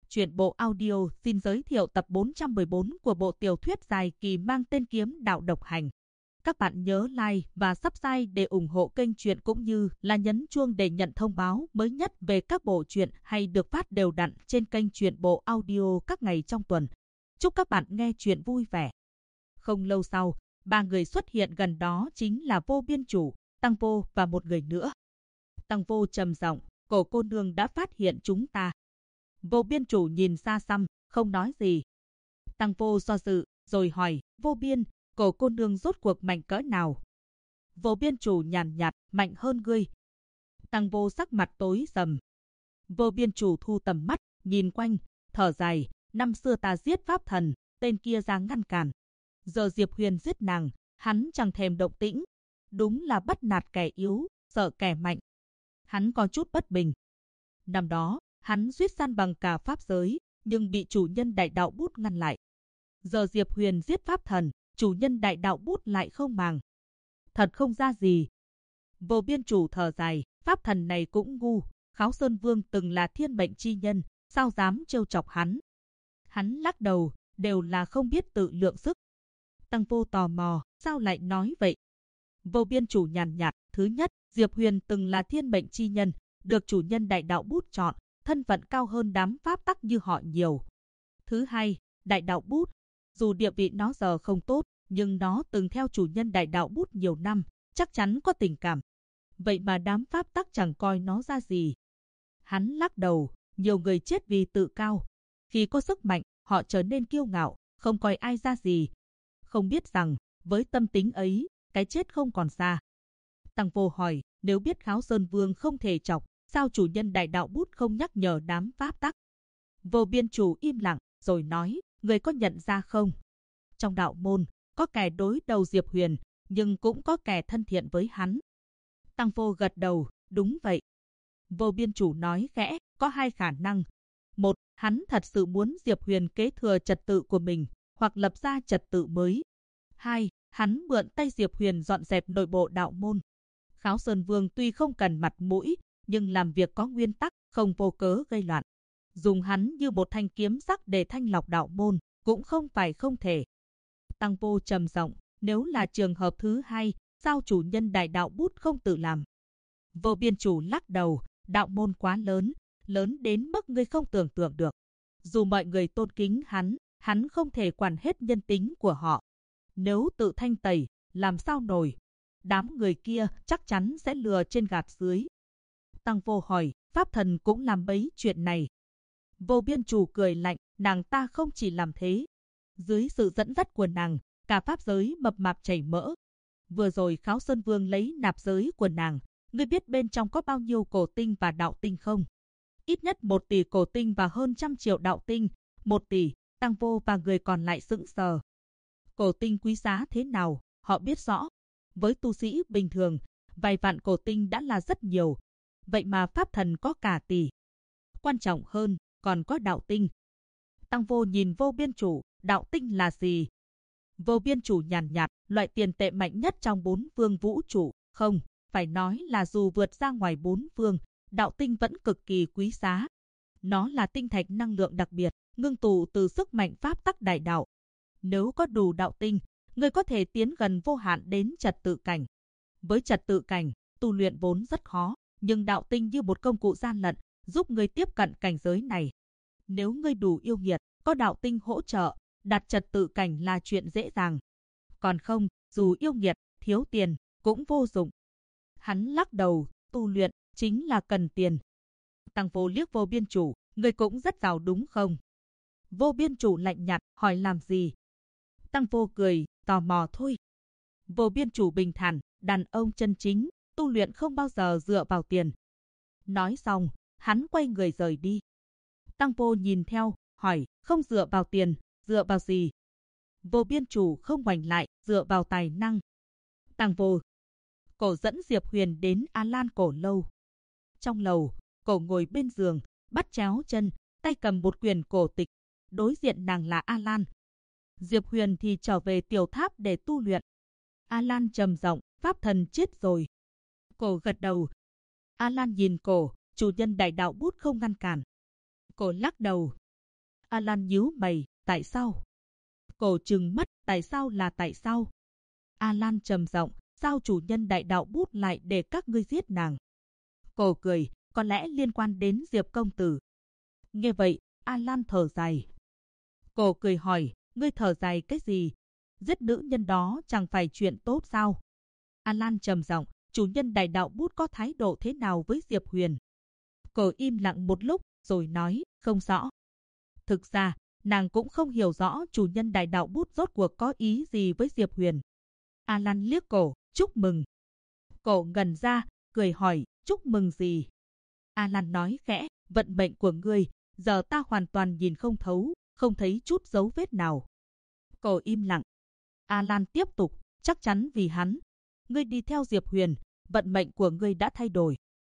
Truyện bộ audio xin giới thiệu tập 414 của bộ tiểu thuyết dài kỳ mang tên Kiếm Đạo Độc Hành. Các bạn nhớ like và subscribe để ủng hộ kênh truyện cũng như là nhấn chuông để nhận thông báo mới nhất về các bộ truyện hay được phát đều đặn trên kênh truyện bộ audio các ngày trong tuần. Chúc các bạn nghe truyện vui vẻ. Không lâu sau, ba người xuất hiện gần đó chính là Vô Biên Chủ, Tăng Vô và một người nữa. Tăng Vô trầm giọng, Cổ cô nương đã phát hiện chúng ta. Vô Biên Chủ nhìn xa xăm, không nói gì. Tăng Vô do dự, rồi hỏi, Vô Biên, Cổ cô nương rốt cuộc mạnh cỡ nào? Vô Biên Chủ nhàn nhạt, mạnh hơn ngươi. Tăng Vô sắc mặt tối sầm. Vô Biên Chủ thu tầm mắt, nhìn quanh, thở dài, năm xưa ta giết pháp thần, tên kia ra ngăn cản. Giờ Diệp Huyền giết nàng, hắn chẳng thèm động tĩnh. Đúng là bắt nạt kẻ yếu, sợ kẻ mạnh. Hắn có chút bất bình. Năm đó, hắn suýt san bằng cả pháp giới, nhưng bị chủ nhân Đại Đạo Bút ngăn lại. Giờ Diệp Huyền giết pháp thần, chủ nhân Đại Đạo Bút lại không màng. Thật không ra gì. Vô Biên Chủ thở dài, pháp thần này cũng ngu. Kháo Sơn Vương từng là thiên mệnh chi nhân, sao dám trêu chọc hắn? Hắn lắc đầu, đều là không biết tự lượng sức. Tăng Vô tò mò, sao lại nói vậy? Vô Biên Chủ nhàn nhạt, thứ nhất, Diệp Huyền từng là thiên mệnh chi nhân, được chủ nhân Đại Đạo Bút chọn, thân phận cao hơn đám pháp tắc như họ nhiều. Thứ hai, Đại Đạo Bút, dù địa vị nó giờ không tốt, nhưng nó từng theo chủ nhân Đại Đạo Bút nhiều năm, chắc chắn có tình cảm. Vậy mà đám pháp tắc chẳng coi nó ra gì. Hắn lắc đầu, nhiều người chết vì tự cao. Khi có sức mạnh, họ trở nên kiêu ngạo, không coi ai ra gì. Không biết rằng, với tâm tính ấy, cái chết không còn xa. Tăng Vô hỏi, nếu biết Kháo Sơn Vương không thể chọc, sao chủ nhân Đại Đạo Bút không nhắc nhở đám pháp tắc? Vô Biên Chủ im lặng, rồi nói, người có nhận ra không? Trong đạo môn, có kẻ đối đầu Diệp Huyền, nhưng cũng có kẻ thân thiện với hắn. Tăng Vô gật đầu, đúng vậy. Vô Biên Chủ nói khẽ, có hai khả năng. Một, hắn thật sự muốn Diệp Huyền kế thừa trật tự của mình, hoặc lập ra trật tự mới. Hai, hắn mượn tay Diệp Huyền dọn dẹp nội bộ đạo môn. Kháo Sơn Vương tuy không cần mặt mũi, nhưng làm việc có nguyên tắc, không vô cớ gây loạn. Dùng hắn như một thanh kiếm sắc để thanh lọc đạo môn, cũng không phải không thể. Tăng Vô trầm giọng, nếu là trường hợp thứ hai, sao chủ nhân Đại Đạo Bút không tự làm? Vô Biên Chủ lắc đầu, đạo môn quá lớn, lớn đến mức ngươi không tưởng tượng được. Dù mọi người tôn kính hắn không thể quản hết nhân tính của họ. Nếu tự thanh tẩy, làm sao nổi? Đám người kia chắc chắn sẽ lừa trên gạt dưới. Tăng Vô hỏi, pháp thần cũng làm bấy chuyện này. Vô Biên Chủ cười lạnh, nàng ta không chỉ làm thế. Dưới sự dẫn dắt của nàng, cả pháp giới mập mạp chảy mỡ. Vừa rồi Kháo Sơn Vương lấy nạp giới của nàng, ngươi biết bên trong có bao nhiêu cổ tinh và đạo tinh không? Ít nhất 1 tỷ cổ tinh và hơn 100 triệu đạo tinh. 1 tỷ, Tăng Vô và người còn lại sững sờ. Cổ tinh quý giá thế nào, họ biết rõ. Với tu sĩ bình thường, vài vạn cổ tinh đã là rất nhiều. Vậy mà pháp thần có cả tỷ. Quan trọng hơn, còn có đạo tinh. Tăng Vô nhìn Vô Biên Chủ, đạo tinh là gì? Vô Biên Chủ nhàn nhạt, loại tiền tệ mạnh nhất trong 4 phương vũ trụ. Không, phải nói là dù vượt ra ngoài 4 phương, đạo tinh vẫn cực kỳ quý giá. Nó là tinh thạch năng lượng đặc biệt, ngưng tụ từ sức mạnh pháp tắc đại đạo. Nếu có đủ đạo tinh, người có thể tiến gần vô hạn đến trật tự cảnh. Với trật tự cảnh, tu luyện vốn rất khó, nhưng đạo tinh như một công cụ gian lận, giúp người tiếp cận cảnh giới này. Nếu ngươi đủ yêu nghiệt, có đạo tinh hỗ trợ, đạt trật tự cảnh là chuyện dễ dàng. Còn không, dù yêu nghiệt, thiếu tiền, cũng vô dụng. Hắn lắc đầu, tu luyện chính là cần tiền. Tăng Vô liếc Vô Biên Chủ, người cũng rất giàu đúng không? Vô Biên Chủ lạnh nhạt, hỏi làm gì? Tăng Vô cười, tò mò thôi. Vô Biên Chủ bình thản, đàn ông chân chính, tu luyện không bao giờ dựa vào tiền. Nói xong, hắn quay người rời đi. Tăng Vô nhìn theo, hỏi, không dựa vào tiền, dựa vào gì? Vô Biên Chủ không ngoảnh lại, dựa vào tài năng. Tăng Vô. Cổ dẫn Diệp Huyền đến A Lan Cổ Lâu. Trong lầu, cổ ngồi bên giường, bắt chéo chân, tay cầm một quyển cổ tịch. Đối diện nàng là A Lan. Diệp Huyền thì trở về tiểu tháp để tu luyện. A Lan trầm giọng, pháp thần chết rồi. Cổ gật đầu. A Lan nhìn cổ, chủ nhân Đại Đạo Bút không ngăn cản. Cổ lắc đầu. Alan nhíu mày, tại sao? Cổ trừng mắt, tại sao là tại sao? Alan trầm giọng, sao chủ nhân đại đạo bút lại để các ngươi giết nàng? Cổ cười, có lẽ liên quan đến Diệp công tử. Nghe vậy, Alan thở dài. Cổ cười hỏi, ngươi thở dài cái gì? Giết nữ nhân đó chẳng phải chuyện tốt sao? Alan trầm giọng, chủ nhân đại đạo bút có thái độ thế nào với Diệp Huyền? Cổ im lặng một lúc, rồi nói, không rõ. Thực ra, nàng cũng không hiểu rõ chủ nhân đại đạo bút rốt cuộc có ý gì với Diệp Huyền. Alan liếc cổ, chúc mừng. Cổ ngẩn ra, cười hỏi, chúc mừng gì? Alan nói khẽ, vận mệnh của ngươi, giờ ta hoàn toàn nhìn không thấu, không thấy chút dấu vết nào. Cổ im lặng. Alan tiếp tục, chắc chắn vì hắn. Ngươi đi theo Diệp Huyền, vận mệnh của ngươi đã thay đổi.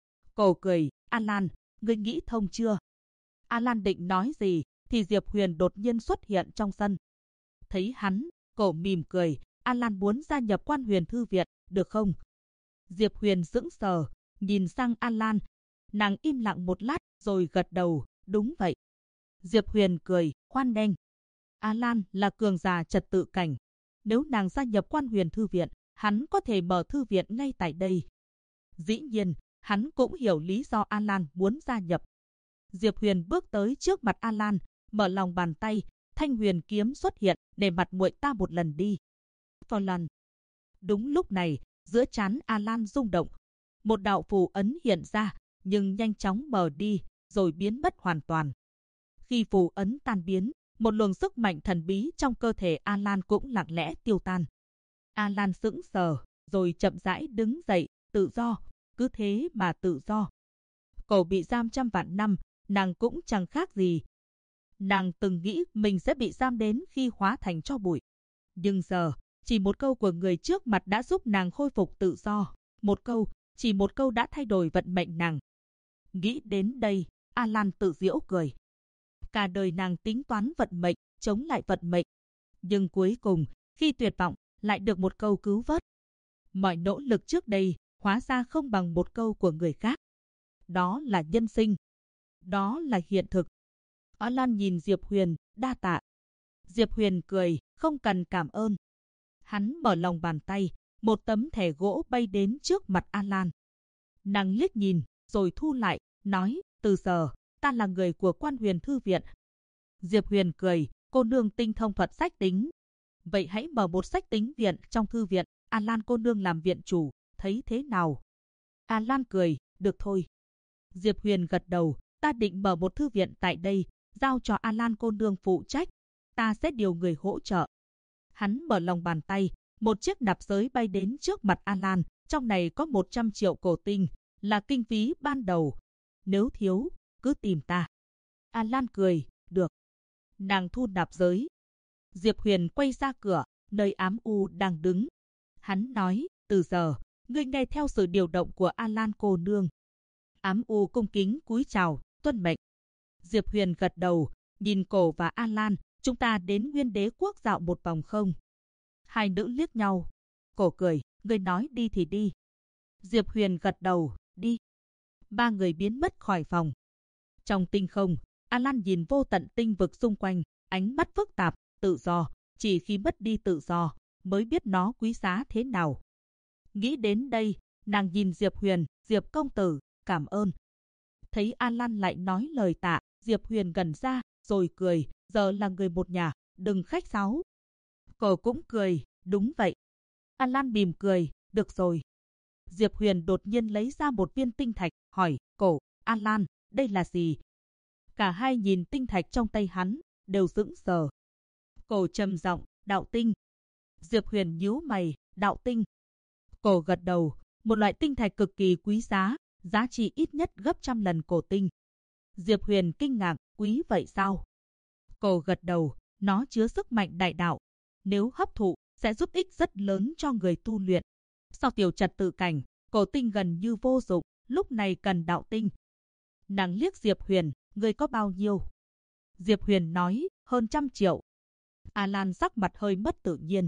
Cổ cười, Alan, ngươi nghĩ thông chưa? Alan định nói gì, thì Diệp Huyền đột nhiên xuất hiện trong sân. Thấy hắn, cổ mỉm cười, Alan muốn gia nhập Quan Huyền Thư Viện, được không? Diệp Huyền sững sờ, nhìn sang Alan. Nàng im lặng một lát, rồi gật đầu, đúng vậy. Diệp Huyền cười, hoan nghênh. Alan là cường giả trật tự cảnh. Nếu nàng gia nhập Quan Huyền Thư Viện, hắn có thể mở thư viện ngay tại đây. Dĩ nhiên, hắn cũng hiểu lý do Alan muốn gia nhập. Diệp Huyền bước tới trước mặt Alan, mở lòng bàn tay, thanh huyền kiếm xuất hiện, để mặt muội ta một lần đi. Lần. Đúng lúc này, giữa trán Alan rung động. Một đạo phù ấn hiện ra, nhưng nhanh chóng mờ đi, rồi biến mất hoàn toàn. Khi phù ấn tan biến, một luồng sức mạnh thần bí trong cơ thể Alan cũng lặng lẽ tiêu tan. Alan sững sờ, rồi chậm rãi đứng dậy, tự do, cứ thế mà tự do. Cổ bị giam trăm vạn năm, nàng cũng chẳng khác gì. Nàng từng nghĩ mình sẽ bị giam đến khi hóa thành tro bụi. Nhưng giờ, chỉ một câu của người trước mặt đã giúp nàng khôi phục tự do. Một câu, chỉ một câu đã thay đổi vận mệnh nàng. Nghĩ đến đây, Alan tự giễu cười. Cả đời nàng tính toán vận mệnh, chống lại vận mệnh. Nhưng cuối cùng, khi tuyệt vọng, lại được một câu cứu vớt. Mọi nỗ lực trước đây, hóa ra không bằng một câu của người khác. Đó là nhân sinh. Đó là hiện thực. Alan nhìn Diệp Huyền, đa tạ. Diệp Huyền cười, không cần cảm ơn. Hắn mở lòng bàn tay, một tấm thẻ gỗ bay đến trước mặt Alan. Nàng liếc nhìn, rồi thu lại, nói, từ giờ, ta là người của Quan Huyền Thư Viện. Diệp Huyền cười, cô nương tinh thông thuật sách tính. Vậy hãy mở một sách tính viện trong thư viện, Alan cô nương làm viện chủ, thấy thế nào? Alan cười, được thôi. Diệp Huyền gật đầu, ta định mở một thư viện tại đây, giao cho Alan cô nương phụ trách. Ta sẽ điều người hỗ trợ. Hắn mở lòng bàn tay, một chiếc nạp giới bay đến trước mặt Alan, trong này có 100 triệu cổ tinh, là kinh phí ban đầu. Nếu thiếu, cứ tìm ta. Alan cười, được. Nàng thu nạp giới. Diệp Huyền quay ra cửa, nơi Ám U đang đứng. Hắn nói, từ giờ, ngươi nghe theo sự điều động của Alan cô nương. Ám U cung kính cúi chào, tuân mệnh. Diệp Huyền gật đầu, nhìn cổ và Alan, chúng ta đến Nguyên Đế Quốc dạo một vòng không? Hai nữ liếc nhau. Cổ cười, ngươi nói đi thì đi. Diệp Huyền gật đầu, đi. Ba người biến mất khỏi phòng. Trong tinh không, Alan nhìn vô tận tinh vực xung quanh, ánh mắt phức tạp, tự do. Chỉ khi mất đi tự do, mới biết nó quý giá thế nào. Nghĩ đến đây, nàng nhìn Diệp Huyền, Diệp công tử, cảm ơn. Thấy Alan lại nói lời tạ, Diệp Huyền gần ra, rồi cười, giờ là người một nhà, đừng khách sáo. Cổ cũng cười, đúng vậy. Alan mỉm cười, được rồi. Diệp Huyền đột nhiên lấy ra một viên tinh thạch, hỏi, cổ, Alan, đây là gì? Cả hai nhìn tinh thạch trong tay hắn, đều sững sờ. Cổ trầm giọng, đạo tinh. Diệp Huyền nhíu mày, đạo tinh. Cổ gật đầu, một loại tinh thạch cực kỳ quý giá, giá trị ít nhất gấp 100 lần cổ tinh. Diệp Huyền kinh ngạc, quý vậy sao? Cổ gật đầu, nó chứa sức mạnh đại đạo. Nếu hấp thụ, sẽ giúp ích rất lớn cho người tu luyện. Sau tiểu trật tự cảnh, cổ tinh gần như vô dụng, lúc này cần đạo tinh. Nàng liếc Diệp Huyền, người có bao nhiêu? Diệp Huyền nói, hơn 100 triệu. Alan sắc mặt hơi mất tự nhiên.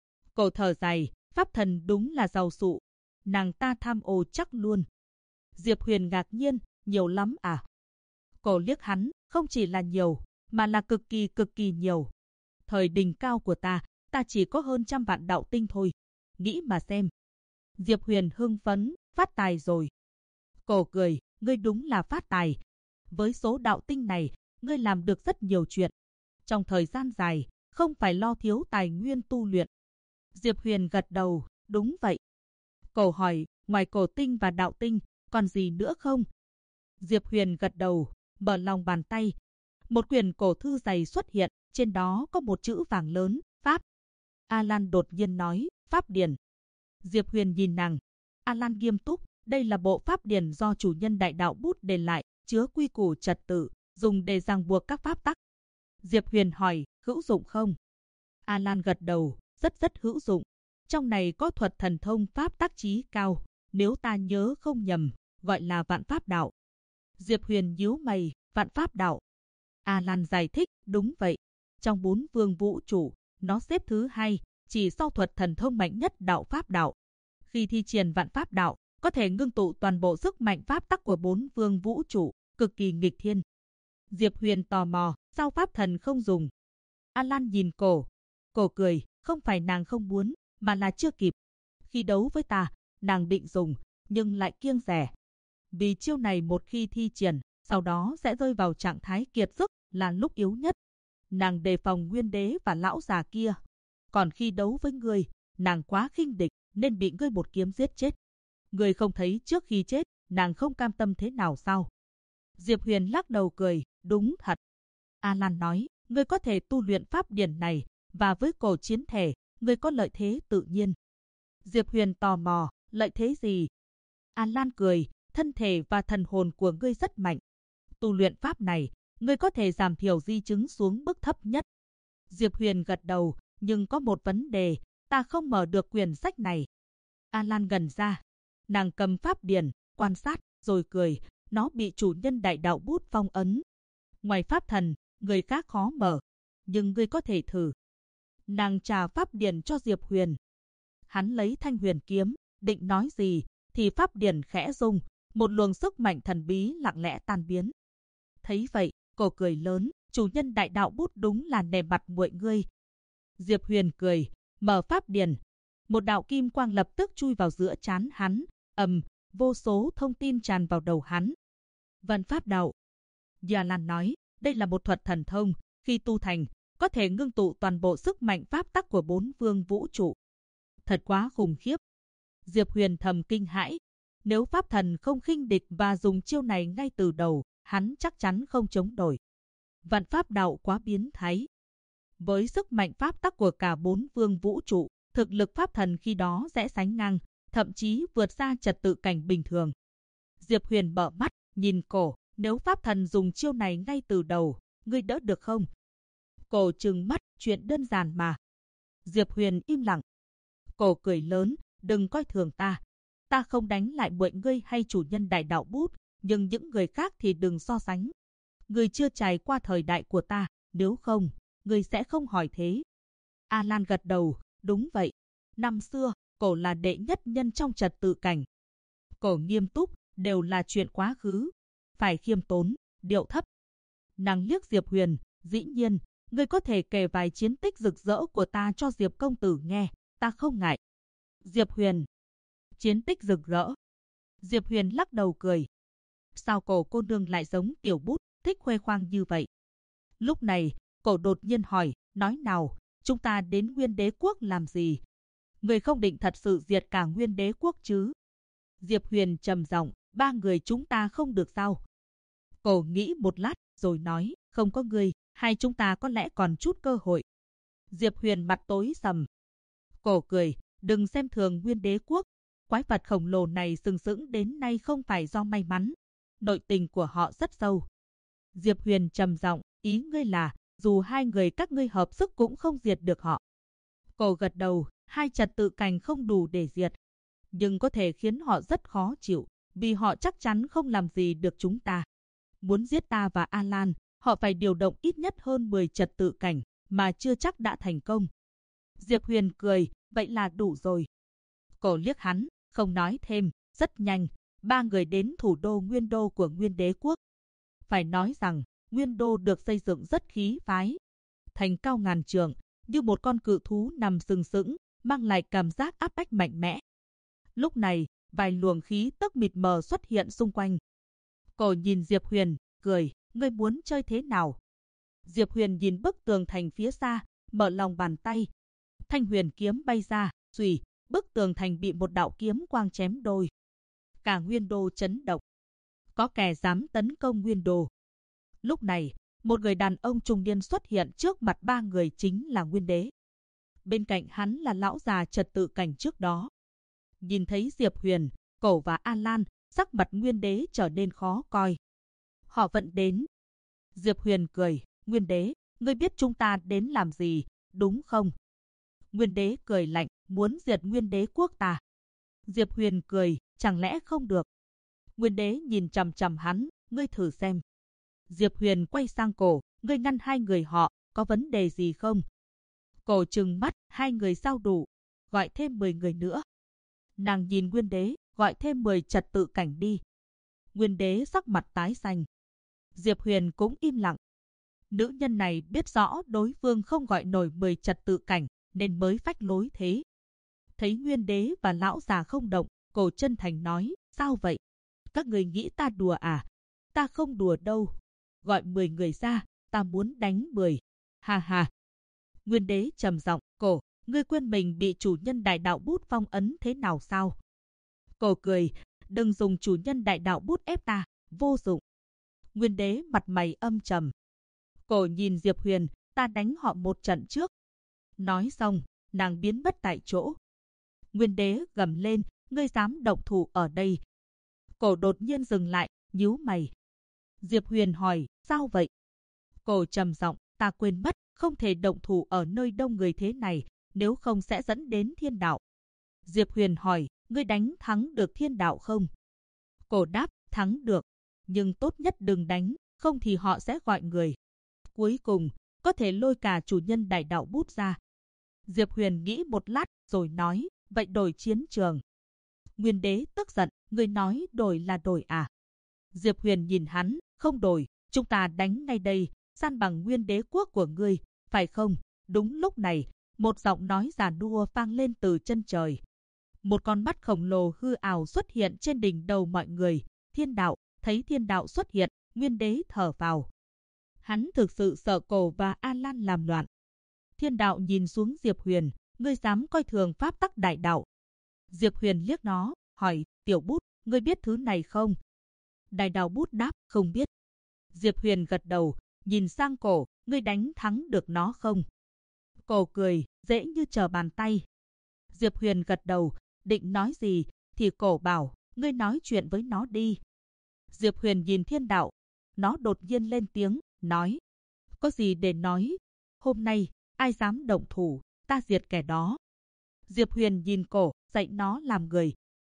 Cổ thở dài, pháp thần đúng là giàu sụ. Nàng ta tham ô chắc luôn. Diệp Huyền ngạc nhiên, nhiều lắm à? Cổ liếc hắn, không chỉ là nhiều, mà là cực kỳ nhiều. Thời đỉnh cao của ta chỉ có hơn 100 vạn đạo tinh thôi. Nghĩ mà xem. Diệp Huyền hưng phấn, phát tài rồi. Cổ cười, ngươi đúng là phát tài. Với số đạo tinh này, ngươi làm được rất nhiều chuyện. Trong thời gian dài, không phải lo thiếu tài nguyên tu luyện. Diệp Huyền gật đầu, đúng vậy. Cổ hỏi, ngoài cổ tinh và đạo tinh, còn gì nữa không? Diệp Huyền gật đầu, mở lòng bàn tay. Một quyển cổ thư dày xuất hiện, trên đó có một chữ vàng lớn, Pháp. Alan đột nhiên nói, Pháp điển. Diệp Huyền nhìn nàng. Alan nghiêm túc, đây là bộ Pháp điển do chủ nhân đại đạo bút để lại, chứa quy củ trật tự, dùng để ràng buộc các pháp tắc. Diệp Huyền hỏi, hữu dụng không? Alan gật đầu, rất hữu dụng. Trong này có thuật thần thông pháp tắc chí cao, nếu ta nhớ không nhầm, gọi là vạn pháp đạo. Diệp Huyền nhíu mày, vạn pháp đạo. Alan giải thích, đúng vậy. Trong 4 vương vũ trụ, nó xếp thứ 2, chỉ sau thuật thần thông mạnh nhất đạo pháp đạo. Khi thi triển vạn pháp đạo, có thể ngưng tụ toàn bộ sức mạnh pháp tắc của 4 vương vũ trụ, cực kỳ nghịch thiên. Diệp Huyền tò mò, sao pháp thần không dùng? Alan nhìn cổ. Cổ cười, không phải nàng không muốn, mà là chưa kịp. Khi đấu với ta, nàng định dùng, nhưng lại kiêng dè. Vì chiêu này một khi thi triển, sau đó sẽ rơi vào trạng thái kiệt sức, là lúc yếu nhất. Nàng đề phòng Nguyên Đế và lão già kia. Còn khi đấu với ngươi, nàng quá khinh địch, nên bị ngươi một kiếm giết chết. Ngươi không thấy trước khi chết, nàng không cam tâm thế nào sao? Diệp Huyền lắc đầu cười, đúng thật. Alan nói, ngươi có thể tu luyện pháp điển này, và với cổ chiến thể, ngươi có lợi thế tự nhiên. Diệp Huyền tò mò, lợi thế gì? Alan cười, thân thể và thần hồn của ngươi rất mạnh. Tu luyện pháp này, ngươi có thể giảm thiểu di chứng xuống mức thấp nhất. Diệp Huyền gật đầu, nhưng có một vấn đề, ta không mở được quyển sách này. Alan gần ra. Nàng cầm pháp điển, quan sát, rồi cười, nó bị chủ nhân đại đạo bút phong ấn. Ngoài pháp thần, người khác khó mở, nhưng ngươi có thể thử. Nàng trả pháp điển cho Diệp Huyền. Hắn lấy thanh huyền kiếm, định nói gì, thì pháp điển khẽ rung, một luồng sức mạnh thần bí lặng lẽ tan biến. Thấy vậy, cô cười lớn, chủ nhân đại đạo bút đúng là nể mặt muội ngươi. Diệp Huyền cười, mở pháp điển. Một đạo kim quang lập tức chui vào giữa trán hắn, vô số thông tin tràn vào đầu hắn. Vạn pháp đạo. Alan nói, đây là một thuật thần thông, khi tu thành, có thể ngưng tụ toàn bộ sức mạnh pháp tắc của 4 vương vũ trụ. Thật quá khủng khiếp. Diệp Huyền thầm kinh hãi. Nếu pháp thần không khinh địch và dùng chiêu này ngay từ đầu, hắn chắc chắn không chống nổi. Vạn pháp đạo quá biến thái. Với sức mạnh pháp tắc của cả 4 vương vũ trụ, thực lực pháp thần khi đó sẽ sánh ngang, thậm chí vượt xa trật tự cảnh bình thường. Diệp Huyền mở mắt, nhìn cổ, nếu pháp thần dùng chiêu này ngay từ đầu, ngươi đỡ được không? Cổ trừng mắt, chuyện đơn giản mà. Diệp Huyền im lặng. Cổ cười lớn, đừng coi thường ta. Ta không đánh lại muội ngươi hay chủ nhân đại đạo bút, nhưng những người khác thì đừng so sánh. Ngươi chưa trải qua thời đại của ta, nếu không, ngươi sẽ không hỏi thế. Alan gật đầu, đúng vậy. Năm xưa, cổ là đệ nhất nhân trong trật tự cảnh. Cổ nghiêm túc, đều là chuyện quá khứ. Phải khiêm tốn, điệu thấp. Nàng liếc Diệp Huyền, dĩ nhiên, ngươi có thể kể vài chiến tích rực rỡ của ta cho Diệp công tử nghe, ta không ngại. Diệp Huyền. Chiến tích rực rỡ. Diệp Huyền lắc đầu cười. Sao cô nương lại giống tiểu bút, thích khoe khoang như vậy? Lúc này, cổ đột nhiên hỏi, nói nào, chúng ta đến Nguyên Đế Quốc làm gì? Người không định thật sự diệt cả Nguyên Đế Quốc chứ? Diệp Huyền trầm giọng, 3 người chúng ta không được sao? Cổ nghĩ một lát, rồi nói, không có người, hai chúng ta có lẽ còn chút cơ hội. Diệp Huyền mặt tối sầm. Cổ cười, đừng xem thường Nguyên Đế Quốc. Quái vật khổng lồ này sừng sững đến nay không phải do may mắn. Nội tình của họ rất sâu. Diệp Huyền trầm giọng, ý ngươi là, dù 2 người các ngươi hợp sức cũng không diệt được họ. Cổ gật đầu, 2 trật tự cảnh không đủ để diệt. Nhưng có thể khiến họ rất khó chịu, vì họ chắc chắn không làm gì được chúng ta. Muốn giết ta và Alan, họ phải điều động ít nhất hơn 10 trật tự cảnh, mà chưa chắc đã thành công. Diệp Huyền cười, vậy là đủ rồi. Cổ liếc hắn, không nói thêm, rất nhanh, 3 người đến thủ đô Nguyên Đô của Nguyên Đế Quốc. Phải nói rằng, Nguyên đô được xây dựng rất khí phái. Thành cao ngàn trượng, như một con cự thú nằm sừng sững, mang lại cảm giác áp bách mạnh mẽ. Lúc này, vài luồng khí tức mịt mờ xuất hiện xung quanh. Cổ nhìn Diệp Huyền, cười, ngươi muốn chơi thế nào? Diệp Huyền nhìn bức tường thành phía xa, mở lòng bàn tay. Thanh huyền kiếm bay ra, xùy, bức tường thành bị một đạo kiếm quang chém đôi. Cả Nguyên đô chấn động. Có kẻ dám tấn công Nguyên đô. Lúc này, một người đàn ông trung niên xuất hiện trước mặt ba người, chính là Nguyên đế. Bên cạnh hắn là lão già trật tự cảnh trước đó. Nhìn thấy Diệp Huyền, Cổ và A Lan, sắc mặt Nguyên đế trở nên khó coi. Họ vẫn đến. Diệp Huyền cười, Nguyên đế, ngươi biết chúng ta đến làm gì, đúng không? Nguyên đế cười lạnh, muốn diệt Nguyên đế quốc ta. Diệp Huyền cười, chẳng lẽ không được? Nguyên đế nhìn chằm chằm hắn, ngươi thử xem. Diệp Huyền quay sang Cổ, ngươi ngăn hai người họ, có vấn đề gì không? Cổ trừng mắt, hai người sao đủ, gọi thêm 10 người nữa. Nàng nhìn Nguyên đế, gọi thêm 10 trật tự cảnh đi. Nguyên đế sắc mặt tái xanh. Diệp Huyền cũng im lặng. Nữ nhân này biết rõ đối phương không gọi nổi 10 trật tự cảnh, nên mới phách lối thế. Thấy Nguyên đế và lão già không động, Cổ chân thành nói, sao vậy? Các người nghĩ ta đùa à? Ta không đùa đâu. Gọi 10 người ra, ta muốn đánh 10. Ha ha. Nguyên đế trầm giọng, Cổ, ngươi quên mình bị chủ nhân đại đạo bút phong ấn thế nào sao? Cổ cười, đừng dùng chủ nhân đại đạo bút ép ta, vô dụng. Nguyên đế mặt mày âm trầm. Cổ nhìn Diệp Huyền, ta đánh họ một trận trước. Nói xong, nàng biến mất tại chỗ. Nguyên đế gầm lên, ngươi dám động thủ ở đây. Cổ đột nhiên dừng lại, nhíu mày. Diệp Huyền hỏi, sao vậy? Cổ trầm giọng, ta quên mất, không thể động thủ ở nơi đông người thế này, nếu không sẽ dẫn đến thiên đạo. Diệp Huyền hỏi, ngươi đánh thắng được thiên đạo không? Cổ đáp, thắng được, nhưng tốt nhất đừng đánh, không thì họ sẽ gọi người. Cuối cùng, có thể lôi cả chủ nhân đại đạo bút ra. Diệp Huyền nghĩ một lát, rồi nói, vậy đổi chiến trường. Nguyên đế tức giận, ngươi nói đổi là đổi à? Diệp Huyền nhìn hắn, không đổi, chúng ta đánh ngay đây, san bằng Nguyên đế quốc của ngươi, phải không? Đúng lúc này, một giọng nói già nua vang lên từ chân trời. Một con mắt khổng lồ hư ảo xuất hiện trên đỉnh đầu mọi người. Thiên đạo, thấy thiên đạo xuất hiện, Nguyên đế thở phào. Hắn thực sự sợ Cổ và A Lan làm loạn. Thiên đạo nhìn xuống Diệp Huyền, ngươi dám coi thường pháp tắc đại đạo. Diệp Huyền liếc nó, hỏi, tiểu bút, ngươi biết thứ này không? Đại đạo bút đáp, không biết. Diệp Huyền gật đầu, nhìn sang Cổ, ngươi đánh thắng được nó không? Cổ cười, dễ như trở bàn tay. Diệp Huyền gật đầu, định nói gì, thì Cổ bảo, ngươi nói chuyện với nó đi. Diệp Huyền nhìn thiên đạo, nó đột nhiên lên tiếng, nói, có gì để nói, hôm nay, ai dám động thủ, ta diệt kẻ đó. Diệp Huyền nhìn Cổ, dạy nó làm người.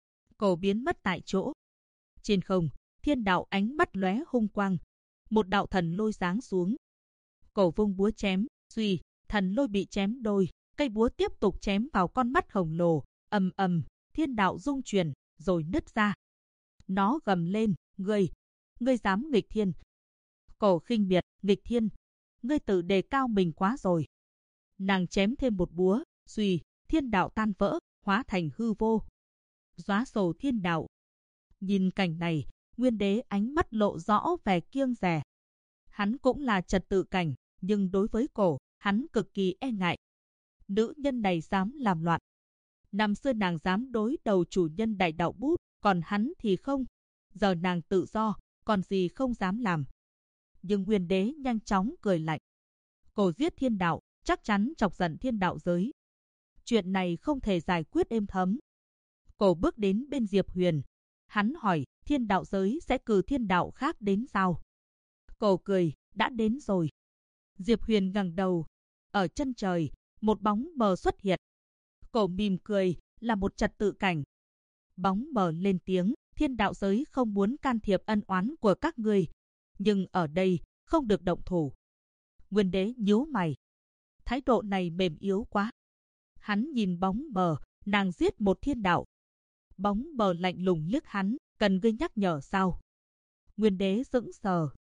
Cổ biến mất tại chỗ. Trên không, thiên đạo ánh mắt lóe hung quang. Một đạo thần lôi giáng xuống. Cổ vung búa chém, suy, thần lôi bị chém đôi. Cây búa tiếp tục chém vào con mắt khổng lồ. Ầm ầm, thiên đạo rung chuyển, rồi nứt ra. Nó gầm lên, ngươi dám nghịch thiên. Cổ khinh miệt, nghịch thiên. Ngươi tự đề cao mình quá rồi. Nàng chém thêm một búa, suy, thiên đạo tan vỡ, hóa thành hư vô. Dóa sổ thiên đạo. Nhìn cảnh này, Nguyên đế ánh mắt lộ rõ vẻ kiêng dè. Hắn cũng là trật tự cảnh, nhưng đối với Cổ, hắn cực kỳ e ngại. Nữ nhân này dám làm loạn. Năm xưa nàng dám đối đầu chủ nhân đại đạo bút, còn hắn thì không. Giờ nàng tự do, còn gì không dám làm. Nhưng Nguyên đế nhanh chóng cười lạnh. Cổ giết thiên đạo, chắc chắn chọc giận thiên đạo giới. Chuyện này không thể giải quyết êm thấm. Cổ bước đến bên Diệp Huyền. Hắn hỏi, thiên đạo giới sẽ cử thiên đạo khác đến sao? Cổ cười, đã đến rồi. Diệp Huyền ngẩng đầu. Ở chân trời, một bóng mờ xuất hiện. Cổ mỉm cười, là một trật tự cảnh. Bóng mờ lên tiếng, thiên đạo giới không muốn can thiệp ân oán của các ngươi. Nhưng ở đây, không được động thủ. Nguyên đế nhíu mày. Thái độ này mềm yếu quá. Hắn nhìn bóng mờ, nàng giết một thiên đạo. Bóng mờ lạnh lùng liếc hắn, cần ngươi nhắc nhở sao? Nguyên đế sững sờ.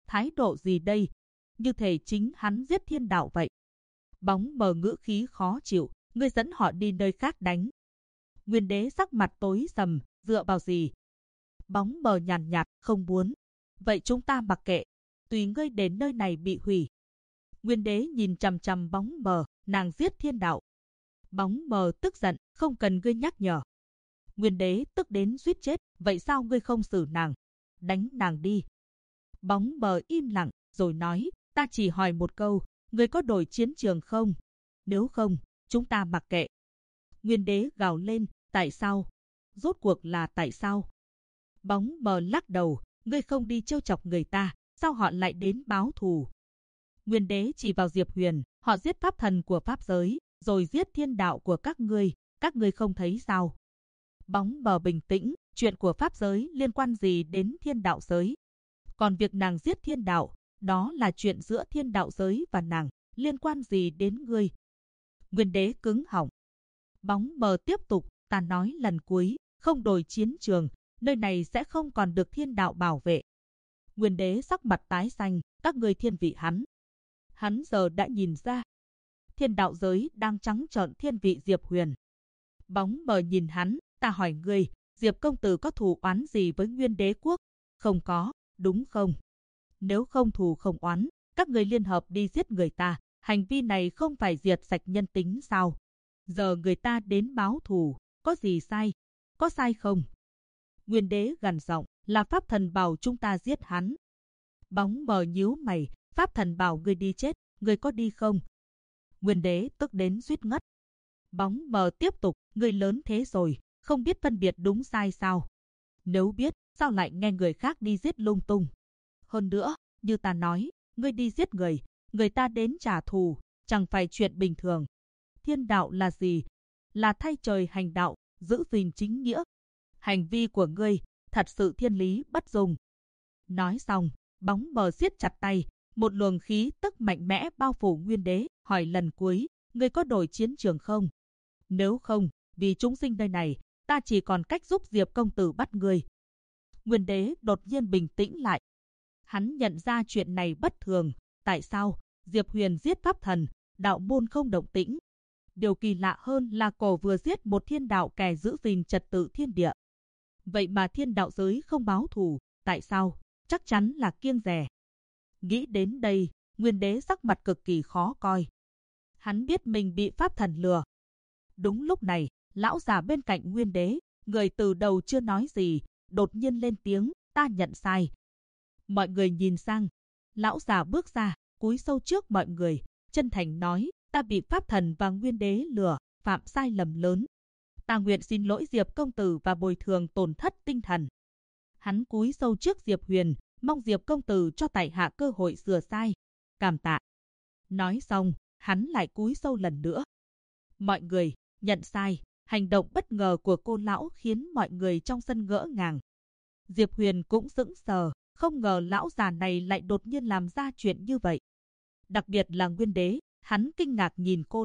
thái độ gì đây? Như thể chính hắn giết thiên đạo vậy. Bóng mờ ngữ khí khó chịu, ngươi dẫn họ đi nơi khác đánh. Nguyên đế sắc mặt tối sầm, dựa vào gì? Bóng mờ nhàn nhạt, không muốn. Vậy chúng ta mặc kệ, tùy ngươi đến nơi này bị hủy. Nguyên đế nhìn chằm chằm bóng mờ, nàng giết thiên đạo. Bóng mờ tức giận, không cần ngươi nhắc nhở. Nguyên đế tức đến suýt chết, vậy sao ngươi không xử nàng? Đánh nàng đi. Bóng mờ im lặng, rồi nói, ta chỉ hỏi một câu, ngươi có đổi chiến trường không? Nếu không, chúng ta mặc kệ. Nguyên đế gào lên, tại sao? Rốt cuộc là tại sao? Bóng mờ lắc đầu, ngươi không đi trêu chọc người ta, sao họ lại đến báo thù? Nguyên đế chỉ vào Diệp Huyền, họ giết pháp thần của pháp giới, rồi giết thiên đạo của các ngươi không thấy sao? Bóng mờ bình tĩnh, chuyện của pháp giới liên quan gì đến thiên đạo giới? Còn việc nàng giết thiên đạo, đó là chuyện giữa thiên đạo giới và nàng, liên quan gì đến ngươi? Nguyên đế cứng họng. Bóng mờ tiếp tục, ta nói lần cuối, không đổi chiến trường, nơi này sẽ không còn được thiên đạo bảo vệ. Nguyên đế sắc mặt tái xanh, các ngươi thiên vị hắn. Hắn giờ đã nhìn ra. Thiên đạo giới đang trắng trợn thiên vị Diệp Huyền. Bóng mờ nhìn hắn, ta hỏi ngươi, Diệp công tử có thù oán gì với Nguyên đế quốc? Không có, đúng không? Nếu không thù không oán, các ngươi liên hợp đi giết người ta, hành vi này không phải diệt sạch nhân tính sao? Giờ người ta đến báo thù, có gì sai? Có sai không? Nguyên đế gằn giọng, là pháp thần bảo chúng ta giết hắn. Bóng mờ nhíu mày, pháp thần bảo ngươi đi chết, ngươi có đi không? Nguyên đế tức đến suýt ngất. Bóng mờ tiếp tục, ngươi lớn thế rồi, không biết phân biệt đúng sai sao? Nếu biết, sao lại nghe người khác đi giết lung tung? Hơn nữa, như ta nói, ngươi đi giết người ta đến trả thù, chẳng phải chuyện bình thường. Thiên đạo là gì? Là thay trời hành đạo, giữ gìn chính nghĩa. Hành vi của ngươi, thật sự thiên lý bất dung. Nói xong, bóng mờ siết chặt tay, một luồng khí tức mạnh mẽ bao phủ Nguyên đế, hỏi lần cuối, ngươi có đổi chiến trường không? Nếu không, vì chúng sinh nơi này, ta chỉ còn cách giúp Diệp công tử bắt ngươi. Nguyên đế đột nhiên bình tĩnh lại. Hắn nhận ra chuyện này bất thường, tại sao Diệp Huyền giết pháp thần, đạo môn không động tĩnh? Điều kỳ lạ hơn là cổ vừa giết một thiên đạo kẻ giữ gìn trật tự thiên địa. Vậy mà thiên đạo giới không báo thù, tại sao? Chắc chắn là kiêng dè. Nghĩ đến đây, Nguyên đế sắc mặt cực kỳ khó coi. Hắn biết mình bị pháp thần lừa. Đúng lúc này, lão già bên cạnh Nguyên đế, người từ đầu chưa nói gì, đột nhiên lên tiếng, ta nhận sai. Mọi người nhìn sang, lão già bước ra, cúi sâu trước mọi người, chân thành nói, ta bị pháp thần và Nguyên đế lừa, phạm sai lầm lớn. Ta nguyện xin lỗi Diệp công tử và bồi thường tổn thất tinh thần. Hắn cúi sâu trước Diệp Huyền, mong Diệp công tử cho tại hạ cơ hội sửa sai. Cảm tạ. Nói xong, hắn lại cúi sâu lần nữa. Mọi người nhận sai. Hành động bất ngờ của cô lão khiến mọi người trong sân ngỡ ngàng. Diệp Huyền cũng sững sờ, không ngờ lão già này lại đột nhiên làm ra chuyện như vậy. Đặc biệt là Nguyên đế, hắn kinh ngạc nhìn cô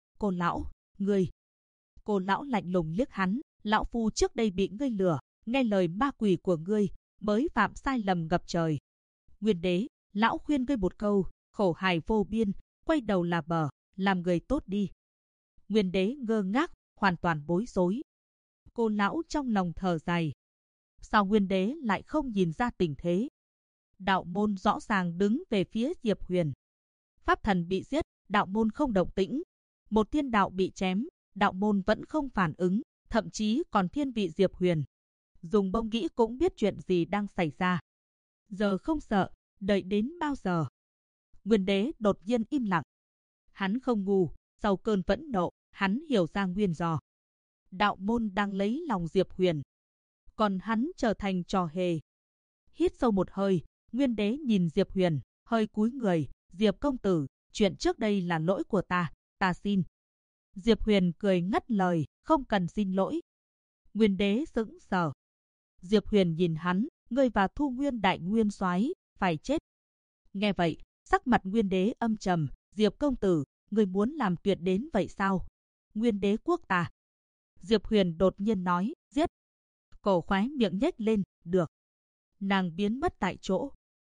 lão, ngươi. Cô lão lạnh lùng liếc hắn, lão phu trước đây bị ngươi lừa, nghe lời ma quỷ của ngươi, mới phạm sai lầm ngập trời. Nguyên đế, lão khuyên ngươi một câu, khổ hài vô biên, quay đầu là bờ, làm người tốt đi. Nguyên đế ngơ ngác, hoàn toàn bối rối. Cô lão trong lòng thở dài. Sao Nguyên đế lại không nhìn ra tình thế? Đạo môn rõ ràng đứng về phía Diệp Huyền. Pháp thần bị giết, đạo môn không động tĩnh. Một thiên đạo bị chém, đạo môn vẫn không phản ứng, thậm chí còn thiên vị Diệp Huyền. Dùng bông nghĩ cũng biết chuyện gì đang xảy ra. Giờ không sợ, đợi đến bao giờ? Nguyên đế đột nhiên im lặng. Hắn không ngu, sau cơn phẫn nộ, hắn hiểu ra nguyên do. Đạo môn đang lấy lòng Diệp Huyền, còn hắn trở thành trò hề. Hít sâu một hơi, Nguyên đế nhìn Diệp Huyền, hơi cúi người, Diệp công tử, chuyện trước đây là lỗi của ta xin. Diệp Huyền cười ngắt lời, không cần xin lỗi. Nguyên đế sững sờ. Diệp Huyền nhìn hắn, ngươi và Thu Nguyên đại nguyên soái phải chết. Nghe vậy, sắc mặt Nguyên đế âm trầm, Diệp công tử, ngươi muốn làm tuyệt đến vậy sao? Nguyên đế quốc ta. Diệp Huyền đột nhiên nói, giết. Cổ khoái miệng nhếch lên, được. Nàng biến mất tại chỗ.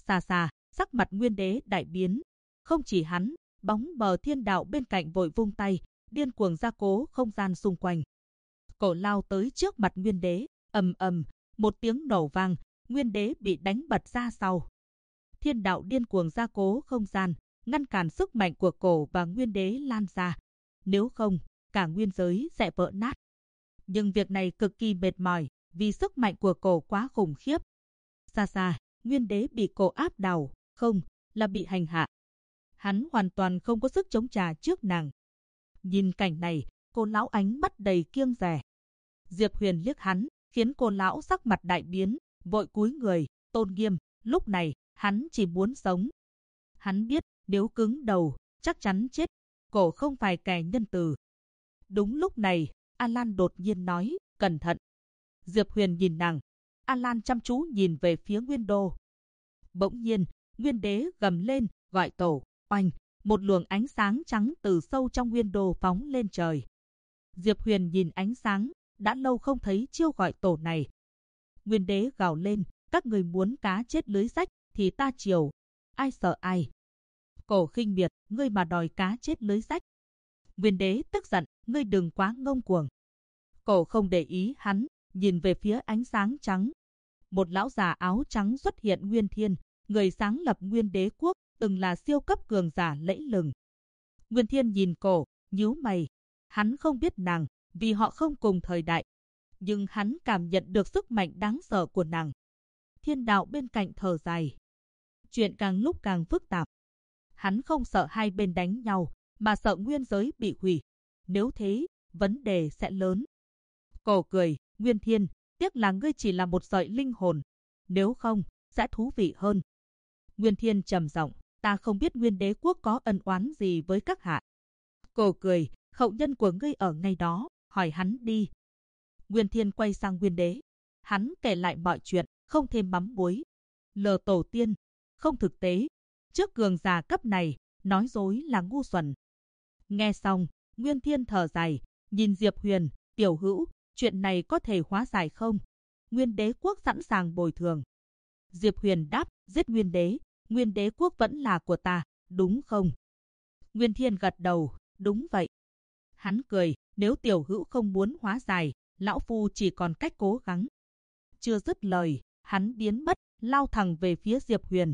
Xa xa, sắc mặt Nguyên Đế đại biến. Không chỉ hắn, bóng mờ Thiên Đạo bên cạnh vội vung tay, điên cuồng gia cố không gian xung quanh. Cổ lao tới trước mặt Nguyên Đế, ầm ầm, một tiếng nổ vang, Nguyên Đế bị đánh bật ra sau. Thiên Đạo điên cuồng gia cố không gian, ngăn cản sức mạnh của cổ và Nguyên Đế lan ra. Nếu không, cả nguyên giới sẽ vỡ nát. Nhưng việc này cực kỳ mệt mỏi, vì sức mạnh của cổ quá khủng khiếp. Xa xa, Nguyên Đế bị cổ áp đảo, không, là bị hành hạ. Hắn hoàn toàn không có sức chống trả trước nàng. Nhìn cảnh này, cô lão ánh mắt đầy kiêng dè. Diệp Huyền liếc hắn, khiến cô lão sắc mặt đại biến, vội cúi người, tôn nghiêm. Lúc này, hắn chỉ muốn sống. Hắn biết, nếu cứng đầu, chắc chắn chết. Cổ không phải kẻ nhân từ. Đúng lúc này, Alan đột nhiên nói, cẩn thận. Diệp Huyền nhìn nàng. Alan chăm chú nhìn về phía Nguyên Đô. Bỗng nhiên, Nguyên Đế gầm lên, gọi tổ, oanh. Một luồng ánh sáng trắng từ sâu trong Nguyên Đô phóng lên trời. Diệp Huyền nhìn ánh sáng, đã lâu không thấy chiêu gọi tổ này. Nguyên Đế gào lên, các người muốn cá chết lưới rách, thì ta chiều. Ai sợ ai? Cổ khinh miệt, ngươi mà đòi cá chết lưới rách. Nguyên Đế tức giận, ngươi đừng quá ngông cuồng. Cổ không để ý hắn, nhìn về phía ánh sáng trắng. Một lão già áo trắng xuất hiện Nguyên Thiên, người sáng lập Nguyên Đế quốc, từng là siêu cấp cường giả lẫy lừng. Nguyên Thiên nhìn cổ, nhíu mày. Hắn không biết nàng, vì họ không cùng thời đại. Nhưng hắn cảm nhận được sức mạnh đáng sợ của nàng. Thiên Đạo bên cạnh thở dài. Chuyện càng lúc càng phức tạp. Hắn không sợ hai bên đánh nhau, mà sợ nguyên giới bị hủy. Nếu thế, vấn đề sẽ lớn. Cổ cười, Nguyên Thiên, tiếc là ngươi chỉ là một sợi linh hồn. Nếu không, sẽ thú vị hơn. Nguyên Thiên trầm giọng, ta không biết Nguyên Đế quốc có ân oán gì với các hạ. Cổ cười, hậu nhân của ngươi ở ngay đó, hỏi hắn đi. Nguyên Thiên quay sang Nguyên Đế. Hắn kể lại mọi chuyện, không thêm mắm muối. Lờ tổ tiên, không thực tế. Trước cường giả cấp này, nói dối là ngu xuẩn. Nghe xong, Nguyên Thiên thở dài, nhìn Diệp Huyền, tiểu hữu, chuyện này có thể hóa giải không? Nguyên Đế quốc sẵn sàng bồi thường. Diệp Huyền đáp, giết Nguyên Đế quốc vẫn là của ta, đúng không? Nguyên Thiên gật đầu, đúng vậy. Hắn cười, nếu tiểu hữu không muốn hóa giải, lão phu chỉ còn cách cố gắng. Chưa dứt lời, hắn biến mất, lao thẳng về phía Diệp Huyền.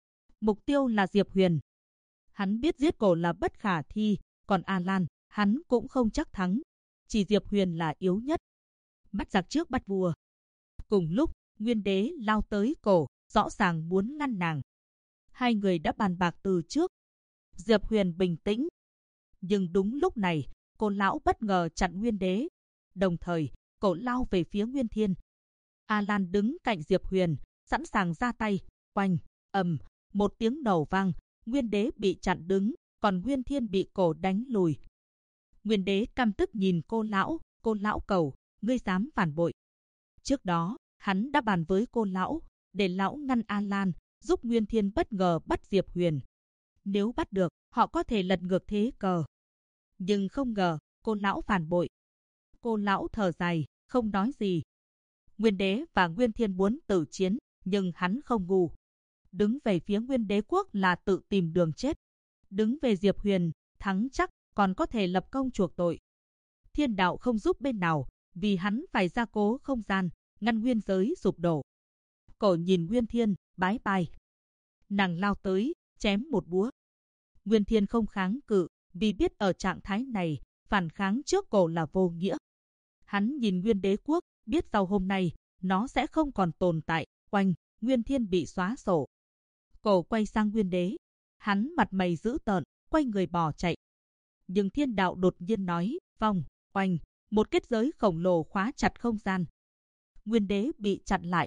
Mục tiêu là Diệp Huyền. Hắn biết giết cổ là bất khả thi, còn Alan, hắn cũng không chắc thắng. Chỉ Diệp Huyền là yếu nhất. Bắt giặc trước bắt vua. Cùng lúc, Nguyên Đế lao tới cổ, rõ ràng muốn ngăn nàng. Hai người đã bàn bạc từ trước. Diệp Huyền bình tĩnh. Nhưng đúng lúc này, cô lão bất ngờ chặn Nguyên Đế. Đồng thời, cổ lao về phía Nguyên Thiên. Alan đứng cạnh Diệp Huyền, sẵn sàng ra tay. Oanh, ầm, một tiếng nổ vang, Nguyên Đế bị chặn đứng, còn Nguyên Thiên bị cổ đánh lùi. Nguyên Đế căm tức nhìn cô lão cầu, ngươi dám phản bội. Trước đó, hắn đã bàn với cô lão, để lão ngăn Alan, giúp Nguyên Thiên bất ngờ bắt Diệp Huyền. Nếu bắt được, họ có thể lật ngược thế cờ. Nhưng không ngờ, cô lão phản bội. Cô lão thở dài, không nói gì. Nguyên Đế và Nguyên Thiên muốn tử chiến, nhưng hắn không ngu. Đứng về phía Nguyên Đế quốc là tự tìm đường chết. Đứng về Diệp Huyền, thắng chắc, còn có thể lập công chuộc tội. Thiên Đạo không giúp bên nào, vì hắn phải gia cố không gian, ngăn nguyên giới sụp đổ. Cổ nhìn Nguyên Thiên, bái bai. Nàng lao tới, chém một búa. Nguyên Thiên không kháng cự, vì biết ở trạng thái này, phản kháng trước cổ là vô nghĩa. Hắn nhìn Nguyên Đế quốc, biết sau hôm nay, nó sẽ không còn tồn tại. Oanh, Nguyên Thiên bị xóa sổ. Cổ quay sang Nguyên Đế. Hắn mặt mày dữ tợn, quay người bỏ chạy. Nhưng Thiên Đạo đột nhiên nói, vong, oanh, một kết giới khổng lồ khóa chặt không gian. Nguyên Đế bị chặn lại.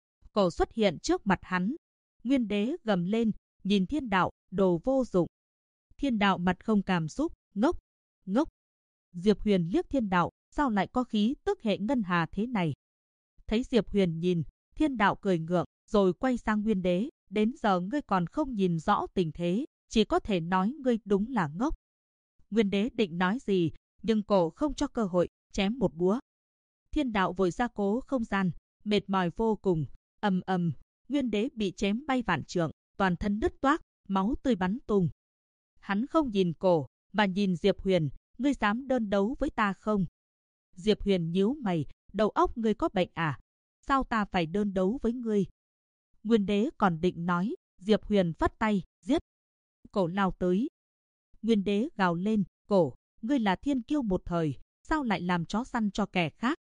Cổ xuất hiện trước mặt hắn. Nguyên Đế gầm lên, nhìn Thiên Đạo, đồ vô dụng. Thiên Đạo mặt không cảm xúc, ngốc, ngốc. Diệp Huyền liếc Thiên Đạo, sao lại có khí tức hệ ngân hà thế này? Thấy Diệp Huyền nhìn, Thiên Đạo cười ngượng, rồi quay sang Nguyên Đế. Đến giờ ngươi còn không nhìn rõ tình thế, chỉ có thể nói ngươi đúng là ngốc. Nguyên Đế định nói gì, nhưng cổ không cho cơ hội, chém một búa. Thiên Đạo vội gia cố không gian, mệt mỏi vô cùng, ầm ầm, Nguyên Đế bị chém bay vạn trượng, toàn thân đứt toác, máu tươi bắn tung. Hắn không nhìn cổ, mà nhìn Diệp Huyền, ngươi dám đơn đấu với ta không? Diệp Huyền nhíu mày, đầu óc ngươi có bệnh à? Sao ta phải đơn đấu với ngươi? Nguyên Đế còn định nói, Diệp Huyền phất tay, giết. Cổ lao tới. Nguyên Đế gào lên, cổ, ngươi là thiên kiêu một thời, sao lại làm chó săn cho kẻ khác?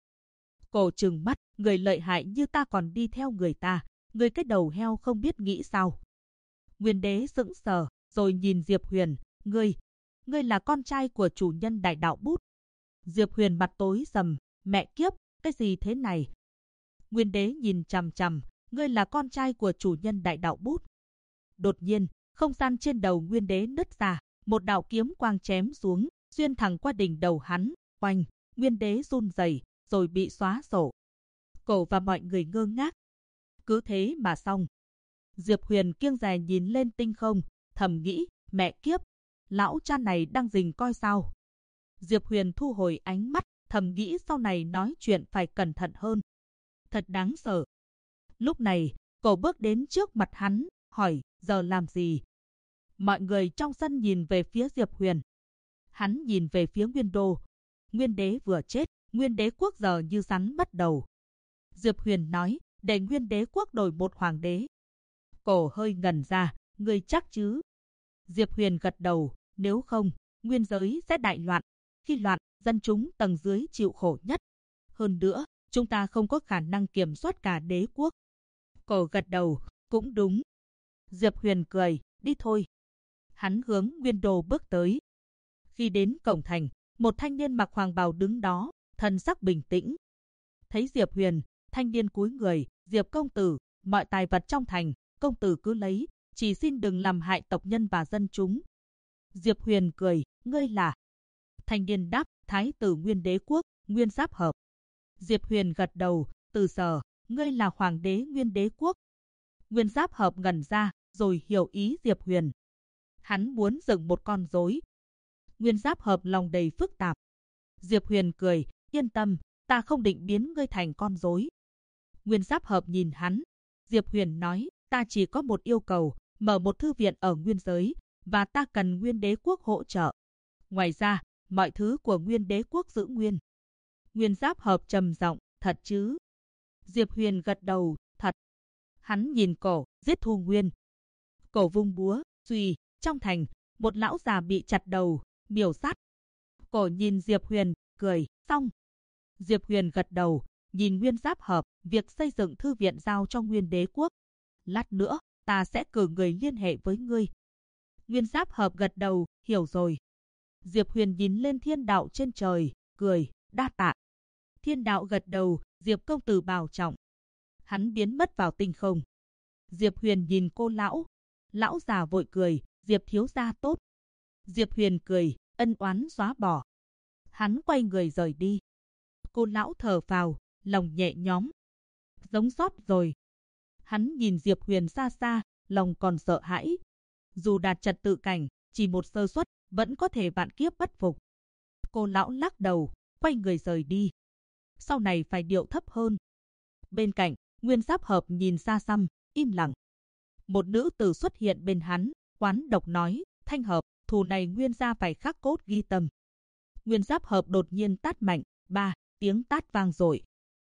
Cổ trừng mắt, người lợi hại như ta còn đi theo người ta, người cái đầu heo không biết nghĩ sao? Nguyên Đế sững sờ, rồi nhìn Diệp Huyền, ngươi là con trai của chủ nhân Đại Đạo Bút. Diệp Huyền mặt tối sầm, mẹ kiếp, cái gì thế này? Nguyên Đế nhìn chằm chằm, ngươi là con trai của chủ nhân Đại Đạo Bút. Đột nhiên, không gian trên đầu Nguyên Đế nứt ra, một đạo kiếm quang chém xuống, xuyên thẳng qua đỉnh đầu hắn, oanh, Nguyên Đế run rẩy, rồi bị xóa sổ. Cổ và mọi người ngơ ngác. Cứ thế mà xong. Diệp Huyền kiêng dè nhìn lên tinh không, thầm nghĩ, mẹ kiếp, lão cha này đang rình coi sao. Diệp Huyền thu hồi ánh mắt, thầm nghĩ sau này nói chuyện phải cẩn thận hơn. Thật đáng sợ. Lúc này, cổ bước đến trước mặt hắn, hỏi, giờ làm gì? Mọi người trong sân nhìn về phía Diệp Huyền. Hắn nhìn về phía Nguyên Đô. Nguyên Đế vừa chết, Nguyên Đế quốc giờ như rắn bắt đầu. Diệp Huyền nói, để Nguyên Đế quốc đổi một hoàng đế. Cổ hơi ngẩn ra, ngươi chắc chứ? Diệp Huyền gật đầu, nếu không, nguyên giới sẽ đại loạn. Khi loạn, dân chúng tầng dưới chịu khổ nhất. Hơn nữa, chúng ta không có khả năng kiểm soát cả đế quốc. Cổ gật đầu, cũng đúng. Diệp Huyền cười, đi thôi. Hắn hướng Nguyên Đô bước tới. Khi đến cổng thành, một thanh niên mặc hoàng bào đứng đó, thần sắc bình tĩnh. Thấy Diệp Huyền, thanh niên cúi người, Diệp công tử, mọi tài vật trong thành, công tử cứ lấy, chỉ xin đừng làm hại tộc nhân và dân chúng. Diệp Huyền cười, ngươi là? Thanh niên đáp, Thái tử Nguyên Đế quốc, Nguyên Giáp Hợp. Diệp Huyền gật đầu, từ giờ, ngươi là hoàng đế Nguyên Đế quốc. Nguyên Giáp Hợp ngẩn ra, rồi hiểu ý Diệp Huyền. Hắn muốn dựng một con rối. Nguyên Giáp Hợp lòng đầy phức tạp. Diệp Huyền cười, yên tâm, ta không định biến ngươi thành con rối. Nguyên Giáp Hợp nhìn hắn. Diệp Huyền nói, ta chỉ có một yêu cầu, mở một thư viện ở nguyên giới, và ta cần Nguyên Đế quốc hỗ trợ. Ngoài ra, mọi thứ của Nguyên Đế quốc giữ nguyên. Nguyên Giáp Hợp trầm giọng, thật chứ? Diệp Huyền gật đầu, thật. Hắn nhìn cổ, giết Thu Nguyên. Cổ vung búa, suy, trong thành, một lão già bị chặt đầu, miểu sát. Cổ nhìn Diệp Huyền, cười, xong. Diệp Huyền gật đầu, nhìn Nguyên Giáp Hợp, việc xây dựng thư viện giao cho Nguyên Đế quốc. Lát nữa, ta sẽ cử người liên hệ với ngươi. Nguyên Giáp Hợp gật đầu, hiểu rồi. Diệp Huyền nhìn lên thiên đạo trên trời, cười, đa tạ. Thiên đạo gật đầu, Diệp công tử bảo trọng. Hắn biến mất vào tinh không. Diệp Huyền nhìn cô lão. Lão già vội cười, Diệp thiếu gia tốt. Diệp Huyền cười, ân oán xóa bỏ. Hắn quay người rời đi. Cô lão thở phào, lòng nhẹ nhõm. Giống sót rồi. Hắn nhìn Diệp Huyền xa xa, lòng còn sợ hãi. Dù đạt trật tự cảnh, chỉ một sơ suất, vẫn có thể vạn kiếp bất phục. Cô lão lắc đầu, quay người rời đi. Sau này phải điệu thấp hơn. Bên cạnh, Nguyên Giáp Hợp nhìn xa xăm, im lặng. Một nữ tử xuất hiện bên hắn, oán độc nói, Thanh Hợp, thù này Nguyên gia phải khắc cốt ghi tâm. Nguyên Giáp Hợp đột nhiên tát mạnh, ba tiếng tát vang dội.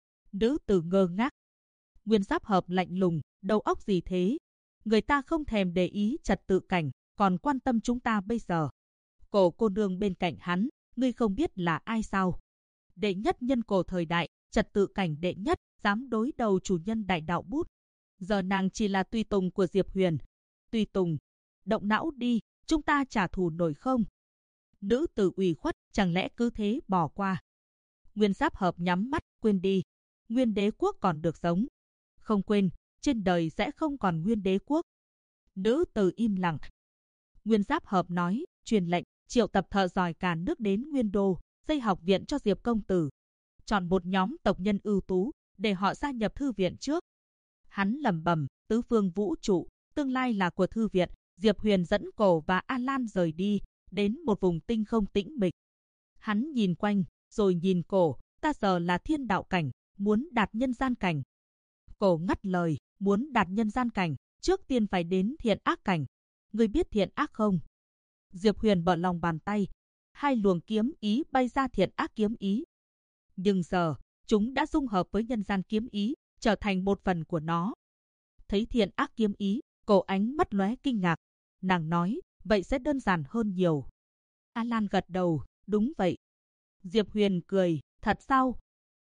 Nữ tử ngơ ngác. Nguyên Giáp Hợp lạnh lùng, đầu óc gì thế? Người ta không thèm để ý trật tự cảnh, còn quan tâm chúng ta bây giờ. Cổ cô nương bên cạnh hắn, ngươi không biết là ai sao? Đệ nhất nhân cổ thời đại, trật tự cảnh đệ nhất, dám đối đầu chủ nhân Đại Đạo Bút. Giờ nàng chỉ là tùy tùng của Diệp Huyền. Tùy tùng, động não đi, chúng ta trả thù nổi không? Nữ tử ủy khuất, chẳng lẽ cứ thế bỏ qua? Nguyên Giáp Hợp nhắm mắt, quên đi. Nguyên Đế quốc còn được sống. Không quên, trên đời sẽ không còn Nguyên Đế quốc. Nữ tử im lặng. Nguyên Giáp Hợp nói, truyền lệnh, triệu tập thợ giỏi cả nước đến Nguyên Đô, xây học viện cho Diệp công tử. Chọn một nhóm tộc nhân ưu tú, để họ gia nhập thư viện trước. Hắn lẩm bẩm, tứ phương vũ trụ, tương lai là của thư viện. Diệp Huyền dẫn Cổ và A Lan rời đi, đến một vùng tinh không tĩnh mịch. Hắn nhìn quanh, rồi nhìn Cổ, ta giờ là thiên đạo cảnh, muốn đạt nhân gian cảnh. Cổ ngắt lời, muốn đạt nhân gian cảnh, trước tiên phải đến thiện ác cảnh. Ngươi biết thiện ác không? Diệp Huyền mở lòng bàn tay, hai luồng kiếm ý bay ra thiện ác kiếm ý. Nhưng giờ, chúng đã dung hợp với nhân gian kiếm ý, trở thành một phần của nó. Thấy thiện ác kiếm ý, cô ánh mắt lóe kinh ngạc. Nàng nói, vậy sẽ đơn giản hơn nhiều. Alan gật đầu, đúng vậy. Diệp Huyền cười, thật sao?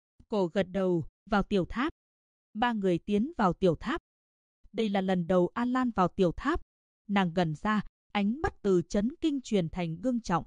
Cô gật đầu, vào tiểu tháp. Ba người tiến vào tiểu tháp. Đây là lần đầu Alan vào tiểu tháp. Nàng gần ra, ánh mắt từ chấn kinh truyền thành ngưng trọng.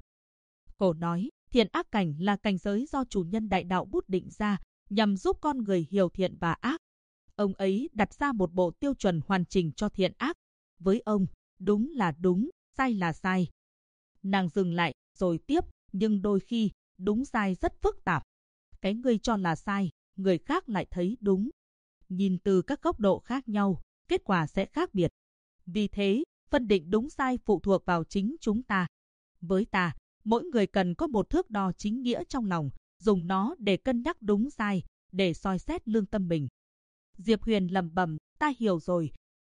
Cô nói, thiện ác cảnh là cảnh giới do chủ nhân đại đạo bút định ra, nhằm giúp con người hiểu thiện và ác. Ông ấy đặt ra một bộ tiêu chuẩn hoàn chỉnh cho thiện ác. Với ông, đúng là đúng, sai là sai. Nàng dừng lại, rồi tiếp, nhưng đôi khi, đúng sai rất phức tạp. Cái người cho là sai, người khác lại thấy đúng. Nhìn từ các góc độ khác nhau, kết quả sẽ khác biệt. Vì thế, phân định đúng sai phụ thuộc vào chính chúng ta. Với ta, mỗi người cần có một thước đo chính nghĩa trong lòng, dùng nó để cân nhắc đúng sai, để soi xét lương tâm mình. Diệp Huyền lẩm bẩm, ta hiểu rồi.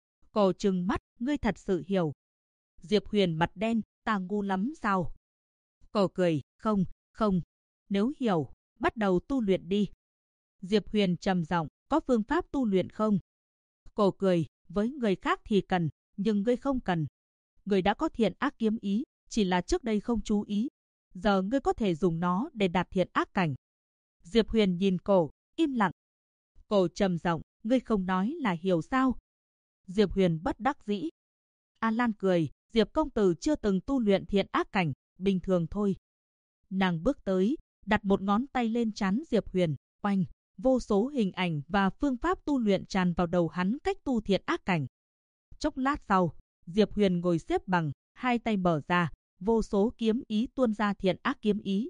Cô trừng mắt, ngươi thật sự hiểu. Diệp Huyền mặt đen, ta ngu lắm sao? Cô cười, không, nếu hiểu, bắt đầu tu luyện đi. Diệp Huyền trầm giọng, có phương pháp tu luyện không? Cô cười, với người khác thì cần, nhưng ngươi không cần. Ngươi đã có thiện ác kiếm ý, chỉ là trước đây không chú ý. Giờ ngươi có thể dùng nó để đạt thiện ác cảnh. Diệp Huyền nhìn cô, im lặng. Cô trầm giọng, ngươi không nói là hiểu sao? Diệp Huyền bất đắc dĩ. Alan cười, Diệp công tử chưa từng tu luyện thiện ác cảnh, bình thường thôi. Nàng bước tới, đặt một ngón tay lên trán Diệp Huyền, oanh, vô số hình ảnh và phương pháp tu luyện tràn vào đầu hắn cách tu thiện ác cảnh. Chốc lát sau, Diệp Huyền ngồi xếp bằng, hai tay mở ra, vô số kiếm ý tuôn ra thiện ác kiếm ý.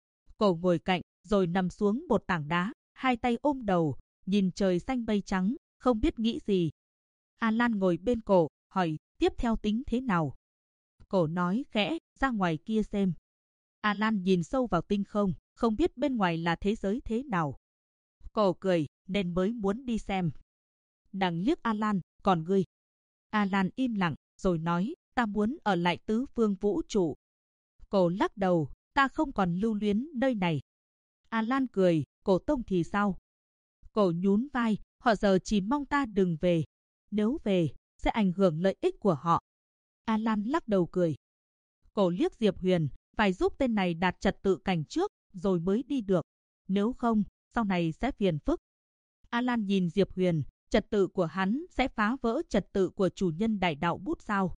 Cô ngồi cạnh, rồi nằm xuống một tảng đá, hai tay ôm đầu, nhìn trời xanh mây trắng, không biết nghĩ gì. Alan ngồi bên cổ, hỏi, tiếp theo tính thế nào? Cô nói khẽ, ra ngoài kia xem. Alan nhìn sâu vào tinh không, không biết bên ngoài là thế giới thế nào. Cô cười, nên mới muốn đi xem. Nàng liếc Alan, còn ngươi? Alan im lặng, rồi nói, ta muốn ở lại tứ phương vũ trụ. Cô lắc đầu, ta không còn lưu luyến nơi này. Alan cười, Cổ Tông thì sao? Cô nhún vai, họ giờ chỉ mong ta đừng về. Nếu về, sẽ ảnh hưởng lợi ích của họ. Alan lắc đầu cười. Cô liếc Diệp Huyền, phải giúp tên này đạt trật tự cảnh trước, rồi mới đi được. Nếu không, sau này sẽ phiền phức. Alan nhìn Diệp Huyền, trật tự của hắn sẽ phá vỡ trật tự của chủ nhân đại đạo bút sao?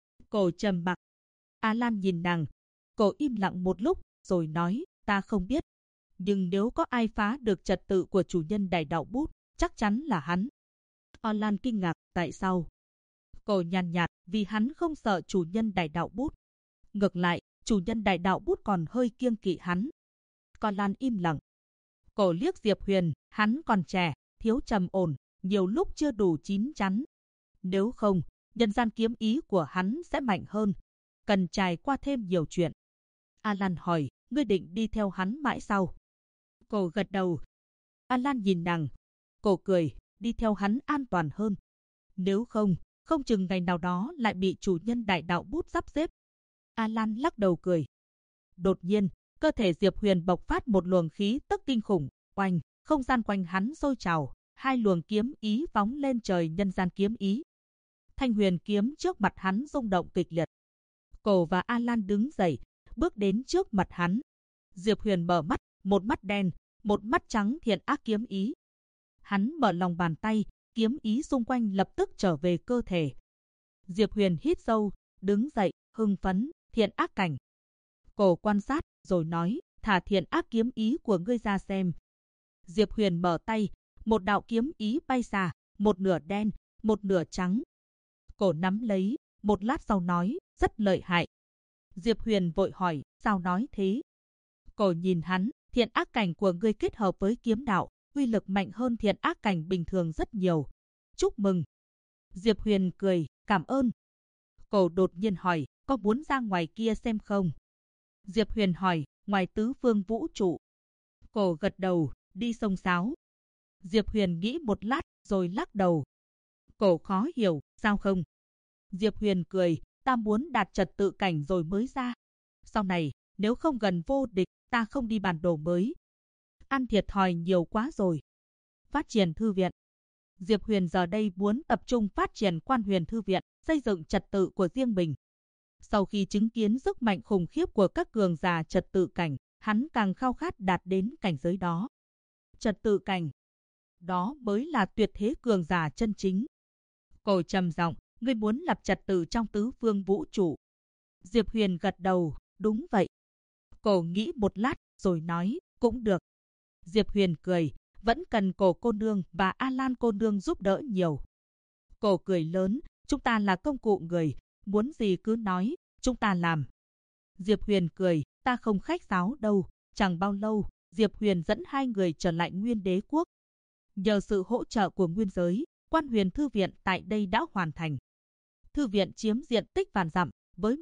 Cô trầm mặc. Alan nhìn nàng. Cô im lặng một lúc, rồi nói, ta không biết. Nhưng nếu có ai phá được trật tự của chủ nhân đại đạo bút, chắc chắn là hắn. Alan kinh ngạc, tại sao? Cô nhàn nhạt, vì hắn không sợ chủ nhân đại đạo bút. Ngược lại, chủ nhân đại đạo bút còn hơi kiêng kỵ hắn. Alan im lặng. Cô liếc Diệp Huyền, hắn còn trẻ, thiếu trầm ổn, nhiều lúc chưa đủ chín chắn. Nếu không, nhân gian kiếm ý của hắn sẽ mạnh hơn, cần trải qua thêm nhiều chuyện. Alan hỏi, ngươi định đi theo hắn mãi sao? Cô gật đầu. Alan nhìn nàng. Cô cười, đi theo hắn an toàn hơn. Nếu không, không chừng ngày nào đó lại bị chủ nhân đại đạo bút sắp xếp. Alan lắc đầu cười. Đột nhiên, cơ thể Diệp Huyền bộc phát một luồng khí tức kinh khủng, oanh, không gian quanh hắn sôi trào, hai luồng kiếm ý phóng lên trời nhân gian kiếm ý. Thanh huyền kiếm trước mặt hắn rung động kịch liệt. Cô và Alan đứng dậy, bước đến trước mặt hắn. Diệp Huyền mở mắt, một mắt đen, một mắt trắng thiện ác kiếm ý. Hắn mở lòng bàn tay, kiếm ý xung quanh lập tức trở về cơ thể. Diệp Huyền hít sâu, đứng dậy, hưng phấn, thiện ác cảnh. Cô quan sát, rồi nói, thả thiện ác kiếm ý của ngươi ra xem. Diệp Huyền mở tay, một đạo kiếm ý bay xa, một nửa đen, một nửa trắng. Cô nắm lấy, một lát sau nói, rất lợi hại. Diệp Huyền vội hỏi, sao nói thế? Cô nhìn hắn, thiện ác cảnh của ngươi kết hợp với kiếm đạo, uy lực mạnh hơn thiện ác cảnh bình thường rất nhiều. Chúc mừng. Diệp Huyền cười, cảm ơn. Cô đột nhiên hỏi, có muốn ra ngoài kia xem không? Diệp Huyền hỏi, ngoài tứ phương vũ trụ. Cô gật đầu, đi sông Sáo. Diệp Huyền nghĩ một lát, rồi lắc đầu. Cổ khó hiểu, sao không? Diệp Huyền cười, ta muốn đạt trật tự cảnh rồi mới ra. Sau này, nếu không gần vô địch, ta không đi bản đồ mới. Ăn thiệt thòi nhiều quá rồi. Phát triển thư viện. Diệp Huyền giờ đây muốn tập trung phát triển Quan Huyền Thư viện, xây dựng trật tự của riêng mình. Sau khi chứng kiến sức mạnh khủng khiếp của các cường giả trật tự cảnh, hắn càng khao khát đạt đến cảnh giới đó. Trật tự cảnh, đó mới là tuyệt thế cường giả chân chính. Cổ trầm giọng, ngươi muốn lập trật tự trong tứ phương vũ trụ. Diệp Huyền gật đầu, đúng vậy. Cổ nghĩ một lát, rồi nói, cũng được. Diệp Huyền cười, vẫn cần Cổ cô nương và A-Lan cô nương giúp đỡ nhiều. Cổ cười lớn, chúng ta là công cụ người, muốn gì cứ nói, chúng ta làm. Diệp Huyền cười, ta không khách sáo đâu. Chẳng bao lâu, Diệp Huyền dẫn hai người trở lại Nguyên Đế Quốc. Nhờ sự hỗ trợ của nguyên giới, Quan Huyền Thư viện tại đây đã hoàn thành. Thư viện chiếm diện tích vạn dặm, với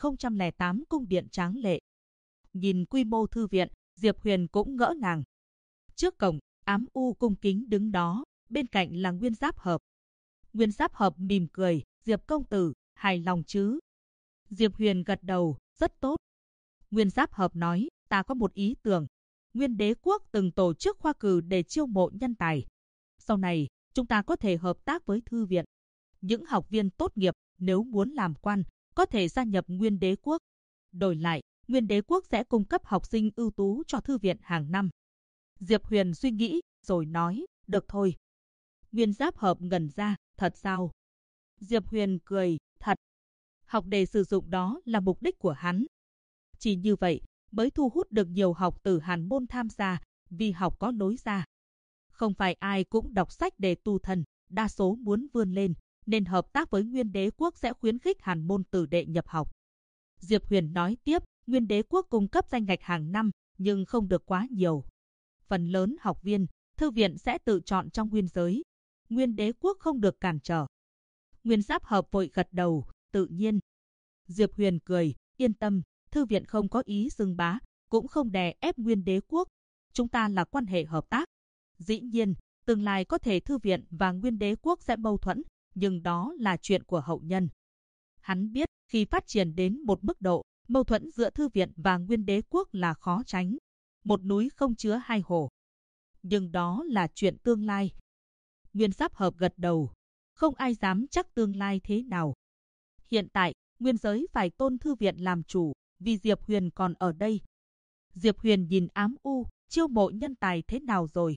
1008 cung điện tráng lệ. Nhìn quy mô thư viện, Diệp Huyền cũng ngỡ ngàng. Trước cổng, Ám U cung kính đứng đó, bên cạnh là Nguyên Giáp Hợp. Nguyên Giáp Hợp mỉm cười, Diệp công tử, hài lòng chứ? Diệp Huyền gật đầu, rất tốt. Nguyên Giáp Hợp nói, ta có một ý tưởng. Nguyên Đế Quốc từng tổ chức khoa cử để chiêu mộ nhân tài. Sau này, chúng ta có thể hợp tác với thư viện. Những học viên tốt nghiệp, nếu muốn làm quan, có thể gia nhập Nguyên Đế Quốc. Đổi lại, Nguyên Đế Quốc sẽ cung cấp học sinh ưu tú cho thư viện hàng năm. Diệp Huyền suy nghĩ, rồi nói, được thôi. Nguyên Giáp Hợp ngẩn ra, thật sao? Diệp Huyền cười, thật. Học để sử dụng đó là mục đích của hắn. Chỉ như vậy, mới thu hút được nhiều học tử Hàn môn tham gia, vì học có lối ra. Không phải ai cũng đọc sách để tu thân, đa số muốn vươn lên, nên hợp tác với Nguyên Đế Quốc sẽ khuyến khích Hàn môn tử đệ nhập học. Diệp Huyền nói tiếp, Nguyên Đế Quốc cung cấp danh ngạch hàng năm, nhưng không được quá nhiều. Phần lớn học viên, thư viện sẽ tự chọn trong nguyên giới. Nguyên Đế Quốc không được cản trở. Nguyên Giáp Hợp vội gật đầu, tự nhiên. Diệp Huyền cười, yên tâm, thư viện không có ý xưng bá, cũng không đè ép Nguyên Đế Quốc. Chúng ta là quan hệ hợp tác. Dĩ nhiên, tương lai có thể thư viện và Nguyên Đế Quốc sẽ mâu thuẫn, nhưng đó là chuyện của hậu nhân. Hắn biết, khi phát triển đến một mức độ, mâu thuẫn giữa thư viện và Nguyên Đế Quốc là khó tránh. Một núi không chứa hai hồ. Nhưng đó là chuyện tương lai. Nguyên Giáp Hợp gật đầu. Không ai dám chắc tương lai thế nào. Hiện tại, nguyên giới phải tôn thư viện làm chủ, vì Diệp Huyền còn ở đây. Diệp Huyền nhìn Ám U, chiêu mộ nhân tài thế nào rồi?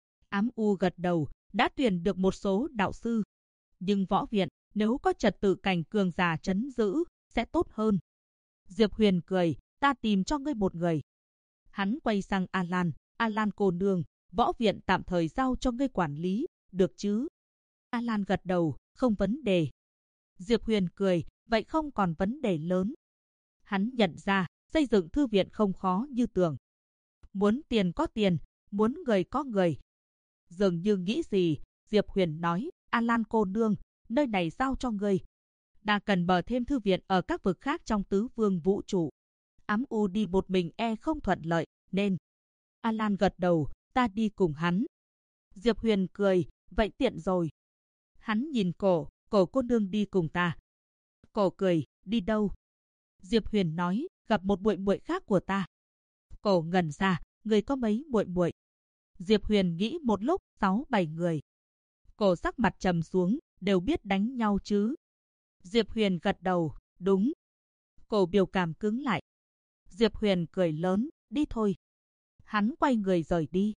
Ám U gật đầu, đã tuyển được một số đạo sư. Nhưng võ viện, nếu có trật tự cảnh cường giả trấn giữ, sẽ tốt hơn. Diệp Huyền cười, ta tìm cho ngươi một người. Hắn quay sang A-Lan, A-Lan cô nương, võ viện tạm thời giao cho ngươi quản lý, được chứ? A-Lan gật đầu, không vấn đề. Diệp Huyền cười, vậy không còn vấn đề lớn. Hắn nhận ra, xây dựng thư viện không khó như tưởng. Muốn tiền có tiền, muốn người có người. Dường như nghĩ gì, Diệp Huyền nói, A-Lan cô nương, nơi này giao cho ngươi. Ta cần mở thêm thư viện ở các vực khác trong tứ phương vũ trụ. Ám U đi một mình không thuận lợi, nên. A-Lan gật đầu, ta đi cùng hắn. Diệp Huyền cười, vậy tiện rồi. Hắn nhìn Cổ cô nương đi cùng ta. Cổ cười, đi đâu? Diệp Huyền nói, gặp một muội muội khác của ta. Cổ ngẩn ra, người có mấy muội muội? Diệp Huyền nghĩ một lúc, 6-7 người. Cổ sắc mặt trầm xuống, đều biết đánh nhau chứ? Diệp Huyền gật đầu, đúng. Cổ biểu cảm cứng lại. Diệp Huyền cười lớn, đi thôi. Hắn quay người rời đi.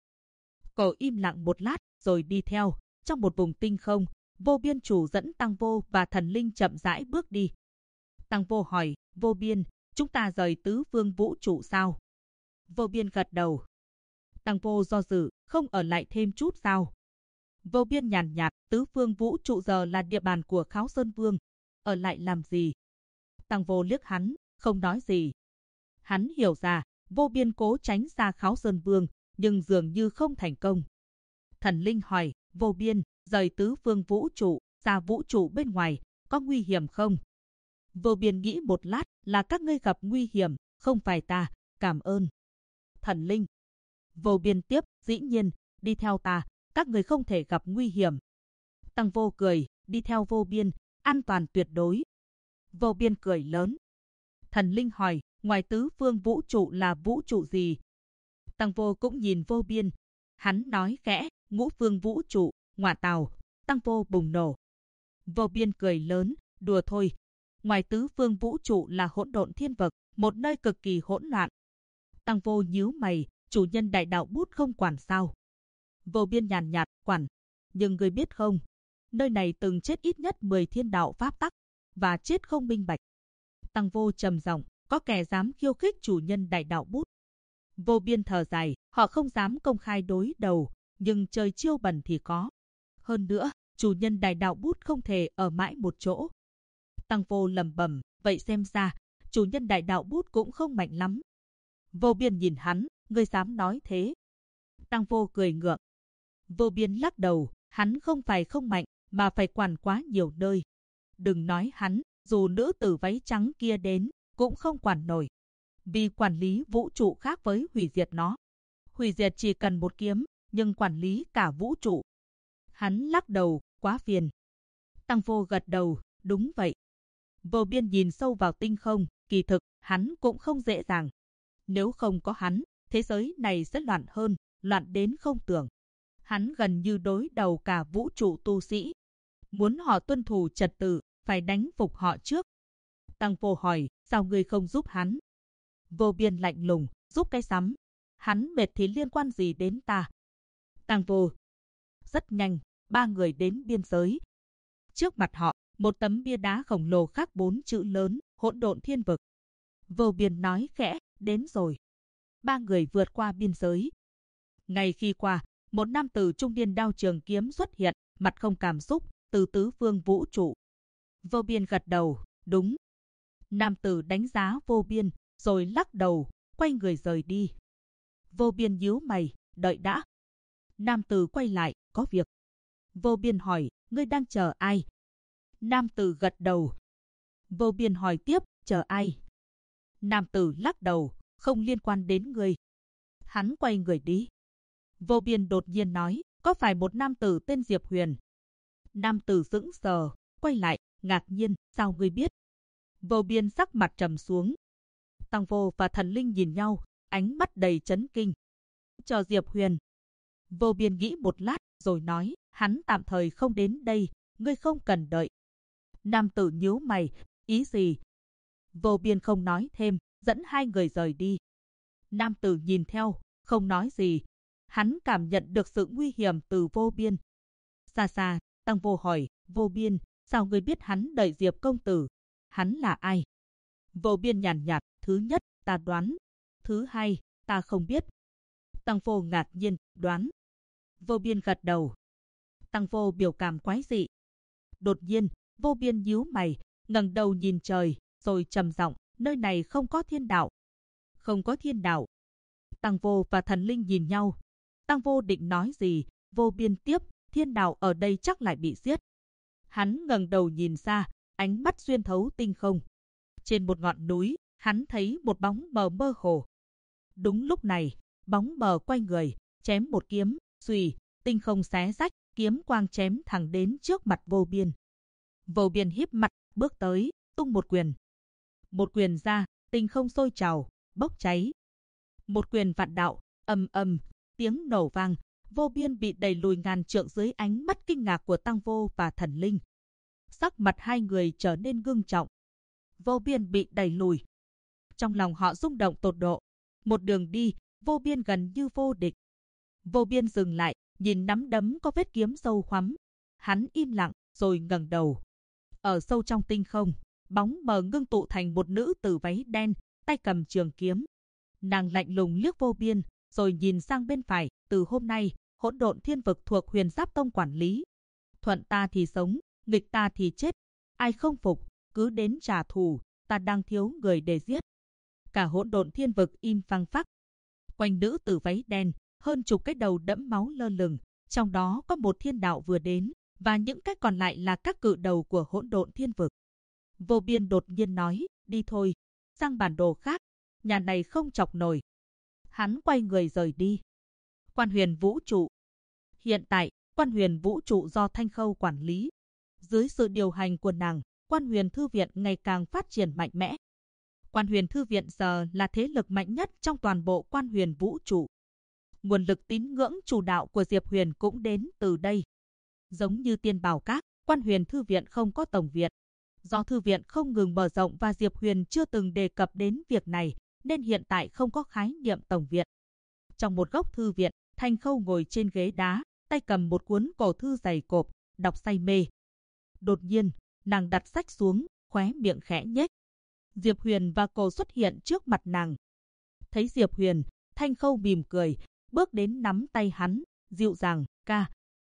Cổ im lặng một lát, rồi đi theo. Trong một vùng tinh không, Vô Biên chủ dẫn Tăng Vô và Thần Linh chậm rãi bước đi. Tăng Vô hỏi, Vô Biên, chúng ta rời tứ phương vũ trụ sao? Vô Biên gật đầu. Tăng Vô do dự, không ở lại thêm chút sao? Vô Biên nhàn nhạt, tứ phương vũ trụ giờ là địa bàn của Kháo Sơn Vương. Ở lại làm gì? Tăng Vô liếc hắn, không nói gì. Hắn hiểu ra, Vô Biên cố tránh ra Kháo Sơn Vương, nhưng dường như không thành công. Thần Linh hỏi, Vô Biên, rời tứ phương vũ trụ, ra vũ trụ bên ngoài, có nguy hiểm không? Vô Biên nghĩ một lát, là các ngươi gặp nguy hiểm, không phải ta, cảm ơn. Thần Linh. Vô Biên tiếp, dĩ nhiên, đi theo ta, các người không thể gặp nguy hiểm. Tăng Vô cười, đi theo Vô Biên, an toàn tuyệt đối. Vô Biên cười lớn. Thần linh hỏi, ngoài tứ phương vũ trụ là vũ trụ gì? Tăng Vô cũng nhìn Vô Biên. Hắn nói khẽ, ngũ phương vũ trụ, ngọa tào. Tăng Vô bùng nổ. Vô Biên cười lớn, đùa thôi. Ngoài tứ phương vũ trụ là hỗn độn thiên vực, một nơi cực kỳ hỗn loạn. Tăng Vô nhíu mày, chủ nhân đại đạo bút không quản sao? Vô Biên nhàn nhạt, quản. Nhưng người biết không, nơi này từng chết ít nhất 10 thiên đạo pháp tắc, và chết không minh bạch. Tăng Vô trầm giọng, có kẻ dám khiêu khích chủ nhân đại đạo bút. Vô Biên thở dài, họ không dám công khai đối đầu, nhưng chơi chiêu bẩn thì có. Hơn nữa, chủ nhân đại đạo bút không thể ở mãi một chỗ. Tăng Vô lẩm bẩm, vậy xem ra, chủ nhân đại đạo bút cũng không mạnh lắm. Vô Biên nhìn hắn, ngươi dám nói thế? Tăng Vô cười ngượng. Vô Biên lắc đầu, hắn không phải không mạnh, mà phải quản quá nhiều nơi. Đừng nói hắn, dù nữ tử váy trắng kia đến, cũng không quản nổi. Vì quản lý vũ trụ khác với hủy diệt nó. Hủy diệt chỉ cần một kiếm, nhưng quản lý cả vũ trụ. Hắn lắc đầu, quá phiền. Tăng Vô gật đầu, đúng vậy. Vô Biên nhìn sâu vào tinh không, kỳ thực, hắn cũng không dễ dàng. Nếu không có hắn, thế giới này sẽ loạn hơn, loạn đến không tưởng. Hắn gần như đối đầu cả vũ trụ tu sĩ. Muốn họ tuân thủ trật tự, phải đánh phục họ trước. Tăng Vô hỏi, sao ngươi không giúp hắn? Vô Biên lạnh lùng, giúp cái sắm. Hắn mệt thì liên quan gì đến ta? Tăng Vô. Rất nhanh, 3 người đến biên giới. Trước mặt họ, một tấm bia đá khổng lồ khắc 4 chữ lớn, hỗn độn thiên vực. Vô Biên nói khẽ, đến rồi. 3 người vượt qua biên giới. Ngay khi qua, một nam tử trung niên đao trường kiếm xuất hiện, mặt không cảm xúc, từ tứ phương vũ trụ. Vô Biên gật đầu, đúng. Nam tử đánh giá Vô Biên, rồi lắc đầu, quay người rời đi. Vô Biên nhíu mày, đợi đã. Nam tử quay lại, có việc. Vô Biên hỏi, ngươi đang chờ ai? Nam tử gật đầu. Vô Biên hỏi tiếp, chờ ai? Nam tử lắc đầu, không liên quan đến ngươi. Hắn quay người đi. Vô Biên đột nhiên nói, có phải một nam tử tên Diệp Huyền? Nam tử sững sờ, quay lại, ngạc nhiên, sao ngươi biết? Vô Biên sắc mặt trầm xuống. Tăng Vô và Thần Linh nhìn nhau, ánh mắt đầy chấn kinh. Chờ Diệp Huyền. Vô Biên nghĩ một lát, rồi nói, hắn tạm thời không đến đây, ngươi không cần đợi. Nam tử nhíu mày, ý gì? Vô Biên không nói thêm, dẫn 2 người rời đi. Nam tử nhìn theo, không nói gì. Hắn cảm nhận được sự nguy hiểm từ Vô Biên. Xa xa, Tăng Vô hỏi, Vô Biên, sao ngươi biết hắn đợi Diệp công tử? Hắn là ai? Vô Biên nhàn nhạt, thứ nhất, ta đoán. Thứ hai, ta không biết. Tăng Vô ngạc nhiên, đoán. Vô Biên gật đầu. Tăng Vô biểu cảm quái dị. Đột nhiên, Vô Biên nhíu mày, ngẩng đầu nhìn trời, rồi trầm giọng, nơi này không có thiên đạo. Không có thiên đạo. Tăng Vô và Thần Linh nhìn nhau. Tăng Vô định nói gì, Vô Biên tiếp, thiên đạo ở đây chắc lại bị giết. Hắn ngẩng đầu nhìn xa, ánh mắt xuyên thấu tinh không. Trên một ngọn núi, hắn thấy một bóng mờ mơ hồ. Đúng lúc này, bóng mờ quay người, chém một kiếm, xùy, tinh không xé rách, kiếm quang chém thẳng đến trước mặt Vô Biên. Vô Biên híp mặt, bước tới, tung một quyền. Một quyền ra, tinh không sôi trào, bốc cháy. Một quyền vạn đạo, ầm ầm, tiếng nổ vang, Vô Biên bị đẩy lùi ngàn trượng dưới ánh mắt kinh ngạc của Tăng Vô và Thần Linh. Sắc mặt 2 người trở nên ngưng trọng. Vô Biên bị đẩy lùi. Trong lòng họ rung động tột độ. Một đường đi, Vô Biên gần như vô địch. Vô Biên dừng lại, nhìn nắm đấm có vết kiếm sâu hoắm. Hắn im lặng, rồi ngẩng đầu. Ở sâu trong tinh không, bóng mờ ngưng tụ thành một nữ tử váy đen, tay cầm trường kiếm. Nàng lạnh lùng liếc Vô Biên, rồi nhìn sang bên phải. Từ hôm nay, hỗn độn thiên vực thuộc Huyền Giáp Tông quản lý. Thuận ta thì sống, nghịch ta thì chết. Ai không phục, cứ đến trả thù, ta đang thiếu người để giết. Cả hỗn độn thiên vực im phăng phắc. Quanh nữ tử váy đen, hơn chục cái đầu đẫm máu lơ lửng, trong đó có một thiên đạo vừa đến, và những cái còn lại là các cự đầu của hỗn độn thiên vực. Vô Biên đột nhiên nói, đi thôi, sang bản đồ khác, nhà này không chọc nổi. Hắn quay người rời đi. Quan Huyền vũ trụ. Hiện tại, Quan Huyền vũ trụ do Thanh Khâu quản lý. Dưới sự điều hành của nàng, Quan Huyền Thư Viện ngày càng phát triển mạnh mẽ. Quan Huyền Thư Viện giờ là thế lực mạnh nhất trong toàn bộ Quan Huyền vũ trụ. Nguồn lực tín ngưỡng chủ đạo của Diệp Huyền cũng đến từ đây. Giống như Tiên Bảo Các, Quan Huyền Thư Viện không có tổng viện. Do thư viện không ngừng mở rộng và Diệp Huyền chưa từng đề cập đến việc này, nên hiện tại không có khái niệm tổng viện. Trong một góc thư viện, Thanh Khâu ngồi trên ghế đá, tay cầm một cuốn cổ thư dày cộp, đọc say mê. Đột nhiên, nàng đặt sách xuống, khóe miệng khẽ nhếch. Diệp Huyền và cô xuất hiện trước mặt nàng. Thấy Diệp Huyền, Thanh Khâu mỉm cười, bước đến nắm tay hắn, dịu dàng, ca.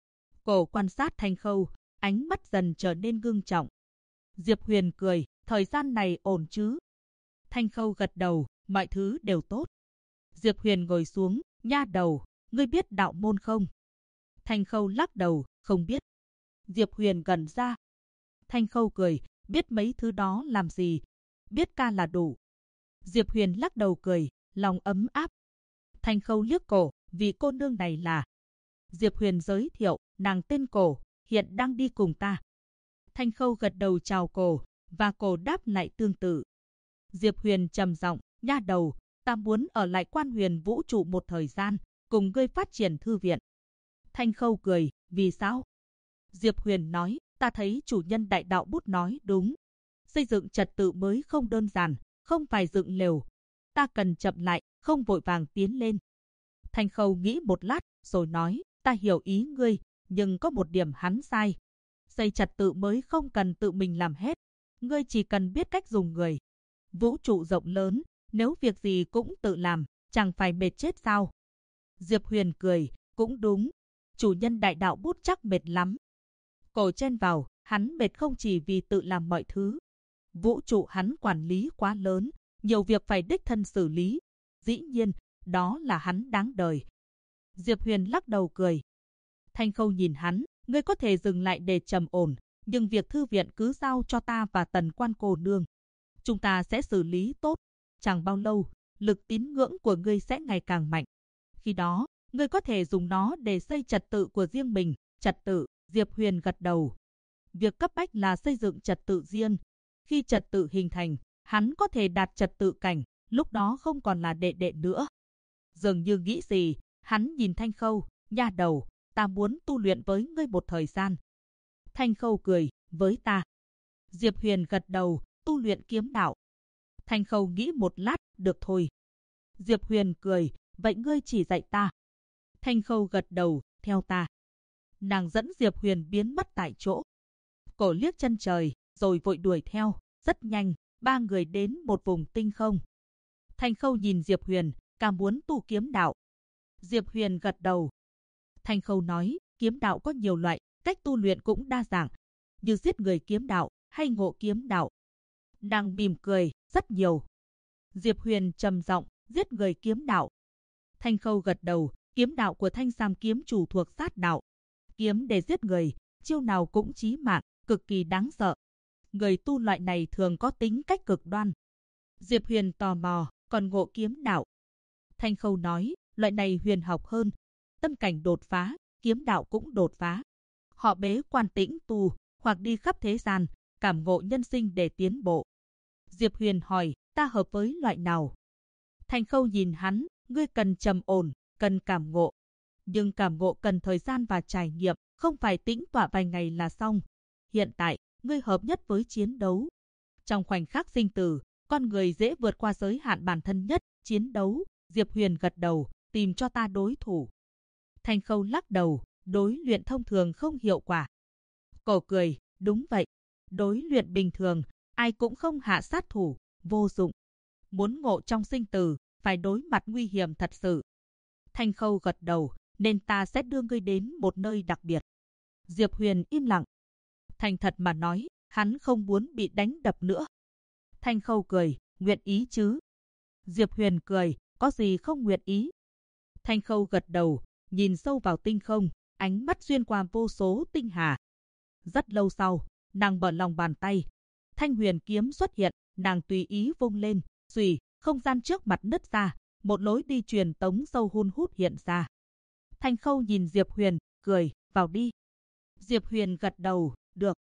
Cô quan sát Thanh Khâu, ánh mắt dần trở nên ngưng trọng. Diệp Huyền cười, thời gian này ổn chứ? Thanh Khâu gật đầu, mọi thứ đều tốt. Diệp Huyền ngồi xuống, nha đầu, ngươi biết đạo môn không? Thanh Khâu lắc đầu, không biết. Diệp Huyền gần ra. Thanh Khâu cười, biết mấy thứ đó làm gì? Biết ca là đủ. Diệp Huyền lắc đầu cười, lòng ấm áp. Thanh Khâu liếc cổ, vì cô nương này là. Diệp Huyền giới thiệu, nàng tên Cổ, hiện đang đi cùng ta. Thanh Khâu gật đầu chào Cổ, và Cổ đáp lại tương tự. Diệp Huyền trầm giọng, nha đầu, ta muốn ở lại Quan Huyền vũ trụ một thời gian, cùng ngươi phát triển thư viện. Thanh Khâu cười, vì sao? Diệp Huyền nói, ta thấy chủ nhân Đại Đạo Bút nói đúng. Xây dựng trật tự mới không đơn giản, không phải dựng lều. Ta cần chậm lại, không vội vàng tiến lên. Thanh Khâu nghĩ một lát, rồi nói, ta hiểu ý ngươi, nhưng có một điểm hắn sai. Xây trật tự mới không cần tự mình làm hết. Ngươi chỉ cần biết cách dùng người. Vũ trụ rộng lớn, nếu việc gì cũng tự làm, chẳng phải mệt chết sao? Diệp Huyền cười, cũng đúng. Chủ nhân Đại Đạo Bút chắc mệt lắm. Cổ chen vào, hắn mệt không chỉ vì tự làm mọi thứ. Vũ trụ hắn quản lý quá lớn, nhiều việc phải đích thân xử lý. Dĩ nhiên, đó là hắn đáng đời. Diệp Huyền lắc đầu cười. Thanh Khâu nhìn hắn, ngươi có thể dừng lại để trầm ổn, nhưng việc thư viện cứ giao cho ta và Tần Quan cô nương. Chúng ta sẽ xử lý tốt. Chẳng bao lâu, lực tín ngưỡng của ngươi sẽ ngày càng mạnh. Khi đó, ngươi có thể dùng nó để xây trật tự của riêng mình. Trật tự, Diệp Huyền gật đầu. Việc cấp bách là xây dựng trật tự riêng. Khi trật tự hình thành, hắn có thể đạt trật tự cảnh, lúc đó không còn là đệ đệ nữa. Dường như nghĩ gì, hắn nhìn Thanh Khâu, nha đầu, ta muốn tu luyện với ngươi một thời gian. Thanh Khâu cười, với ta. Diệp Huyền gật đầu, tu luyện kiếm đạo. Thanh Khâu nghĩ một lát, được thôi. Diệp Huyền cười, vậy ngươi chỉ dạy ta. Thanh Khâu gật đầu, theo ta. Nàng dẫn Diệp Huyền biến mất tại chỗ. Cổ liếc chân trời, rồi vội đuổi theo. Rất nhanh, ba người đến một vùng tinh không. Thanh Khâu nhìn Diệp Huyền, ca muốn tu kiếm đạo. Diệp Huyền gật đầu. Thanh Khâu nói, kiếm đạo có nhiều loại, cách tu luyện cũng đa dạng, như giết người kiếm đạo hay ngộ kiếm đạo. Nàng mỉm cười, rất nhiều. Diệp Huyền trầm giọng, giết người kiếm đạo. Thanh Khâu gật đầu, kiếm đạo của Thanh Sam kiếm chủ thuộc sát đạo. Kiếm để giết người, chiêu nào cũng chí mạng, cực kỳ đáng sợ. Người tu loại này thường có tính cách cực đoan. Diệp Huyền tò mò, còn ngộ kiếm đạo. Thanh Khâu nói, loại này huyền học hơn. Tâm cảnh đột phá, kiếm đạo cũng đột phá. Họ bế quan tĩnh tu, hoặc đi khắp thế gian, cảm ngộ nhân sinh để tiến bộ. Diệp Huyền hỏi, ta hợp với loại nào? Thanh Khâu nhìn hắn, ngươi cần trầm ổn, cần cảm ngộ. Nhưng cảm ngộ cần thời gian và trải nghiệm, không phải tĩnh tọa vài ngày là xong. Hiện tại, ngươi hợp nhất với chiến đấu. Trong khoảnh khắc sinh tử, con người dễ vượt qua giới hạn bản thân nhất, chiến đấu. Diệp Huyền gật đầu, tìm cho ta đối thủ. Thanh Khâu lắc đầu, đối luyện thông thường không hiệu quả. Cổ cười, đúng vậy. Đối luyện bình thường, ai cũng không hạ sát thủ, vô dụng. Muốn ngộ trong sinh tử, phải đối mặt nguy hiểm thật sự. Thanh Khâu gật đầu, nên ta sẽ đưa ngươi đến một nơi đặc biệt. Diệp Huyền im lặng. Thành thật mà nói, hắn không muốn bị đánh đập nữa. Thanh Khâu cười, nguyện ý chứ? Diệp Huyền cười, có gì không nguyện ý? Thanh Khâu gật đầu, nhìn sâu vào tinh không, ánh mắt xuyên qua vô số tinh hà. Rất lâu sau, nàng mở lòng bàn tay. Thanh huyền kiếm xuất hiện, nàng tùy ý vung lên, xùy, không gian trước mặt nứt ra, một lối đi truyền tống sâu hun hút hiện ra. Thanh Khâu nhìn Diệp Huyền, cười, vào đi. Diệp Huyền gật đầu, được.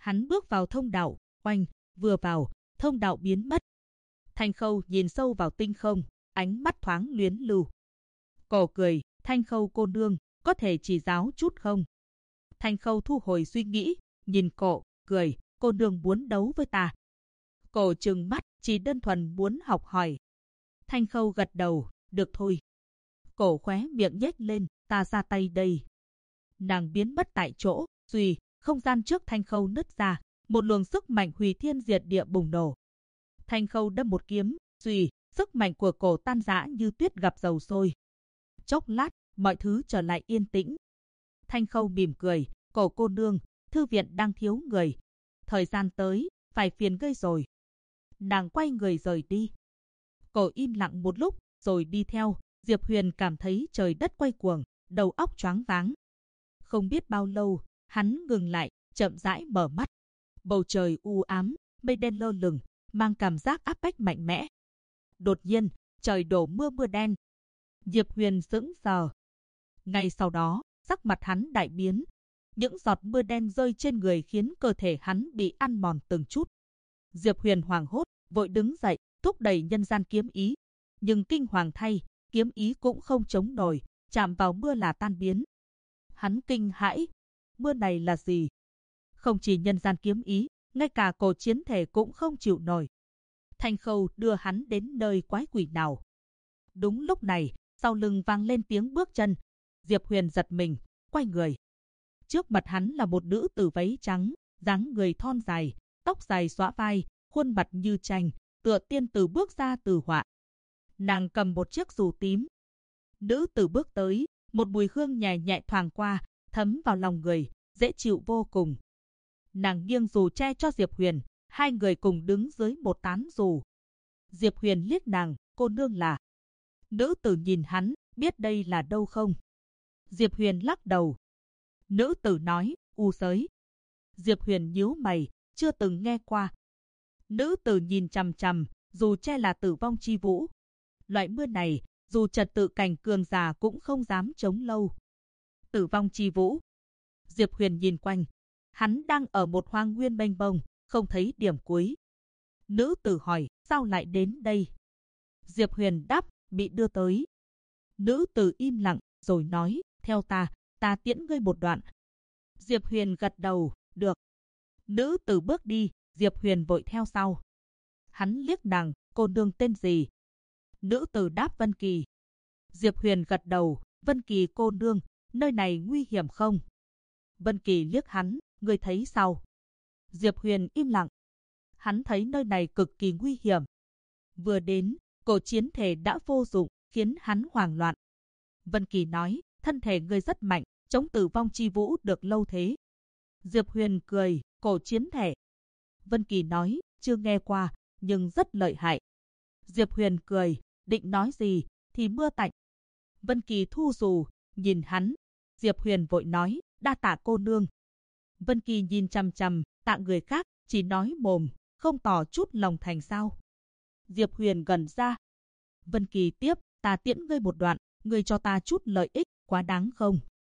Hắn bước vào thông đạo, oanh, vừa vào, thông đạo biến mất. Thanh Khâu nhìn sâu vào tinh không, ánh mắt thoáng luyến lưu. Cổ cười, Thanh Khâu cô nương, có thể chỉ giáo chút không? Thanh Khâu thu hồi suy nghĩ, nhìn cổ, cười, cô nương muốn đấu với ta. Cổ trừng mắt, chỉ đơn thuần muốn học hỏi. Thanh Khâu gật đầu, được thôi. Cổ khóe miệng nhếch lên, ta ra tay đây. Nàng biến mất tại chỗ, suy, không gian trước Thanh Khâu nứt ra, một luồng sức mạnh hủy thiên diệt địa bùng nổ. Thanh Khâu đâm một kiếm, suy, sức mạnh của cổ tan rã như tuyết gặp dầu sôi. Chốc lát, mọi thứ trở lại yên tĩnh. Thanh Khâu mỉm cười, cổ cô nương, thư viện đang thiếu người. Thời gian tới, phải phiền ngươi rồi. Nàng quay người rời đi. Cổ im lặng một lúc, rồi đi theo. Diệp Huyền cảm thấy trời đất quay cuồng, đầu óc choáng váng. Không biết bao lâu, hắn ngừng lại, chậm rãi mở mắt. Bầu trời u ám, mây đen lơ lửng, mang cảm giác áp bách mạnh mẽ. Đột nhiên, trời đổ mưa đen. Diệp Huyền sững sờ. Ngay sau đó, sắc mặt hắn đại biến. Những giọt mưa đen rơi trên người khiến cơ thể hắn bị ăn mòn từng chút. Diệp Huyền hoảng hốt, vội đứng dậy, thúc đẩy nhân gian kiếm ý. Nhưng kinh hoàng thay, kiếm ý cũng không chống nổi, chạm vào mưa là tan biến. Hắn kinh hãi, mưa này là gì? Không chỉ nhân gian kiếm ý, ngay cả cổ chiến thể cũng không chịu nổi. Thanh Khâu đưa hắn đến nơi quái quỷ nào. Đúng lúc này, sau lưng vang lên tiếng bước chân. Diệp Huyền giật mình, quay người. Trước mặt hắn là một nữ tử váy trắng, dáng người thon dài, tóc dài xõa vai, khuôn mặt như tranh, tựa tiên tử bước ra từ họa. Nàng cầm một chiếc dù tím. Nữ tử bước tới, một mùi hương nhẹ nhẹ thoảng qua, thấm vào lòng người, dễ chịu vô cùng. Nàng nghiêng dù che cho Diệp Huyền, hai người cùng đứng dưới một tán dù. Diệp Huyền liếc nàng, cô nương là. Nữ tử nhìn hắn, biết đây là đâu không? Diệp Huyền lắc đầu. Nữ tử nói, u giới. Diệp Huyền nhíu mày, chưa từng nghe qua. Nữ tử nhìn chằm chằm, dù che là tử vong chi vũ. Loại mưa này, dù trật tự cảnh cường giả cũng không dám chống lâu. Tử vong chi vũ. Diệp Huyền nhìn quanh. Hắn đang ở một hoang nguyên mênh mông, không thấy điểm cuối. Nữ tử hỏi, sao lại đến đây? Diệp Huyền đáp, bị đưa tới. Nữ tử im lặng, rồi nói, theo ta tiễn ngươi một đoạn. Diệp Huyền gật đầu, được. Nữ tử bước đi, Diệp Huyền vội theo sau. Hắn liếc nàng, cô nương tên gì? Nữ tử đáp Vân Kỳ. Diệp Huyền gật đầu, Vân Kỳ cô nương, nơi này nguy hiểm không? Vân Kỳ liếc hắn, ngươi thấy sao? Diệp Huyền im lặng. Hắn thấy nơi này cực kỳ nguy hiểm. Vừa đến, cổ chiến thể đã vô dụng, khiến hắn hoảng loạn. Vân Kỳ nói, thân thể ngươi rất mạnh, chống tử vong chi vũ được lâu thế. Diệp Huyền cười, cổ chiến thể. Vân Kỳ nói, chưa nghe qua, nhưng rất lợi hại. Diệp Huyền cười, định nói gì, thì mưa tạnh. Vân Kỳ thu dù, nhìn hắn. Diệp Huyền vội nói, đa tạ cô nương. Vân Kỳ nhìn chằm chằm, tạ người khác, chỉ nói mồm, không tỏ chút lòng thành sao. Diệp Huyền gần ra. Vân Kỳ tiếp, ta tiễn ngươi một đoạn, ngươi cho ta chút lợi ích, quá đáng không?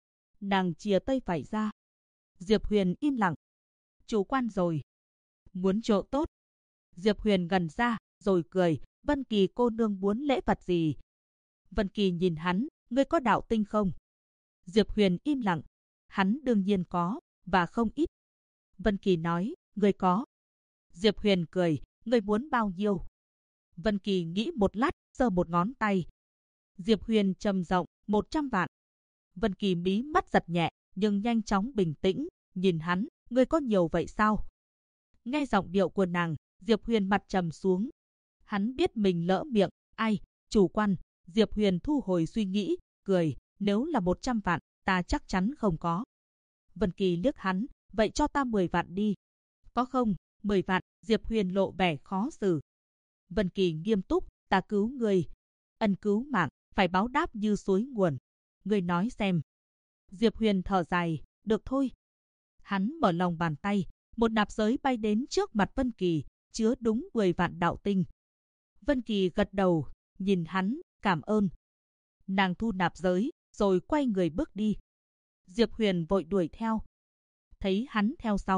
Nàng chìa tay phải ra. Diệp Huyền im lặng. Chủ quan rồi. Muốn chỗ tốt. Diệp Huyền gần ra, rồi cười, Vân Kỳ cô nương muốn lễ vật gì? Vân Kỳ nhìn hắn, ngươi có đạo tinh không? Diệp Huyền im lặng. Hắn đương nhiên có, và không ít. Vân Kỳ nói, ngươi có. Diệp Huyền cười, ngươi muốn bao nhiêu? Vân Kỳ nghĩ một lát, giơ một ngón tay. Diệp Huyền trầm giọng, 100 vạn. Vân Kỳ mí mắt giật nhẹ, nhưng nhanh chóng bình tĩnh, nhìn hắn, ngươi có nhiều vậy sao? Nghe giọng điệu của nàng, Diệp Huyền mặt trầm xuống. Hắn biết mình lỡ miệng, ai, chủ quan. Diệp Huyền thu hồi suy nghĩ, cười, nếu là 100 vạn, ta chắc chắn không có. Vân Kỳ liếc hắn, vậy cho ta 10 vạn đi. Có không? 10 vạn, Diệp Huyền lộ vẻ khó xử. Vân Kỳ nghiêm túc, ta cứu ngươi. Ân cứu mạng, phải báo đáp như suối nguồn. Ngươi nói xem. Diệp Huyền thở dài, được thôi. Hắn mở lòng bàn tay, một nạp giới bay đến trước mặt Vân Kỳ, chứa đúng 10 vạn đạo tinh. Vân Kỳ gật đầu, nhìn hắn, cảm ơn. Nàng thu nạp giới, rồi quay người bước đi. Diệp Huyền vội đuổi theo. Thấy hắn theo sau,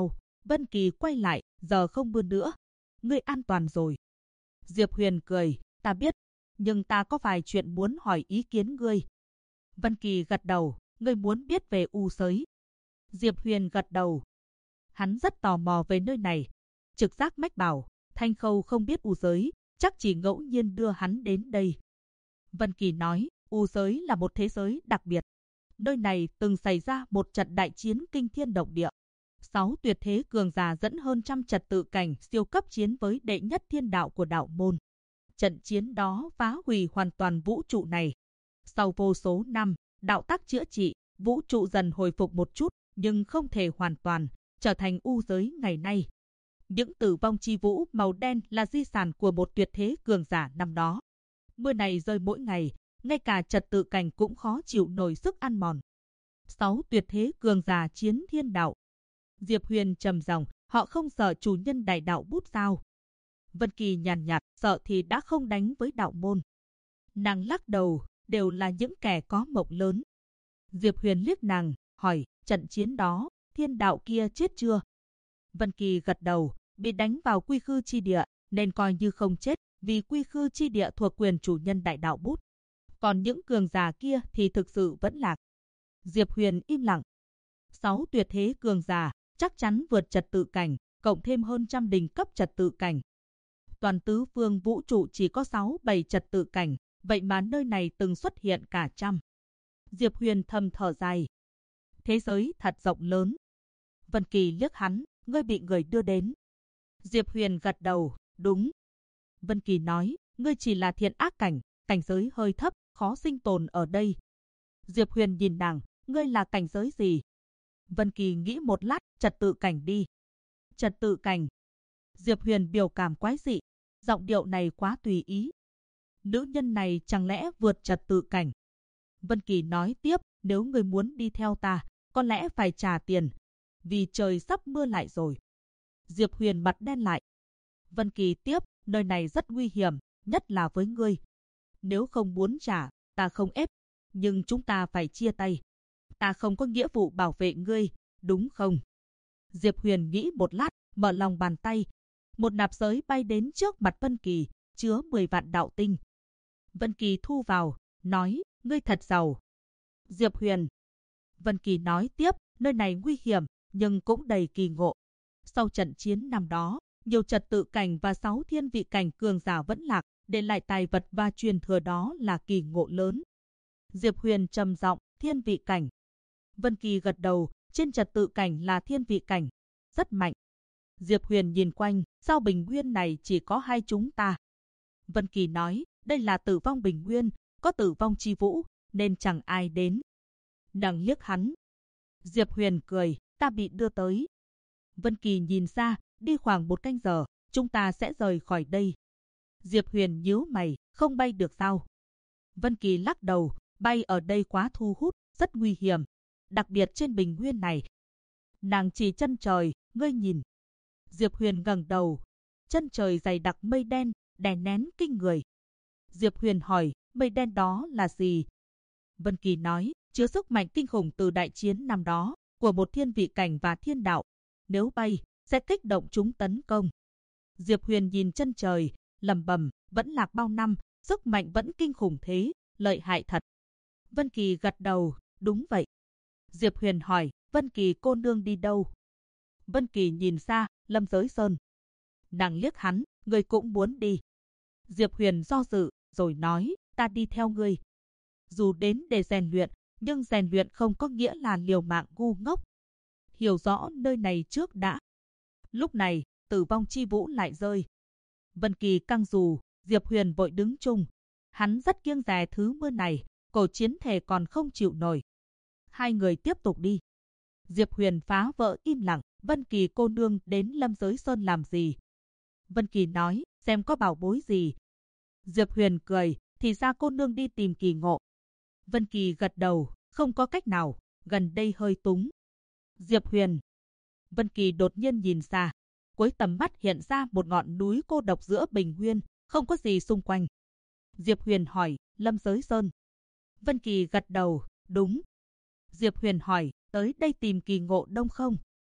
Vân Kỳ quay lại, giờ không mưa nữa. Ngươi an toàn rồi. Diệp Huyền cười, ta biết, nhưng ta có vài chuyện muốn hỏi ý kiến ngươi. Vân Kỳ gật đầu, ngươi muốn biết về U Giới. Diệp Huyền gật đầu. Hắn rất tò mò về nơi này. Trực giác mách bảo, Thanh Khâu không biết U Giới, chắc chỉ ngẫu nhiên đưa hắn đến đây. Vân Kỳ nói, U Giới là một thế giới đặc biệt. Nơi này từng xảy ra một trận đại chiến kinh thiên động địa. 6 tuyệt thế cường giả dẫn hơn trăm trật tự cảnh siêu cấp chiến với đệ nhất thiên đạo của đạo môn. Trận chiến đó phá hủy hoàn toàn vũ trụ này. Sau vô số năm, đạo tắc chữa trị, vũ trụ dần hồi phục một chút, nhưng không thể hoàn toàn, trở thành U Giới ngày nay. Những tử vong chi vũ màu đen là di sản của một tuyệt thế cường giả năm đó. Mưa này rơi mỗi ngày, ngay cả trật tự cảnh cũng khó chịu nổi sức ăn mòn. 6 tuyệt thế cường giả chiến thiên đạo. Diệp Huyền trầm giọng, họ không sợ chủ nhân đại đạo bút sao? Vân Kỳ nhàn nhạt, sợ thì đã không đánh với đạo môn. Nàng lắc đầu, đều là những kẻ có mộng lớn. Diệp Huyền liếc nàng, hỏi, trận chiến đó, thiên đạo kia chết chưa? Vân Kỳ gật đầu, bị đánh vào quy khư chi địa, nên coi như không chết, vì quy khư chi địa thuộc quyền chủ nhân đại đạo bút. Còn những cường giả kia thì thực sự vẫn lạc. Diệp Huyền im lặng. 6 tuyệt thế cường giả, chắc chắn vượt trật tự cảnh, cộng thêm hơn trăm đỉnh cấp trật tự cảnh. Toàn tứ phương vũ trụ chỉ có 6-7 trật tự cảnh, vậy mà nơi này từng xuất hiện cả trăm. Diệp Huyền thầm thở dài. Thế giới thật rộng lớn. Vân Kỳ liếc hắn, ngươi bị người đưa đến. Diệp Huyền gật đầu, đúng. Vân Kỳ nói, ngươi chỉ là thiện ác cảnh, cảnh giới hơi thấp, khó sinh tồn ở đây. Diệp Huyền nhìn nàng, ngươi là cảnh giới gì? Vân Kỳ nghĩ một lát, trật tự cảnh đi. Trật tự cảnh. Diệp Huyền biểu cảm quái dị, giọng điệu này quá tùy ý. Nữ nhân này chẳng lẽ vượt trật tự cảnh? Vân Kỳ nói tiếp, nếu ngươi muốn đi theo ta, có lẽ phải trả tiền, vì trời sắp mưa lại rồi. Diệp Huyền mặt đen lại. Vân Kỳ tiếp, nơi này rất nguy hiểm, nhất là với ngươi. Nếu không muốn trả, ta không ép, nhưng chúng ta phải chia tay. Ta không có nghĩa vụ bảo vệ ngươi, đúng không? Diệp Huyền nghĩ một lát, mở lòng bàn tay. Một nạp giới bay đến trước mặt Vân Kỳ, chứa 10 vạn đạo tinh. Vân Kỳ thu vào, nói, ngươi thật giàu. Diệp Huyền. Vân Kỳ nói tiếp, nơi này nguy hiểm, nhưng cũng đầy kỳ ngộ. Sau trận chiến năm đó, nhiều trật tự cảnh và 6 thiên vị cảnh cường giả vẫn lạc, để lại tài vật và truyền thừa đó là kỳ ngộ lớn. Diệp Huyền trầm giọng, thiên vị cảnh. Vân Kỳ gật đầu, trên trật tự cảnh là thiên vị cảnh, rất mạnh. Diệp Huyền nhìn quanh, sao bình nguyên này chỉ có hai chúng ta? Vân Kỳ nói, đây là tử vong bình nguyên, có tử vong chi vũ, nên chẳng ai đến. Nàng liếc hắn. Diệp Huyền cười, ta bị đưa tới. Vân Kỳ nhìn ra, đi khoảng 1 canh giờ, chúng ta sẽ rời khỏi đây. Diệp Huyền nhíu mày, không bay được sao? Vân Kỳ lắc đầu, bay ở đây quá thu hút, rất nguy hiểm, đặc biệt trên bình nguyên này. Nàng chỉ chân trời, ngươi nhìn. Diệp Huyền ngẩng đầu, chân trời dày đặc mây đen, đè nén kinh người. Diệp Huyền hỏi, mây đen đó là gì? Vân Kỳ nói, chứa sức mạnh kinh khủng từ đại chiến năm đó, của một thiên vị cảnh và thiên đạo. Nếu bay, sẽ kích động chúng tấn công. Diệp Huyền nhìn chân trời, lẩm bẩm, vẫn lạc bao năm, sức mạnh vẫn kinh khủng thế, lợi hại thật. Vân Kỳ gật đầu, đúng vậy. Diệp Huyền hỏi, Vân Kỳ cô nương đi đâu? Vân Kỳ nhìn xa, Lâm Giới Sơn. Nàng liếc hắn, ngươi cũng muốn đi. Diệp Huyền do dự, rồi nói, ta đi theo ngươi. Dù đến để rèn luyện, nhưng rèn luyện không có nghĩa là liều mạng ngu ngốc. Hiểu rõ nơi này trước đã. Lúc này, tử vong chi vũ lại rơi. Vân Kỳ căng dù, Diệp Huyền vội đứng chung. Hắn rất kiêng dè thứ mưa này, cổ chiến thể còn không chịu nổi. Hai người tiếp tục đi. Diệp Huyền phá vỡ im lặng, Vân Kỳ cô nương đến Lâm Giới Sơn làm gì? Vân Kỳ nói, xem có bảo bối gì. Diệp Huyền cười, thì ra cô nương đi tìm kỳ ngộ. Vân Kỳ gật đầu, không có cách nào, gần đây hơi túng. Diệp Huyền. Vân Kỳ đột nhiên nhìn xa, cuối tầm mắt hiện ra một ngọn núi cô độc giữa bình nguyên, không có gì xung quanh. Diệp Huyền hỏi, Lâm Giới Sơn. Vân Kỳ gật đầu, đúng. Diệp Huyền hỏi, tới đây tìm kỳ ngộ đông không?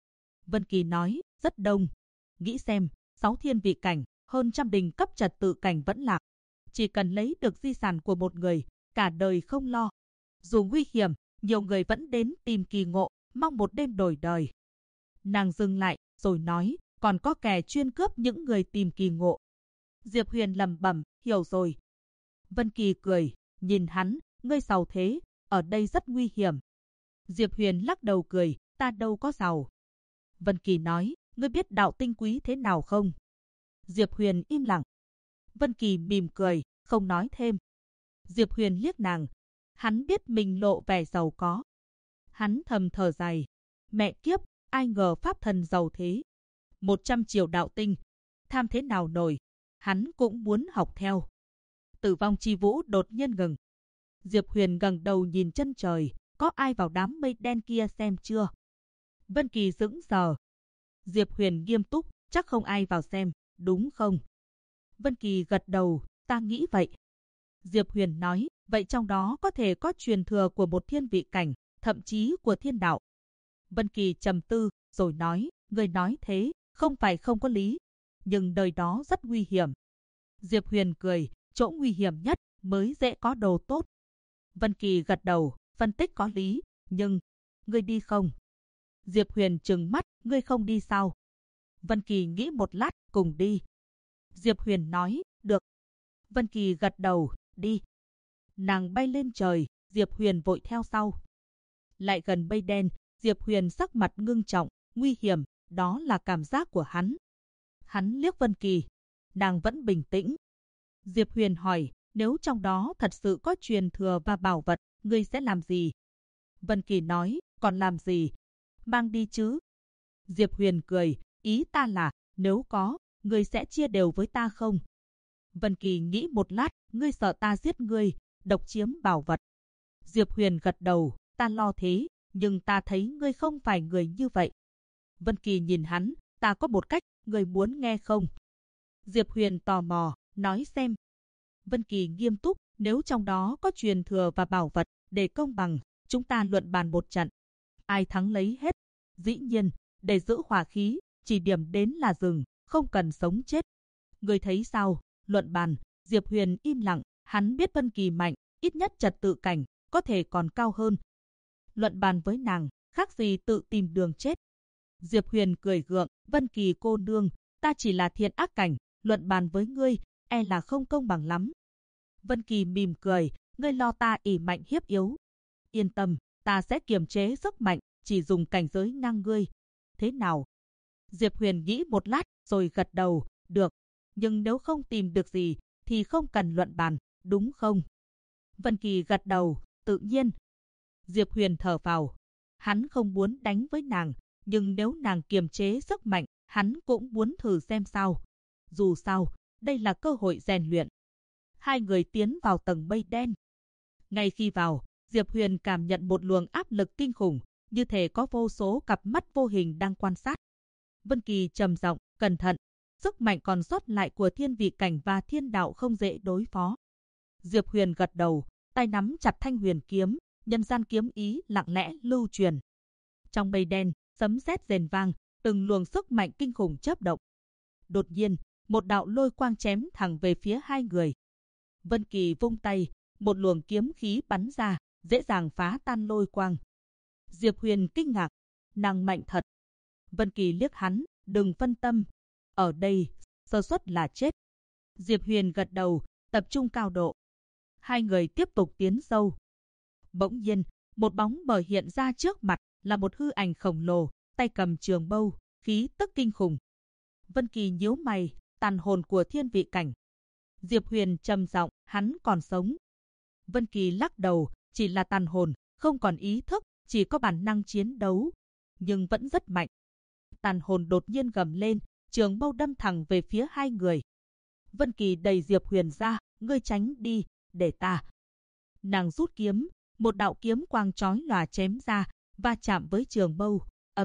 Vân Kỳ nói, rất đông. Nghĩ xem, 6 thiên vị cảnh, hơn trăm đỉnh cấp trật tự cảnh vẫn lạc. Chỉ cần lấy được di sản của một người, cả đời không lo. Dù nguy hiểm, nhiều người vẫn đến tìm kỳ ngộ, mong một đêm đổi đời. Nàng dừng lại, rồi nói, còn có kẻ chuyên cướp những người tìm kỳ ngộ. Diệp Huyền lẩm bẩm, hiểu rồi. Vân Kỳ cười, nhìn hắn, ngươi giàu thế, ở đây rất nguy hiểm. Diệp Huyền lắc đầu cười, ta đâu có giàu. Vân Kỳ nói, ngươi biết đạo tinh quý thế nào không? Diệp Huyền im lặng. Vân Kỳ mỉm cười, không nói thêm. Diệp Huyền liếc nàng. Hắn biết mình lộ vẻ giàu có. Hắn thầm thở dài. Mẹ kiếp, ai ngờ pháp thần giàu thế. 100 triệu đạo tinh. Tham thế nào nổi. Hắn cũng muốn học theo. Tử vong chi vũ đột nhiên ngừng. Diệp Huyền ngẩng đầu nhìn chân trời. Có ai vào đám mây đen kia xem chưa? Vân Kỳ sững sờ. Diệp Huyền nghiêm túc, chắc không ai vào xem, đúng không? Vân Kỳ gật đầu, ta nghĩ vậy. Diệp Huyền nói, vậy trong đó có thể có truyền thừa của một thiên vị cảnh, thậm chí của thiên đạo. Vân Kỳ trầm tư, rồi nói, người nói thế, không phải không có lý, nhưng nơi đó rất nguy hiểm. Diệp Huyền cười, chỗ nguy hiểm nhất mới dễ có đồ tốt. Vân Kỳ gật đầu, phân tích có lý, nhưng, ngươi đi không? Diệp Huyền trừng mắt, ngươi không đi sao? Vân Kỳ nghĩ một lát, cùng đi. Diệp Huyền nói, được. Vân Kỳ gật đầu, đi. Nàng bay lên trời, Diệp Huyền vội theo sau. Lại gần mây đen, Diệp Huyền sắc mặt ngưng trọng, nguy hiểm, đó là cảm giác của hắn. Hắn liếc Vân Kỳ, nàng vẫn bình tĩnh. Diệp Huyền hỏi, nếu trong đó thật sự có truyền thừa và bảo vật, ngươi sẽ làm gì? Vân Kỳ nói, còn làm gì? Mang đi chứ. Diệp Huyền cười, ý ta là, nếu có, ngươi sẽ chia đều với ta không? Vân Kỳ nghĩ một lát, ngươi sợ ta giết ngươi, độc chiếm bảo vật. Diệp Huyền gật đầu, ta lo thế, nhưng ta thấy ngươi không phải người như vậy. Vân Kỳ nhìn hắn, ta có một cách, ngươi muốn nghe không? Diệp Huyền tò mò, nói xem. Vân Kỳ nghiêm túc, nếu trong đó có truyền thừa và bảo vật, để công bằng, chúng ta luận bàn một trận. Ai thắng lấy hết. Dĩ nhiên, để giữ hòa khí, chỉ điểm đến là dừng, không cần sống chết. Ngươi thấy sao? Luận bàn. Diệp Huyền im lặng, hắn biết Vân Kỳ mạnh, ít nhất trật tự cảnh, có thể còn cao hơn. Luận bàn với nàng, khác gì tự tìm đường chết. Diệp Huyền cười gượng, Vân Kỳ cô nương, ta chỉ là thiện ác cảnh, luận bàn với ngươi, e là không công bằng lắm. Vân Kỳ mỉm cười, ngươi lo ta ỷ mạnh hiếp yếu. Yên tâm, ta sẽ kiềm chế sức mạnh, chỉ dùng cảnh giới ngang ngươi. Thế nào? Diệp Huyền nghĩ một lát, rồi gật đầu, được. Nhưng nếu không tìm được gì, thì không cần luận bàn, đúng không? Vân Kỳ gật đầu, tự nhiên. Diệp Huyền thở phào. Hắn không muốn đánh với nàng, nhưng nếu nàng kiềm chế sức mạnh, hắn cũng muốn thử xem sao. Dù sao, đây là cơ hội rèn luyện. Hai người tiến vào tầng mây đen. Ngay khi vào, Diệp Huyền cảm nhận một luồng áp lực kinh khủng, như thể có vô số cặp mắt vô hình đang quan sát. Vân Kỳ trầm giọng, cẩn thận, sức mạnh còn sót lại của thiên vị cảnh và thiên đạo không dễ đối phó. Diệp Huyền gật đầu, tay nắm chặt thanh huyền kiếm, nhân gian kiếm ý lặng lẽ lưu truyền. Trong mây đen, sấm sét rền vang, từng luồng sức mạnh kinh khủng chớp động. Đột nhiên, một đạo lôi quang chém thẳng về phía hai người. Vân Kỳ vung tay, một luồng kiếm khí bắn ra, dễ dàng phá tan lôi quang. Diệp Huyền kinh ngạc, nàng mạnh thật. Vân Kỳ liếc hắn, đừng phân tâm, ở đây, sơ suất là chết. Diệp Huyền gật đầu, tập trung cao độ. Hai người tiếp tục tiến sâu. Bỗng nhiên, một bóng mờ hiện ra trước mặt, là một hư ảnh khổng lồ, tay cầm trường mâu, khí tức kinh khủng. Vân Kỳ nhíu mày, tàn hồn của thiên vị cảnh. Diệp Huyền trầm giọng, hắn còn sống. Vân Kỳ lắc đầu, chỉ là tàn hồn, không còn ý thức, chỉ có bản năng chiến đấu, nhưng vẫn rất mạnh. Tàn hồn đột nhiên gầm lên, trường mâu đâm thẳng về phía hai người. Vân Kỳ đẩy Diệp Huyền ra, ngươi tránh đi, để ta. Nàng rút kiếm, một đạo kiếm quang chói lòa chém ra, va chạm với trường mâu,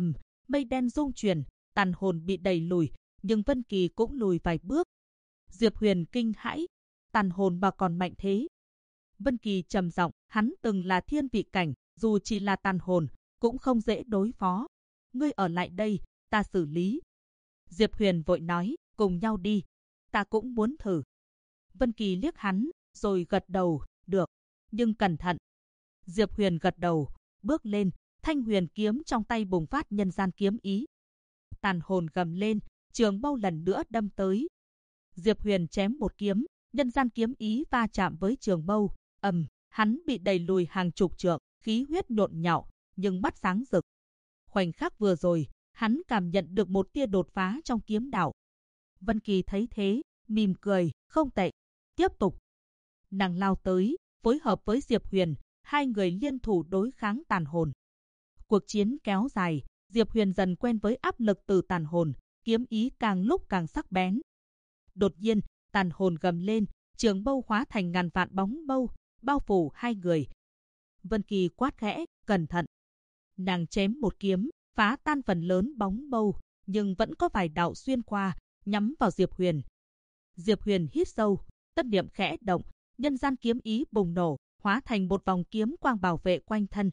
mây đen rung chuyển, tàn hồn bị đẩy lùi, nhưng Vân Kỳ cũng lùi vài bước. Diệp Huyền kinh hãi, tàn hồn mà còn mạnh thế. Vân Kỳ trầm giọng, hắn từng là thiên vị cảnh, dù chỉ là tàn hồn, cũng không dễ đối phó. Ngươi ở lại đây, ta xử lý. Diệp Huyền vội nói, cùng nhau đi, ta cũng muốn thử. Vân Kỳ liếc hắn, rồi gật đầu, được, nhưng cẩn thận. Diệp Huyền gật đầu, bước lên, thanh huyền kiếm trong tay bùng phát nhân gian kiếm ý. Tàn hồn gầm lên, trường mâu lần nữa đâm tới. Diệp Huyền chém một kiếm, nhân gian kiếm ý va chạm với trường mâu, hắn bị đẩy lùi hàng chục trượng, khí huyết nhộn nhạo, nhưng mắt sáng rực. Khoảnh khắc vừa rồi, hắn cảm nhận được một tia đột phá trong kiếm đạo. Vân Kỳ thấy thế, mỉm cười, không tệ, tiếp tục. Nàng lao tới, phối hợp với Diệp Huyền, hai người liên thủ đối kháng tàn hồn. Cuộc chiến kéo dài, Diệp Huyền dần quen với áp lực từ tàn hồn, kiếm ý càng lúc càng sắc bén. Đột nhiên, tàn hồn gầm lên, trường mâu hóa thành ngàn vạn bóng mâu, bao phủ hai người. Vân Kỳ quát khẽ, cẩn thận. Nàng chém một kiếm, phá tan phần lớn bóng mâu, nhưng vẫn có vài đạo xuyên qua, nhắm vào Diệp Huyền. Diệp Huyền hít sâu, tâm niệm khẽ động, nhân gian kiếm ý bùng nổ, hóa thành một vòng kiếm quang bảo vệ quanh thân.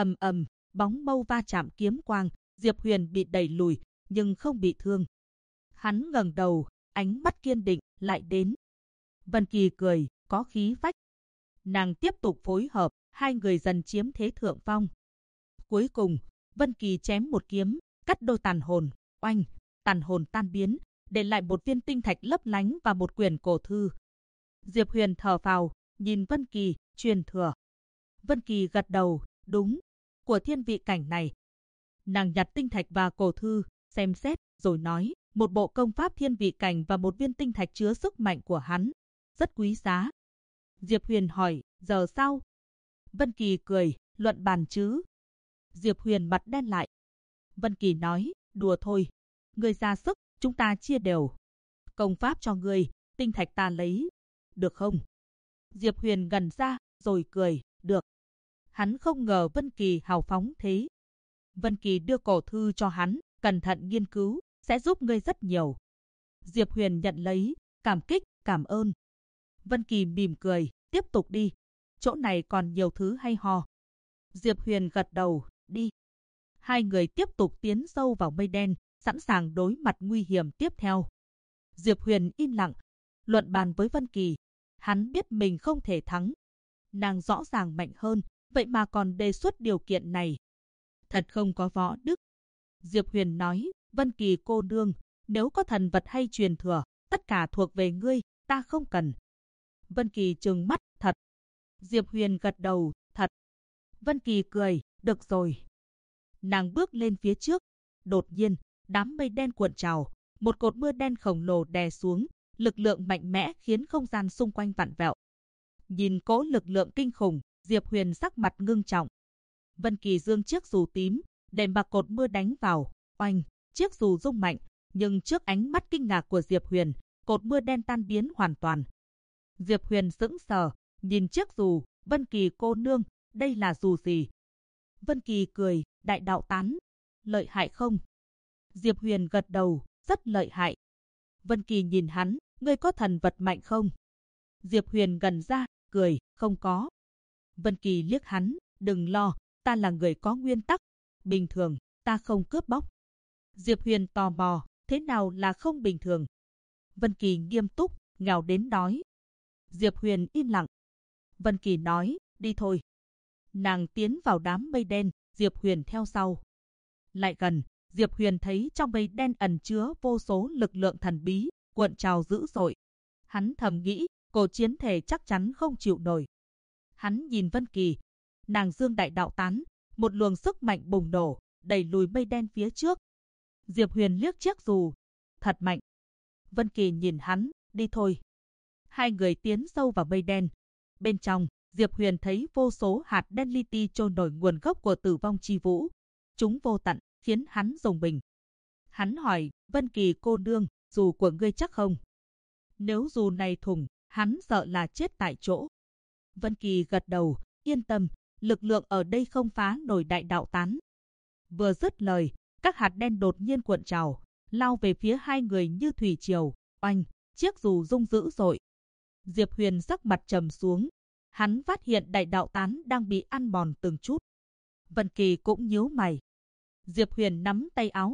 Bóng mâu va chạm kiếm quang, Diệp Huyền bị đẩy lùi, nhưng không bị thương. Hắn ngẩng đầu, ánh mắt kiên định, lại đến. Vân Kỳ cười, có khí phách. Nàng tiếp tục phối hợp, hai người dần chiếm thế thượng phong. Cuối cùng, Vân Kỳ chém một kiếm, cắt đôi tàn hồn, oanh, tàn hồn tan biến, để lại một viên tinh thạch lấp lánh và một quyển cổ thư. Diệp Huyền thở phào, nhìn Vân Kỳ, truyền thừa. Vân Kỳ gật đầu, đúng, của thiên vị cảnh này. Nàng nhặt tinh thạch và cổ thư, xem xét, rồi nói, một bộ công pháp thiên vị cảnh và một viên tinh thạch chứa sức mạnh của hắn, rất quý giá. Diệp Huyền hỏi, giờ sao? Vân Kỳ cười, luận bàn chứ. Diệp Huyền mặt đen lại. Vân Kỳ nói, đùa thôi, ngươi ra sức, chúng ta chia đều. Công pháp cho ngươi, tinh thạch ta lấy, được không? Diệp Huyền ngẩn ra, rồi cười, được. Hắn không ngờ Vân Kỳ hào phóng thế. Vân Kỳ đưa cổ thư cho hắn, cẩn thận nghiên cứu, sẽ giúp ngươi rất nhiều. Diệp Huyền nhận lấy, cảm kích, cảm ơn. Vân Kỳ mỉm cười, tiếp tục đi, chỗ này còn nhiều thứ hay ho. Diệp Huyền gật đầu, đi. Hai người tiếp tục tiến sâu vào mây đen, sẵn sàng đối mặt nguy hiểm tiếp theo. Diệp Huyền im lặng, luận bàn với Vân Kỳ. Hắn biết mình không thể thắng. Nàng rõ ràng mạnh hơn, vậy mà còn đề xuất điều kiện này. Thật không có võ đức. Diệp Huyền nói, Vân Kỳ cô nương, nếu có thần vật hay truyền thừa, tất cả thuộc về ngươi, ta không cần. Vân Kỳ trừng mắt, thật. Diệp Huyền gật đầu, thật. Vân Kỳ cười, được rồi. Nàng bước lên phía trước. Đột nhiên, đám mây đen cuộn trào, một cột mưa đen khổng lồ đè xuống, lực lượng mạnh mẽ khiến không gian xung quanh vặn vẹo. Nhìn cỗ lực lượng kinh khủng, Diệp Huyền sắc mặt ngưng trọng. Vân Kỳ giương chiếc dù tím, để mặc cột mưa đánh vào, oanh, chiếc dù rung mạnh, nhưng trước ánh mắt kinh ngạc của Diệp Huyền, cột mưa đen tan biến hoàn toàn. Diệp Huyền sững sờ, nhìn chiếc dù, Vân Kỳ cô nương, đây là dù gì? Vân Kỳ cười, đại đạo tán, lợi hại không? Diệp Huyền gật đầu, rất lợi hại. Vân Kỳ nhìn hắn, ngươi có thần vật mạnh không? Diệp Huyền gần ra, cười, không có. Vân Kỳ liếc hắn, đừng lo, ta là người có nguyên tắc, bình thường, ta không cướp bóc. Diệp Huyền tò mò, thế nào là không bình thường? Vân Kỳ nghiêm túc, ngào đến đói. Diệp Huyền im lặng. Vân Kỳ nói, đi thôi. Nàng tiến vào đám mây đen, Diệp Huyền theo sau. Lại gần, Diệp Huyền thấy trong mây đen ẩn chứa vô số lực lượng thần bí, cuộn trào dữ dội. Hắn thầm nghĩ, cổ chiến thể chắc chắn không chịu nổi. Hắn nhìn Vân Kỳ, nàng dương đại đạo tán, một luồng sức mạnh bùng nổ, đẩy lùi mây đen phía trước. Diệp Huyền liếc chiếc dù, thật mạnh. Vân Kỳ nhìn hắn, đi thôi. Hai người tiến sâu vào mây đen. Bên trong, Diệp Huyền thấy vô số hạt đen li ti trôi nổi nguồn gốc của Tử Vong Chi Vũ. Chúng vô tận, khiến hắn rùng mình. Hắn hỏi, Vân Kỳ cô nương, dù của ngươi chắc không? Nếu dù này thủng, hắn sợ là chết tại chỗ. Vân Kỳ gật đầu, yên tâm, lực lượng ở đây không phá nổi đại đạo tán. Vừa dứt lời, các hạt đen đột nhiên cuộn trào, lao về phía hai người như thủy triều, oanh, chiếc dù rung dữ dội. Diệp Huyền sắc mặt trầm xuống, hắn phát hiện đại đạo tán đang bị ăn mòn từng chút. Vân Kỳ cũng nhíu mày. Diệp Huyền nắm tay áo nàng,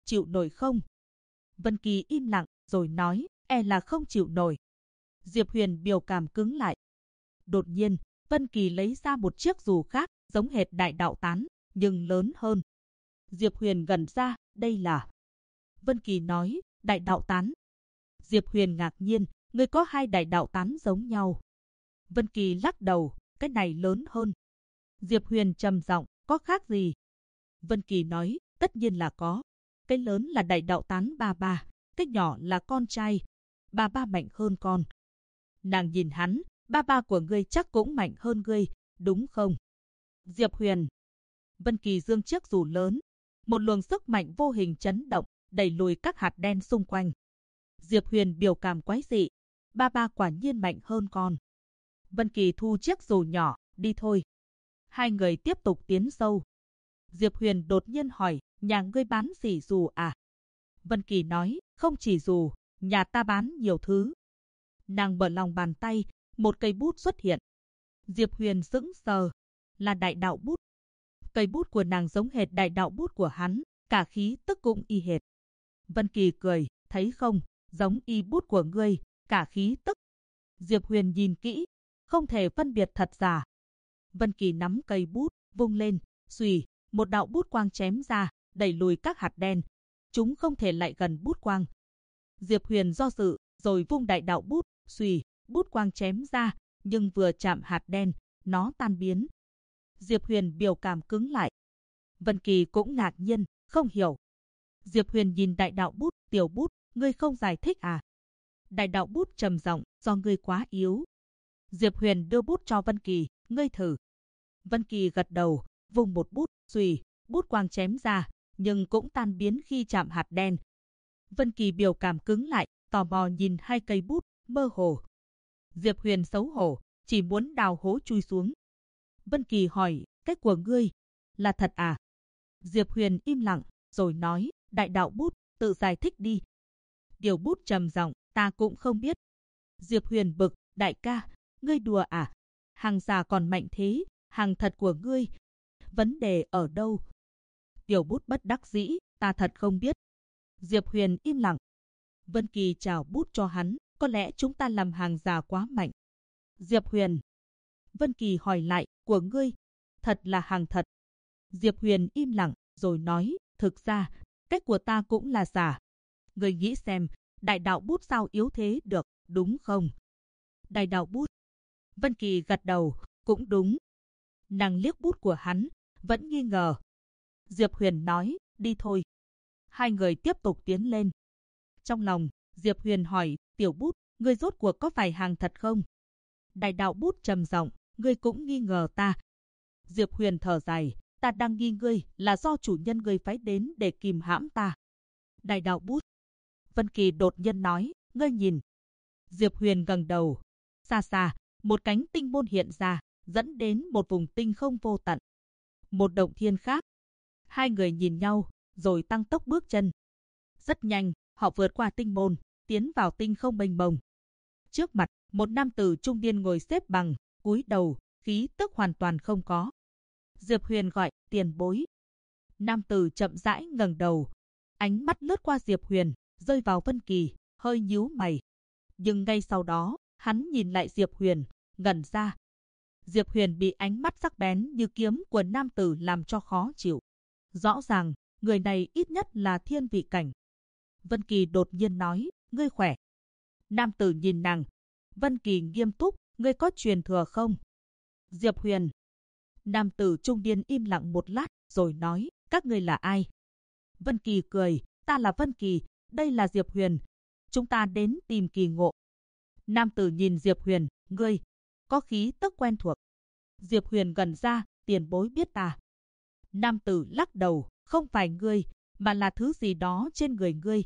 chịu nổi không? Vân Kỳ im lặng, rồi nói, e là không chịu nổi. Diệp Huyền biểu cảm cứng lại. Đột nhiên, Vân Kỳ lấy ra một chiếc dù khác, giống hệt đại đạo tán, nhưng lớn hơn. Diệp Huyền gần ra, đây là... Vân Kỳ nói, đại đạo tán. Diệp Huyền ngạc nhiên, ngươi có hai đại đạo tán giống nhau. Vân Kỳ lắc đầu, cái này lớn hơn. Diệp Huyền trầm giọng, có khác gì? Vân Kỳ nói, tất nhiên là có. Cái lớn là đại đạo tán ba ba, cái nhỏ là con trai. Ba ba mạnh hơn con. Nàng nhìn hắn, ba ba của ngươi chắc cũng mạnh hơn ngươi, đúng không? Diệp Huyền. Vân Kỳ giương chiếc dù lớn. Một luồng sức mạnh vô hình chấn động, đẩy lùi các hạt đen xung quanh. Diệp Huyền biểu cảm quái dị. Ba ba quả nhiên mạnh hơn con. Vân Kỳ thu chiếc dù nhỏ, đi thôi. Hai người tiếp tục tiến sâu. Diệp Huyền đột nhiên hỏi, nhà ngươi bán gì dù à? Vân Kỳ nói, không chỉ dù, nhà ta bán nhiều thứ. Nàng mở lòng bàn tay, một cây bút xuất hiện. Diệp Huyền sững sờ, là đại đạo bút. Cây bút của nàng giống hệt đại đạo bút của hắn, cả khí tức cũng y hệt. Vân Kỳ cười, thấy không, giống y bút của ngươi, cả khí tức. Diệp Huyền nhìn kỹ, không thể phân biệt thật giả. Vân Kỳ nắm cây bút, vung lên, xùy, một đạo bút quang chém ra, đẩy lùi các hạt đen. Chúng không thể lại gần bút quang. Diệp Huyền do dự, rồi vung đại đạo bút, xùy, bút quang chém ra, nhưng vừa chạm hạt đen, nó tan biến. Diệp Huyền biểu cảm cứng lại. Vân Kỳ cũng ngạc nhiên, không hiểu. Diệp Huyền nhìn đại đạo bút, tiểu bút, ngươi không giải thích à? Đại đạo bút trầm giọng, do ngươi quá yếu. Diệp Huyền đưa bút cho Vân Kỳ, ngươi thử. Vân Kỳ gật đầu, vung một bút, xùy, bút quang chém ra, nhưng cũng tan biến khi chạm hạt đen. Vân Kỳ biểu cảm cứng lại, tò mò nhìn hai cây bút, mơ hồ. Diệp Huyền xấu hổ, chỉ muốn đào hố chui xuống. Vân Kỳ hỏi, cái của ngươi, là thật à? Diệp Huyền im lặng, rồi nói, đại đạo bút, tự giải thích đi. Điều bút trầm giọng, ta cũng không biết. Diệp Huyền bực, đại ca, ngươi đùa à? Hàng giả còn mạnh thế, hàng thật của ngươi. Vấn đề ở đâu? Điều bút bất đắc dĩ, ta thật không biết. Diệp Huyền im lặng. Vân Kỳ chào bút cho hắn, có lẽ chúng ta làm hàng giả quá mạnh. Diệp Huyền. Vân Kỳ hỏi lại, của ngươi, thật là hàng thật. Diệp Huyền im lặng, rồi nói, thực ra, cách của ta cũng là giả. Ngươi nghĩ xem, đại đạo bút sao yếu thế được, đúng không? Đại đạo bút. Vân Kỳ gật đầu, cũng đúng. Nàng liếc bút của hắn, vẫn nghi ngờ. Diệp Huyền nói, đi thôi. Hai người tiếp tục tiến lên. Trong lòng, Diệp Huyền hỏi, tiểu bút, ngươi rốt cuộc có phải hàng thật không? Đại đạo bút trầm giọng, ngươi cũng nghi ngờ ta. Diệp Huyền thở dài, ta đang nghi ngươi là do chủ nhân ngươi phái đến để kìm hãm ta. Đại đạo bút. Vân Kỳ đột nhiên nói, ngươi nhìn. Diệp Huyền gật đầu. Xa xa, một cánh tinh môn hiện ra, dẫn đến một vùng tinh không vô tận. Một động thiên khác. Hai người nhìn nhau, rồi tăng tốc bước chân. Rất nhanh, họ vượt qua tinh môn, tiến vào tinh không mênh mông. Trước mặt, một nam tử trung niên ngồi xếp bằng, cúi đầu, khí tức hoàn toàn không có. Diệp Huyền gọi, tiền bối. Nam tử chậm rãi ngẩng đầu. Ánh mắt lướt qua Diệp Huyền, rơi vào Vân Kỳ, hơi nhíu mày. Nhưng ngay sau đó, hắn nhìn lại Diệp Huyền, ngẩn ra. Diệp Huyền bị ánh mắt sắc bén như kiếm của nam tử làm cho khó chịu. Rõ ràng, người này ít nhất là thiên vị cảnh. Vân Kỳ đột nhiên nói, ngươi khỏe. Nam tử nhìn nàng. Vân Kỳ nghiêm túc, ngươi có truyền thừa không? Diệp Huyền. Nam tử trung niên im lặng một lát, rồi nói, các ngươi là ai? Vân Kỳ cười, ta là Vân Kỳ, đây là Diệp Huyền. Chúng ta đến tìm kỳ ngộ. Nam tử nhìn Diệp Huyền, ngươi, có khí tức quen thuộc. Diệp Huyền gần ra, tiền bối biết ta. Nam tử lắc đầu, không phải ngươi, mà là thứ gì đó trên người ngươi.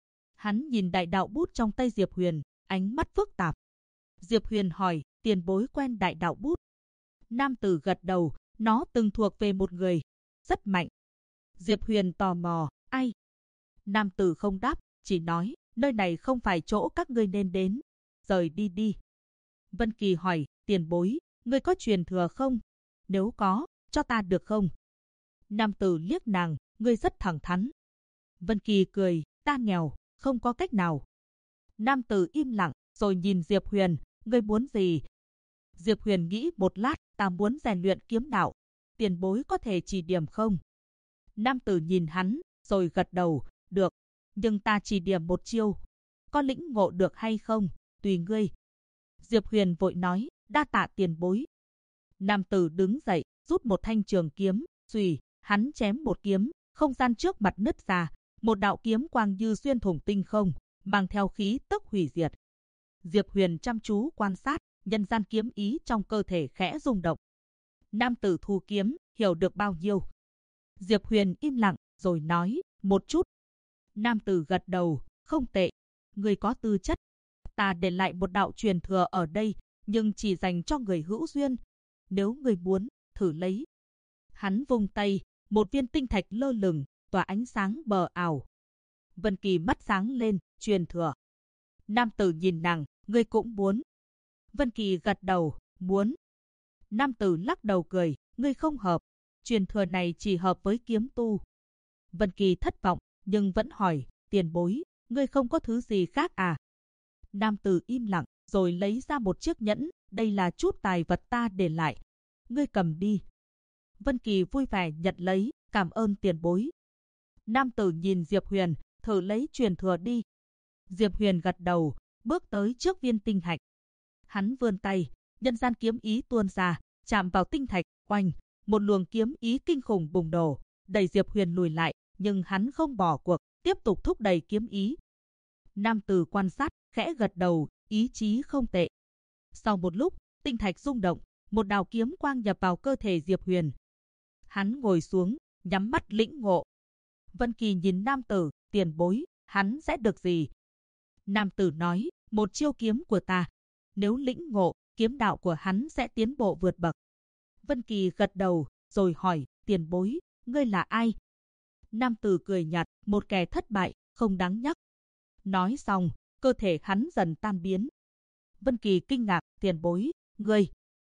Hắn nhìn đại đạo bút trong tay Diệp Huyền, ánh mắt phức tạp. Diệp Huyền hỏi, tiền bối quen đại đạo bút. Nam tử gật đầu, nó từng thuộc về một người, rất mạnh. Diệp Huyền tò mò, ai? Nam tử không đáp, chỉ nói, nơi này không phải chỗ các ngươi nên đến, rời đi đi. Vân Kỳ hỏi, tiền bối, ngươi có truyền thừa không? Nếu có, cho ta được không? Nam tử liếc nàng, ngươi rất thẳng thắn. Vân Kỳ cười, ta nghèo, không có cách nào. Nam tử im lặng, rồi nhìn Diệp Huyền, ngươi muốn gì? Diệp Huyền nghĩ một lát, ta muốn rèn luyện kiếm đạo, tiền bối có thể chỉ điểm không? Nam tử nhìn hắn, rồi gật đầu, được, nhưng ta chỉ điểm một chiêu, có lĩnh ngộ được hay không, tùy ngươi. Diệp Huyền vội nói, đa tạ tiền bối. Nam tử đứng dậy, rút một thanh trường kiếm, xùy, hắn chém một kiếm, không gian trước mặt nứt ra, một đạo kiếm quang như xuyên thủng tinh không, mang theo khí tức hủy diệt. Diệp Huyền chăm chú quan sát, nhân gian kiếm ý trong cơ thể khẽ rung động. Nam tử thu kiếm, hiểu được bao nhiêu? Diệp Huyền im lặng, rồi nói, một chút. Nam tử gật đầu, không tệ, người có tư chất. Ta để lại một đạo truyền thừa ở đây, nhưng chỉ dành cho người hữu duyên. Nếu người muốn, thử lấy. Hắn vung tay, một viên tinh thạch lơ lửng, tỏa ánh sáng mờ ảo. Vân Kỳ mắt sáng lên, truyền thừa. Nam tử nhìn nàng, ngươi cũng muốn? Vân Kỳ gật đầu, muốn. Nam tử lắc đầu cười, ngươi không hợp, truyền thừa này chỉ hợp với kiếm tu. Vân Kỳ thất vọng, nhưng vẫn hỏi, tiền bối, ngươi không có thứ gì khác à? Nam tử im lặng, rồi lấy ra một chiếc nhẫn, đây là chút tài vật ta để lại. Ngươi cầm đi. Vân Kỳ vui vẻ nhận lấy, cảm ơn tiền bối. Nam tử nhìn Diệp Huyền, thử lấy truyền thừa đi. Diệp Huyền gật đầu, bước tới trước viên tinh thạch. Hắn vươn tay, nhân gian kiếm ý tuôn ra, chạm vào tinh thạch, oanh, một luồng kiếm ý kinh khủng bùng nổ, đẩy Diệp Huyền lùi lại, nhưng hắn không bỏ cuộc, tiếp tục thúc đẩy kiếm ý. Nam tử quan sát, khẽ gật đầu, ý chí không tệ. Sau một lúc, tinh thạch rung động, một đạo kiếm quang nhập vào cơ thể Diệp Huyền. Hắn ngồi xuống, nhắm mắt lĩnh ngộ. Vân Kỳ nhìn nam tử, tiền bối, hắn sẽ được gì? Nam tử nói, một chiêu kiếm của ta. Nếu lĩnh ngộ, kiếm đạo của hắn sẽ tiến bộ vượt bậc. Vân Kỳ gật đầu, rồi hỏi, tiền bối, ngươi là ai? Nam tử cười nhạt, một kẻ thất bại, không đáng nhắc. Nói xong, cơ thể hắn dần tan biến. Vân Kỳ kinh ngạc, tiền bối, ngươi.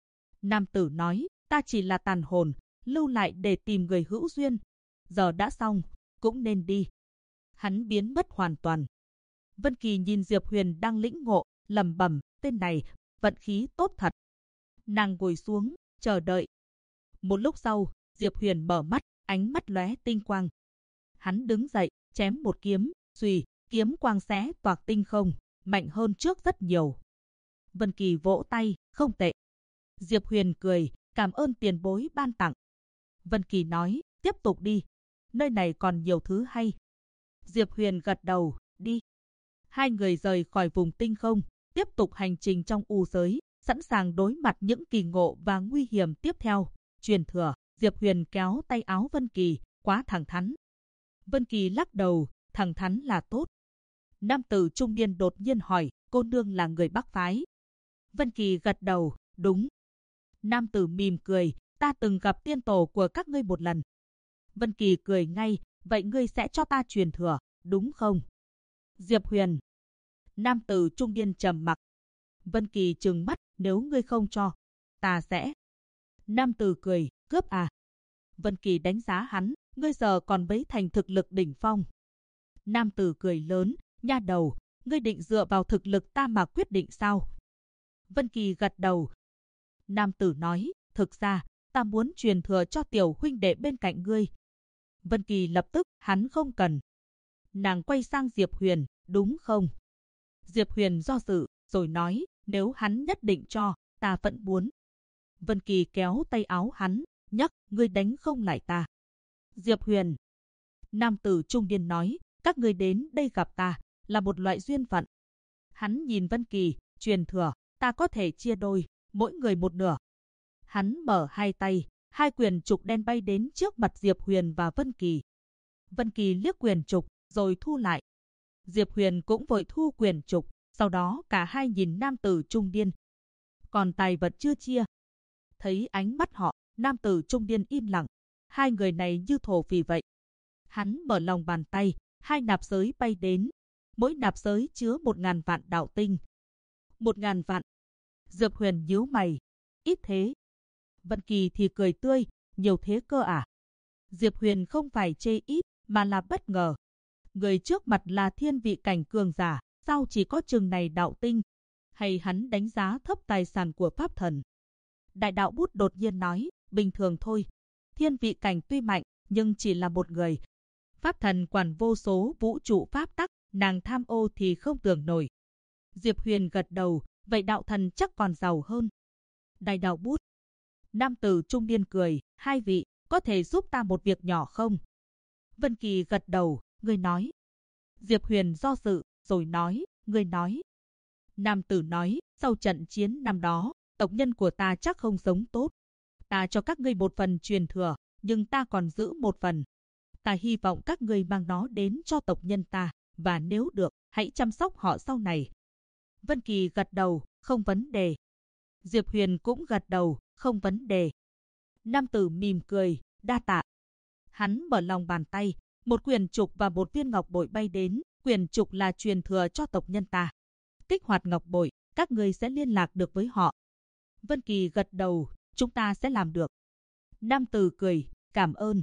Nam tử nói, ta chỉ là tàn hồn, lưu lại để tìm người hữu duyên. Giờ đã xong, cũng nên đi. Hắn biến mất hoàn toàn. Vân Kỳ nhìn Diệp Huyền đang lĩnh ngộ, lẩm bẩm, tên này, vận khí tốt thật. Nàng ngồi xuống, chờ đợi. Một lúc sau, Diệp Huyền mở mắt, ánh mắt lóe tinh quang. Hắn đứng dậy, chém một kiếm, xùy, kiếm quang xé toạc tinh không, mạnh hơn trước rất nhiều. Vân Kỳ vỗ tay, không tệ. Diệp Huyền cười, cảm ơn tiền bối ban tặng. Vân Kỳ nói, tiếp tục đi, nơi này còn nhiều thứ hay. Diệp Huyền gật đầu, đi. Hai người rời khỏi vùng tinh không, tiếp tục hành trình trong u giới, sẵn sàng đối mặt những kỳ ngộ và nguy hiểm tiếp theo. Truyền thừa, Diệp Huyền kéo tay áo Vân Kỳ, quá thẳng thắn. Vân Kỳ lắc đầu, thẳng thắn là tốt. Nam tử trung niên đột nhiên hỏi, cô nương là người Bắc phái? Vân Kỳ gật đầu, đúng. Nam tử mỉm cười, ta từng gặp tiên tổ của các ngươi một lần. Vân Kỳ cười ngay, vậy ngươi sẽ cho ta truyền thừa, đúng không? Diệp Huyền. Nam tử trung niên trầm mặc. Vân Kỳ trừng mắt, nếu ngươi không cho, ta sẽ. Nam tử cười, cướp à? Vân Kỳ đánh giá hắn, ngươi giờ còn bấy thành thực lực đỉnh phong. Nam tử cười lớn, nha đầu, ngươi định dựa vào thực lực ta mà quyết định sao? Vân Kỳ gật đầu. Nam tử nói, thực ra, ta muốn truyền thừa cho tiểu huynh đệ bên cạnh ngươi. Vân Kỳ lập tức, hắn không cần. Nàng quay sang Diệp Huyền, đúng không? Diệp Huyền do dự, rồi nói, nếu hắn nhất định cho, ta vẫn muốn. Vân Kỳ kéo tay áo hắn, nhắc, ngươi đánh không lại ta. Diệp Huyền. Nam tử trung niên nói, các ngươi đến đây gặp ta, là một loại duyên phận. Hắn nhìn Vân Kỳ, truyền thừa, ta có thể chia đôi, mỗi người một nửa. Hắn mở hai tay, hai quyền trục đen bay đến trước mặt Diệp Huyền và Vân Kỳ. Vân Kỳ liếc quyền trục, rồi thu lại. Diệp Huyền cũng vội thu quyền trục, sau đó cả hai nhìn nam tử trung niên. Còn tài vật chưa chia. Thấy ánh mắt họ, nam tử trung niên im lặng. Hai người này như thổ phỉ vậy. Hắn mở lòng bàn tay, hai nạp giới bay đến. Mỗi nạp giới chứa 1000 vạn đạo tinh. 1000 vạn. Diệp Huyền nhíu mày. Ít thế. Vân Kỳ thì cười tươi, nhiều thế cơ à? Diệp Huyền không phải chê ít, mà là bất ngờ. Người trước mặt là thiên vị cảnh cường giả, sao chỉ có chừng này đạo tinh? Hay hắn đánh giá thấp tài sản của pháp thần? Đại đạo bút đột nhiên nói, bình thường thôi. Thiên vị cảnh tuy mạnh, nhưng chỉ là một người. Pháp thần quản vô số vũ trụ pháp tắc, nàng tham ô thì không tưởng nổi. Diệp Huyền gật đầu, vậy đạo thần chắc còn giàu hơn. Đại đạo bút. Nam tử trung niên cười, hai vị, có thể giúp ta một việc nhỏ không? Vân Kỳ gật đầu, ngươi nói. Diệp Huyền do dự, rồi nói, ngươi nói. Nam tử nói, sau trận chiến năm đó, tộc nhân của ta chắc không sống tốt. Ta cho các ngươi một phần truyền thừa, nhưng ta còn giữ một phần. Ta hy vọng các ngươi mang nó đến cho tộc nhân ta, và nếu được, hãy chăm sóc họ sau này. Vân Kỳ gật đầu, không vấn đề. Diệp Huyền cũng gật đầu, không vấn đề. Nam tử mỉm cười, đa tạ. Hắn mở lòng bàn tay, một quyển trục và một viên ngọc bội bay đến. Quyển trục là truyền thừa cho tộc nhân ta. Kích hoạt ngọc bội, các ngươi sẽ liên lạc được với họ. Vân Kỳ gật đầu, chúng ta sẽ làm được. Nam tử cười, cảm ơn.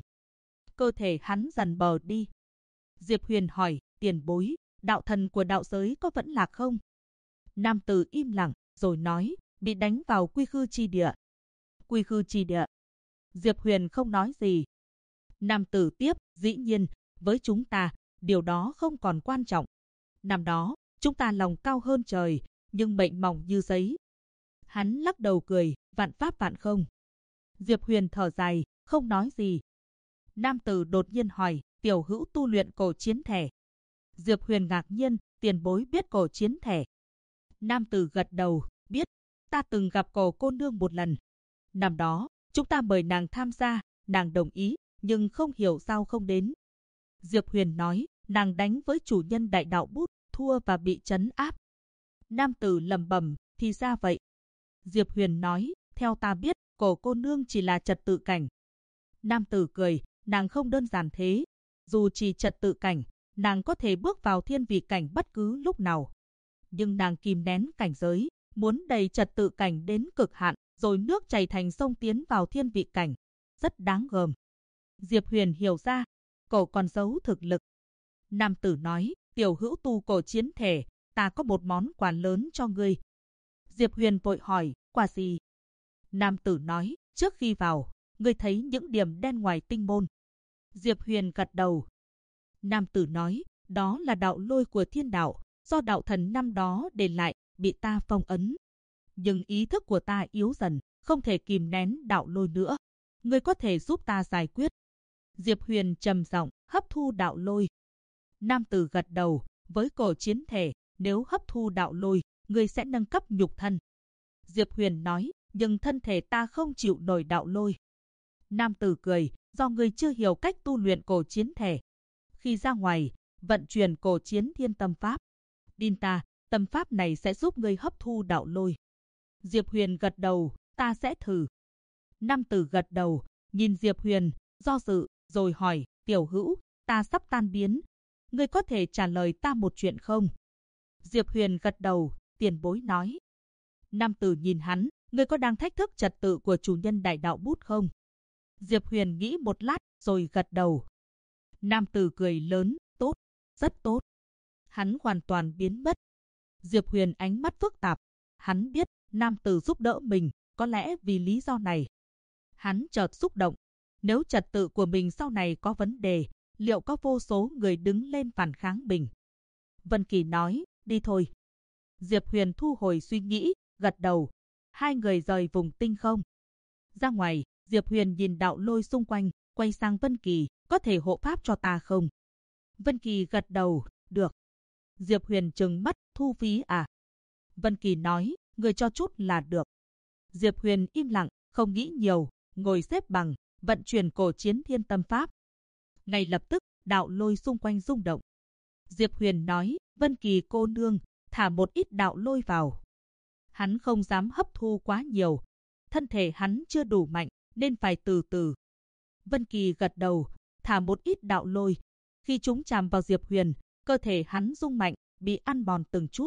Cơ thể hắn dần bờ đi. Diệp Huyền hỏi, tiền bối, đạo thần của đạo giới có vẫn lạc không? Nam tử im lặng, rồi nói, bị đánh vào quy khư chi địa. Quy khư chi địa. Diệp Huyền không nói gì. Nam tử tiếp, dĩ nhiên, với chúng ta, điều đó không còn quan trọng. Năm đó, chúng ta lòng cao hơn trời, nhưng mệnh mỏng như giấy. Hắn lắc đầu cười, vạn pháp vạn không. Diệp Huyền thở dài, không nói gì. Nam tử đột nhiên hỏi, tiểu hữu tu luyện cổ chiến thể. Diệp Huyền ngạc nhiên, tiền bối biết cổ chiến thể. Nam tử gật đầu, biết, ta từng gặp cổ cô nương một lần. Năm đó, chúng ta mời nàng tham gia, nàng đồng ý, nhưng không hiểu sao không đến. Diệp Huyền nói, nàng đánh với chủ nhân đại đạo bút, thua và bị trấn áp. Nam tử lẩm bẩm, thì ra vậy. Diệp Huyền nói, theo ta biết, cổ cô nương chỉ là trật tự cảnh. Nam tử cười, nàng không đơn giản thế. Dù chỉ trật tự cảnh, nàng có thể bước vào thiên vị cảnh bất cứ lúc nào. Nhưng nàng kìm nén cảnh giới, muốn đẩy trật tự cảnh đến cực hạn, rồi nước chảy thành sông tiến vào thiên vị cảnh. Rất đáng gờm. Diệp Huyền hiểu ra, cổ còn giấu thực lực. Nam tử nói, tiểu hữu tu cổ chiến thể, ta có một món quà lớn cho ngươi. Diệp Huyền vội hỏi, quà gì? Nam tử nói, trước khi vào, ngươi thấy những điểm đen ngoài tinh môn. Diệp Huyền gật đầu. Nam tử nói, đó là đạo lôi của thiên đạo, do đạo thần năm đó để lại, bị ta phong ấn. Nhưng ý thức của ta yếu dần, không thể kìm nén đạo lôi nữa. Ngươi có thể giúp ta giải quyết. Diệp Huyền trầm giọng, hấp thu đạo lôi. Nam tử gật đầu, với cổ chiến thể, nếu hấp thu đạo lôi, ngươi sẽ nâng cấp nhục thân. Diệp Huyền nói, nhưng thân thể ta không chịu nổi đạo lôi. Nam tử cười, do ngươi chưa hiểu cách tu luyện cổ chiến thể. Khi ra ngoài, vận chuyển cổ chiến thiên tâm pháp. Tin ta, tâm pháp này sẽ giúp ngươi hấp thu đạo lôi. Diệp Huyền gật đầu, ta sẽ thử. Nam tử gật đầu, nhìn Diệp Huyền, do dự, rồi hỏi, tiểu hữu, ta sắp tan biến. Ngươi có thể trả lời ta một chuyện không? Diệp Huyền gật đầu, tiền bối nói. Nam tử nhìn hắn, ngươi có đang thách thức trật tự của chủ nhân đại đạo bút không? Diệp Huyền nghĩ một lát, rồi gật đầu. Nam tử cười lớn, tốt, rất tốt. Hắn hoàn toàn biến mất. Diệp Huyền ánh mắt phức tạp. Hắn biết, nam tử giúp đỡ mình, có lẽ vì lý do này. Hắn chợt xúc động. Nếu trật tự của mình sau này có vấn đề, liệu có vô số người đứng lên phản kháng mình? Vân Kỳ nói, đi thôi. Diệp Huyền thu hồi suy nghĩ, gật đầu. Hai người rời vùng tinh không. Ra ngoài, Diệp Huyền nhìn đạo lôi xung quanh, quay sang Vân Kỳ, có thể hộ pháp cho ta không? Vân Kỳ gật đầu, được. Diệp Huyền trừng mắt, thu phí à? Vân Kỳ nói, người cho chút là được. Diệp Huyền im lặng, không nghĩ nhiều, ngồi xếp bằng, vận chuyển cổ chiến thiên tâm pháp. Ngay lập tức, đạo lôi xung quanh rung động. Diệp Huyền nói, Vân Kỳ cô nương, thả một ít đạo lôi vào. Hắn không dám hấp thu quá nhiều. Thân thể hắn chưa đủ mạnh, nên phải từ từ. Vân Kỳ gật đầu, thả một ít đạo lôi. Khi chúng chạm vào Diệp Huyền, cơ thể hắn rung mạnh, bị ăn mòn từng chút.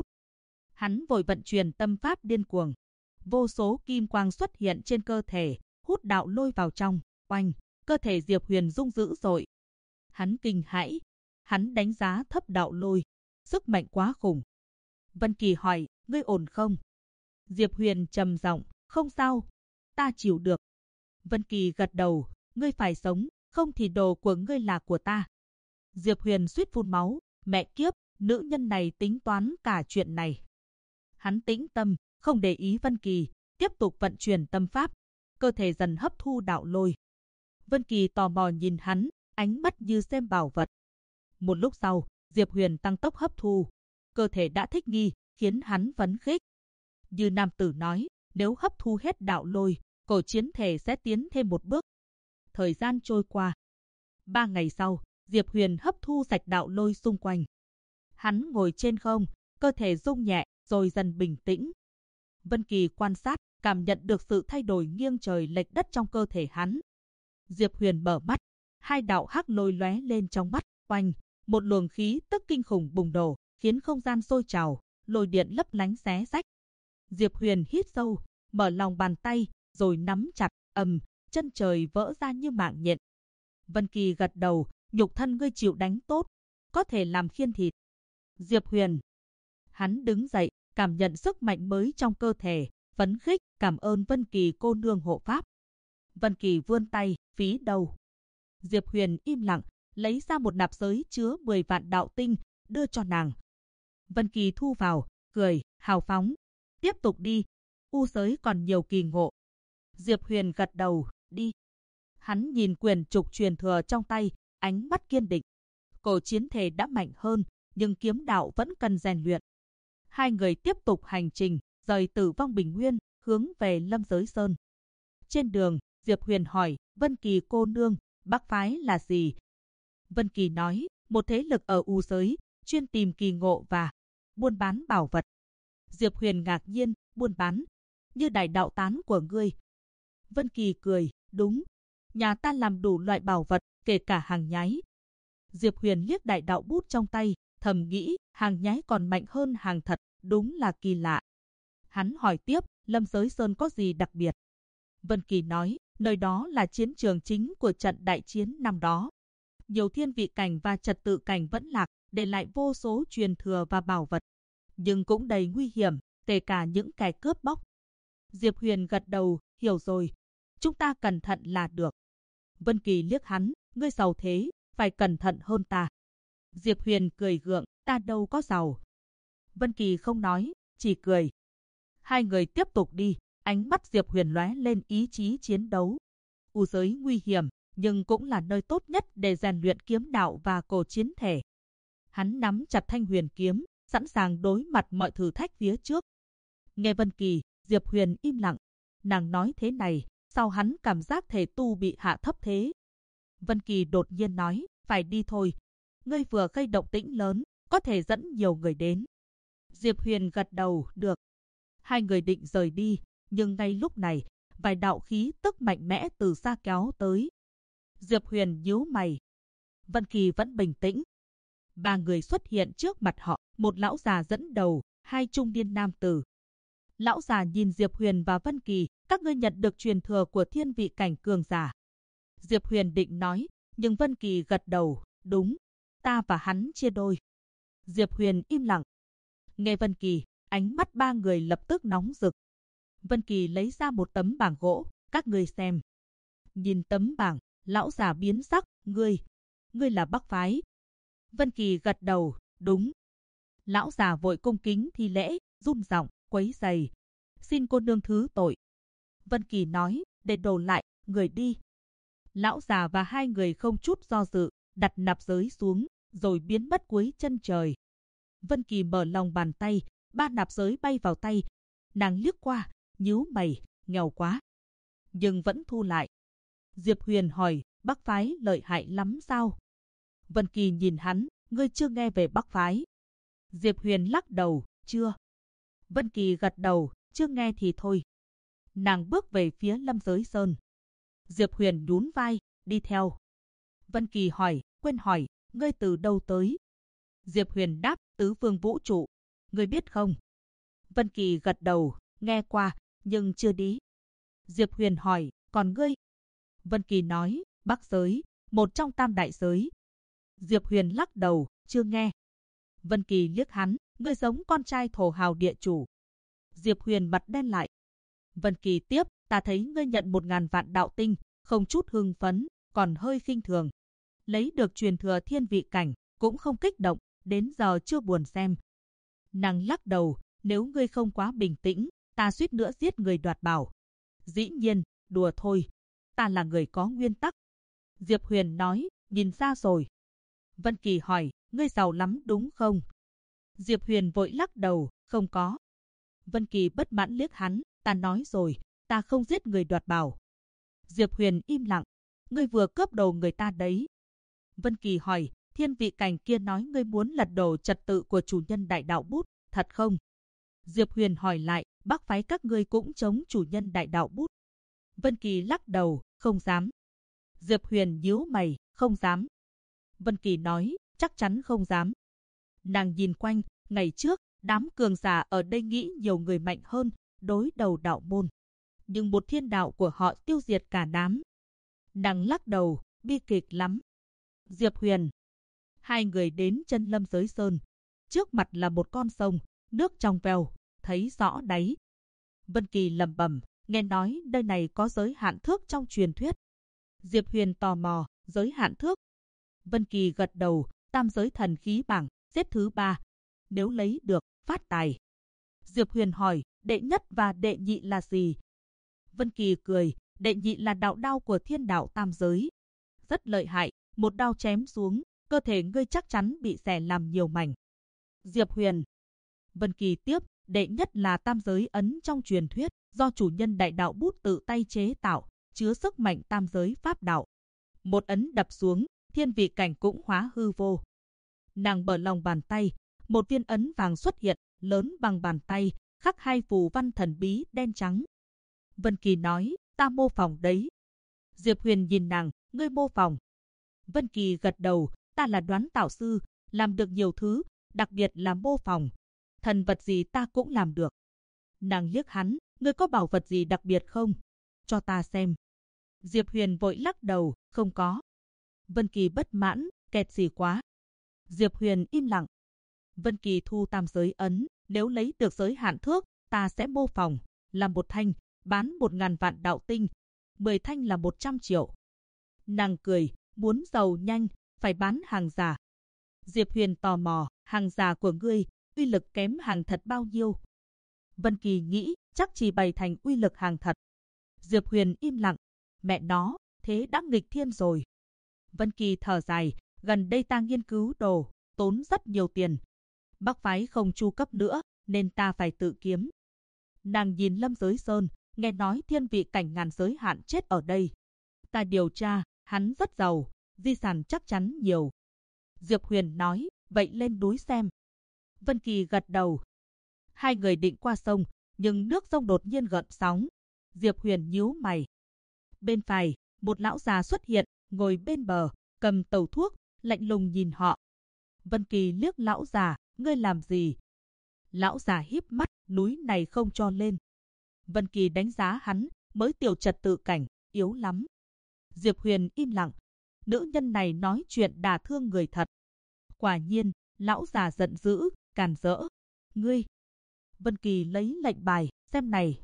Hắn vội vận chuyển tâm pháp điên cuồng. Vô số kim quang xuất hiện trên cơ thể, hút đạo lôi vào trong, oanh, cơ thể Diệp Huyền rung dữ dội. Hắn kinh hãi. hắn đánh giá thấp đạo lôi, sức mạnh quá khủng. Vân Kỳ hỏi, ngươi ổn không? Diệp Huyền trầm giọng, không sao, ta chịu được. Vân Kỳ gật đầu, ngươi phải sống, không thì đồ của ngươi là của ta. Diệp Huyền suýt phun máu, mẹ kiếp, nữ nhân này tính toán cả chuyện này. Hắn tĩnh tâm, không để ý Vân Kỳ, tiếp tục vận chuyển tâm pháp, cơ thể dần hấp thu đạo lôi. Vân Kỳ tò mò nhìn hắn, ánh mắt như xem bảo vật. Một lúc sau, Diệp Huyền tăng tốc hấp thu, cơ thể đã thích nghi, khiến hắn phấn khích. Như nam tử nói, nếu hấp thu hết đạo lôi, cổ chiến thể sẽ tiến thêm một bước. Thời gian trôi qua. 3 ngày sau, Diệp Huyền hấp thu sạch đạo lôi xung quanh. Hắn ngồi trên không, cơ thể rung nhẹ, rồi dần bình tĩnh. Vân Kỳ quan sát, cảm nhận được sự thay đổi nghiêng trời lệch đất trong cơ thể hắn. Diệp Huyền mở mắt, hai đạo hắc lôi lóe lên trong mắt, oanh, một luồng khí tức kinh khủng bùng nổ, khiến không gian sôi trào, lôi điện lấp lánh xé rách. Diệp Huyền hít sâu, mở lòng bàn tay, rồi nắm chặt, chân trời vỡ ra như mạng nhện. Vân Kỳ gật đầu, nhục thân ngươi chịu đánh tốt, có thể làm khiên thịt. Diệp Huyền. Hắn đứng dậy, cảm nhận sức mạnh mới trong cơ thể, phấn khích, cảm ơn Vân Kỳ cô nương hộ pháp. Vân Kỳ vươn tay, phí đầu. Diệp Huyền im lặng, lấy ra một nạp giới chứa 10 vạn đạo tinh, đưa cho nàng. Vân Kỳ thu vào, cười, hào phóng. Tiếp tục đi, u giới còn nhiều kỳ ngộ. Diệp Huyền gật đầu, đi. Hắn nhìn quyền trục truyền thừa trong tay, ánh mắt kiên định. Cổ chiến thể đã mạnh hơn, nhưng kiếm đạo vẫn cần rèn luyện. Hai người tiếp tục hành trình, rời Tử Vong Bình Nguyên, hướng về Lâm Giới Sơn. Trên đường, Diệp Huyền hỏi, Vân Kỳ cô nương, Bắc phái là gì? Vân Kỳ nói, một thế lực ở u giới, chuyên tìm kỳ ngộ và buôn bán bảo vật. Diệp Huyền ngạc nhiên, buôn bán, như đại đạo tán của ngươi. Vân Kỳ cười, đúng, nhà ta làm đủ loại bảo vật, kể cả hàng nhái. Diệp Huyền liếc đại đạo bút trong tay, thầm nghĩ, hàng nhái còn mạnh hơn hàng thật, đúng là kỳ lạ. Hắn hỏi tiếp, Lâm Giới Sơn có gì đặc biệt? Vân Kỳ nói, nơi đó là chiến trường chính của trận đại chiến năm đó. Nhiều thiên vị cảnh và trật tự cảnh vẫn lạc, để lại vô số truyền thừa và bảo vật. Nhưng cũng đầy nguy hiểm, kể cả những kẻ cướp bóc. Diệp Huyền gật đầu, hiểu rồi. Chúng ta cẩn thận là được. Vân Kỳ liếc hắn, ngươi giàu thế, phải cẩn thận hơn ta. Diệp Huyền cười gượng, ta đâu có giàu. Vân Kỳ không nói, chỉ cười. Hai người tiếp tục đi, ánh mắt Diệp Huyền lóe lên ý chí chiến đấu. U giới nguy hiểm, nhưng cũng là nơi tốt nhất để rèn luyện kiếm đạo và cổ chiến thể. Hắn nắm chặt thanh huyền kiếm, sẵn sàng đối mặt mọi thử thách phía trước. Nghe Vân Kỳ, Diệp Huyền im lặng. Nàng nói thế này, sao hắn cảm giác thể tu bị hạ thấp thế? Vân Kỳ đột nhiên nói, phải đi thôi. Ngươi vừa gây động tĩnh lớn, có thể dẫn nhiều người đến. Diệp Huyền gật đầu, được. Hai người định rời đi, nhưng ngay lúc này, vài đạo khí tức mạnh mẽ từ xa kéo tới. Diệp Huyền nhíu mày. Vân Kỳ vẫn bình tĩnh. Ba người xuất hiện trước mặt họ, một lão già dẫn đầu, hai trung niên nam tử. Lão già nhìn Diệp Huyền và Vân Kỳ, các ngươi nhận được truyền thừa của thiên vị cảnh cường giả. Diệp Huyền định nói, nhưng Vân Kỳ gật đầu, đúng, ta và hắn chia đôi. Diệp Huyền im lặng. Nghe Vân Kỳ, ánh mắt ba người lập tức nóng rực. Vân Kỳ lấy ra một tấm bảng gỗ, các ngươi xem. Nhìn tấm bảng, lão già biến sắc, ngươi là Bắc phái. Vân Kỳ gật đầu, đúng. Lão già vội cung kính thi lễ, run giọng, quấy rầy. Xin cô nương thứ tội. Vân Kỳ nói, để đồ lại, người đi. Lão già và hai người không chút do dự, đặt nạp giới xuống, rồi biến mất cuối chân trời. Vân Kỳ mở lòng bàn tay, ba nạp giới bay vào tay. Nàng liếc qua, nhíu mày, nghèo quá. Nhưng vẫn thu lại. Diệp Huyền hỏi, Bắc phái lợi hại lắm sao? Vân Kỳ nhìn hắn, ngươi chưa nghe về Bắc phái. Diệp Huyền lắc đầu, chưa. Vân Kỳ gật đầu, chưa nghe thì thôi. Nàng bước về phía Lâm Giới Sơn. Diệp Huyền nhún vai, đi theo. Vân Kỳ hỏi, quên hỏi, ngươi từ đâu tới? Diệp Huyền đáp, tứ phương vũ trụ. Ngươi biết không? Vân Kỳ gật đầu, nghe qua, nhưng chưa đi. Diệp Huyền hỏi, còn ngươi? Vân Kỳ nói, Bắc giới, một trong tam đại giới. Diệp Huyền lắc đầu, chưa nghe. Vân Kỳ liếc hắn, ngươi giống con trai thổ hào địa chủ. Diệp Huyền mặt đen lại. Vân Kỳ tiếp, ta thấy ngươi nhận 1000 vạn đạo tinh, không chút hưng phấn, còn hơi khinh thường. Lấy được truyền thừa thiên vị cảnh, cũng không kích động, đến giờ chưa buồn xem. Nàng lắc đầu, nếu ngươi không quá bình tĩnh, ta suýt nữa giết người đoạt bảo. Dĩ nhiên, đùa thôi, ta là người có nguyên tắc. Diệp Huyền nói, nhìn ra rồi. Vân Kỳ hỏi, ngươi giàu lắm đúng không? Diệp Huyền vội lắc đầu, không có. Vân Kỳ bất mãn liếc hắn, ta nói rồi, ta không giết người đoạt bảo. Diệp Huyền im lặng, ngươi vừa cướp đồ người ta đấy. Vân Kỳ hỏi, thiên vị cảnh kia nói ngươi muốn lật đổ trật tự của chủ nhân đại đạo bút, thật không? Diệp Huyền hỏi lại, Bắc phái các ngươi cũng chống chủ nhân đại đạo bút. Vân Kỳ lắc đầu, không dám. Diệp Huyền nhíu mày, không dám. Vân Kỳ nói, chắc chắn không dám. Nàng nhìn quanh, ngày trước, đám cường giả ở đây nghĩ nhiều người mạnh hơn, đối đầu đạo môn. Nhưng một thiên đạo của họ tiêu diệt cả đám. Nàng lắc đầu, bi kịch lắm. Diệp Huyền. Hai người đến chân Lâm Giới Sơn. Trước mặt là một con sông, nước trong veo, thấy rõ đáy. Vân Kỳ lẩm bẩm, nghe nói nơi này có giới hạn thước trong truyền thuyết. Diệp Huyền tò mò, giới hạn thước. Vân Kỳ gật đầu, tam giới thần khí bảng, xếp thứ 3. Nếu lấy được, phát tài. Diệp Huyền hỏi, đệ nhất và đệ nhị là gì? Vân Kỳ cười, đệ nhị là đạo đao của thiên đạo tam giới. Rất lợi hại, một đao chém xuống, cơ thể ngươi chắc chắn bị xẻ làm nhiều mảnh. Diệp Huyền. Vân Kỳ tiếp, đệ nhất là tam giới ấn trong truyền thuyết, do chủ nhân đại đạo bút tự tay chế tạo, chứa sức mạnh tam giới pháp đạo. Một ấn đập xuống, thiên vị cảnh cũng hóa hư vô. Nàng mở lòng bàn tay, một viên ấn vàng xuất hiện, lớn bằng bàn tay, khắc 2 phù văn thần bí đen trắng. Vân Kỳ nói, ta mô phỏng đấy. Diệp Huyền nhìn nàng, ngươi mô phỏng. Vân Kỳ gật đầu, ta là đoán tạo sư, làm được nhiều thứ, đặc biệt là mô phỏng. Thần vật gì ta cũng làm được. Nàng liếc hắn, ngươi có bảo vật gì đặc biệt không? Cho ta xem. Diệp Huyền vội lắc đầu, không có. Vân Kỳ bất mãn, kẹt gì quá. Diệp Huyền im lặng. Vân Kỳ thu tam giới ấn, nếu lấy được giới hạn thước, ta sẽ mô phỏng, làm một thanh, bán 1000 vạn đạo tinh, 10 thanh là 100 triệu. Nàng cười, muốn giàu nhanh, phải bán hàng giả. Diệp Huyền tò mò, hàng giả của ngươi, uy lực kém hàng thật bao nhiêu? Vân Kỳ nghĩ, chắc chỉ bày thành uy lực hàng thật. Diệp Huyền im lặng, mẹ nó, thế đã nghịch thiên rồi. Vân Kỳ thở dài, gần đây ta nghiên cứu đồ, tốn rất nhiều tiền. Bắc phái không chu cấp nữa, nên ta phải tự kiếm. Nàng nhìn Lâm Giới Sơn, nghe nói thiên vị cảnh ngàn giới hạn chết ở đây. Ta điều tra, hắn rất giàu, di sản chắc chắn nhiều. Diệp Huyền nói, vậy lên núi xem. Vân Kỳ gật đầu. Hai người định qua sông, nhưng nước sông đột nhiên gợn sóng. Diệp Huyền nhíu mày. Bên phải, một lão già xuất hiện, ngồi bên bờ, cầm tàu thuốc, lạnh lùng nhìn họ. Vân Kỳ liếc lão già, ngươi làm gì? Lão già híp mắt, núi này không cho lên. Vân Kỳ đánh giá hắn, mới tiểu trật tự cảnh, yếu lắm. Diệp Huyền im lặng. Nữ nhân này nói chuyện đả thương người thật. Quả nhiên, lão già giận dữ, càn rỡ. Ngươi! Vân Kỳ lấy lệnh bài, xem này.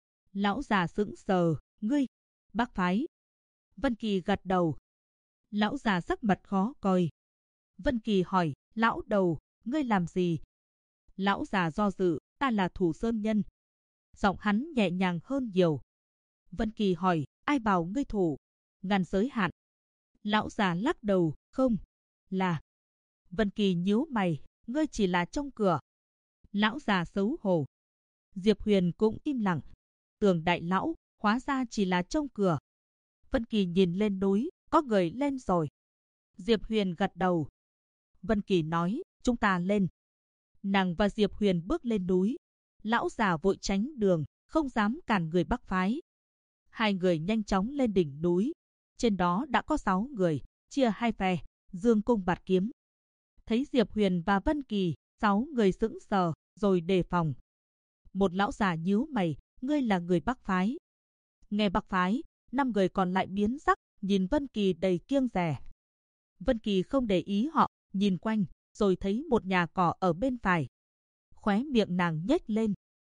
Lão già sững sờ, ngươi! Bắc phái! Vân Kỳ gật đầu. Lão già sắc mặt khó coi. Vân Kỳ hỏi, lão đầu, ngươi làm gì? Lão già do dự, ta là Thủ Sơn nhân. Giọng hắn nhẹ nhàng hơn nhiều. Vân Kỳ hỏi, ai bảo ngươi thủ? Ngàn giới hạn. Lão già lắc đầu, không, là. Vân Kỳ nhíu mày, ngươi chỉ là trông cửa. Lão già xấu hổ. Diệp Huyền cũng im lặng. Tường đại lão, hóa ra chỉ là trông cửa. Vân Kỳ nhìn lên núi, có người lên rồi. Diệp Huyền gật đầu. Vân Kỳ nói, chúng ta lên. Nàng và Diệp Huyền bước lên núi. Lão già vội tránh đường, không dám cản người Bắc phái. Hai người nhanh chóng lên đỉnh núi. Trên đó đã có 6 người, chia hai phe, dương cung bạt kiếm. Thấy Diệp Huyền và Vân Kỳ, 6 người sững sờ, rồi đề phòng. Một lão già nhíu mày, ngươi là người Bắc phái. Nghe Bắc phái, 5 người còn lại biến sắc, nhìn Vân Kỳ đầy kiêng dè. Vân Kỳ không để ý họ, nhìn quanh, rồi thấy một nhà cỏ ở bên phải. Khóe miệng nàng nhếch lên.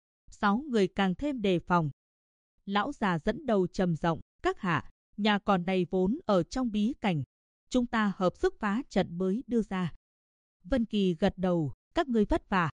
6 người càng thêm đề phòng. Lão già dẫn đầu trầm giọng, các hạ, nhà cỏ này vốn ở trong bí cảnh. Chúng ta hợp sức phá trận mới đưa ra. Vân Kỳ gật đầu, các ngươi vất vả.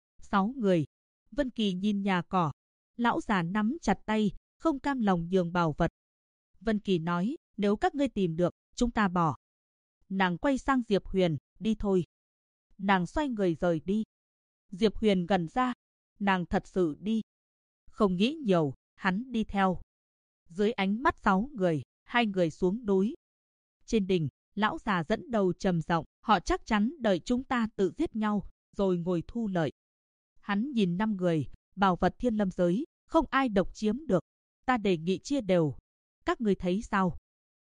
6 người. Vân Kỳ nhìn nhà cỏ. Lão già nắm chặt tay, không cam lòng nhường bảo vật. Vân Kỳ nói, nếu các ngươi tìm được, chúng ta bỏ. Nàng quay sang Diệp Huyền, đi thôi. Nàng xoay người rời đi. Diệp Huyền gần ra, nàng thật sự đi. Không nghĩ nhiều, hắn đi theo. Dưới ánh mắt 6 người, 2 người xuống núi. Trên đỉnh, lão già dẫn đầu trầm giọng, họ chắc chắn đợi chúng ta tự giết nhau, rồi ngồi thu lợi. Hắn nhìn 5 người, bảo vật Thiên Lâm giới, không ai độc chiếm được. Ta đề nghị chia đều. Các ngươi thấy sao?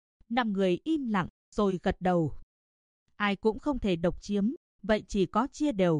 5 người im lặng, rồi gật đầu. Ai cũng không thể độc chiếm, vậy chỉ có chia đều.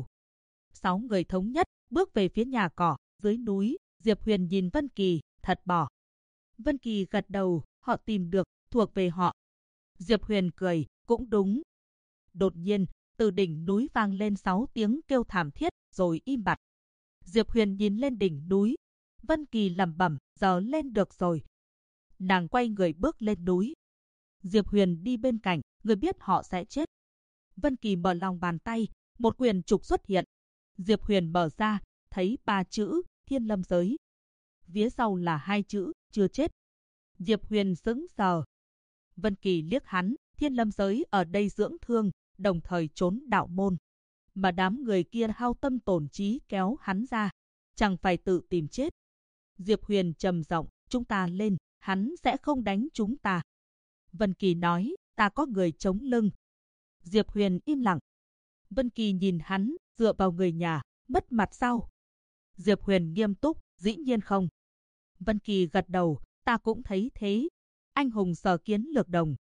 6 người thống nhất, bước về phía nhà cỏ, dưới núi. Diệp Huyền nhìn Vân Kỳ, thật bỏ. Vân Kỳ gật đầu, họ tìm được, thuộc về họ. Diệp Huyền cười, cũng đúng. Đột nhiên, từ đỉnh núi vang lên 6 tiếng kêu thảm thiết, rồi im bặt. Diệp Huyền nhìn lên đỉnh núi. Vân Kỳ lẩm bẩm, giờ lên được rồi. Nàng quay người bước lên núi. Diệp Huyền đi bên cạnh, người biết họ sẽ chết. Vân Kỳ mở lòng bàn tay, một quyển trục xuất hiện. Diệp Huyền mở ra, thấy 3 chữ, Thiên Lâm giới. Phía sau là 2 chữ, chưa chết. Diệp Huyền sững sờ. Vân Kỳ liếc hắn, Thiên Lâm giới ở đây dưỡng thương, đồng thời trốn đạo môn. Mà đám người kia hao tâm tổn trí kéo hắn ra, chẳng phải tự tìm chết. Diệp Huyền trầm giọng, chúng ta lên, hắn sẽ không đánh chúng ta. Vân Kỳ nói, ta có người chống lưng. Diệp Huyền im lặng. Vân Kỳ nhìn hắn, dựa vào người nhà, mất mặt sao? Diệp Huyền nghiêm túc, dĩ nhiên không. Vân Kỳ gật đầu, ta cũng thấy thế. Anh hùng sở kiến lược đồng,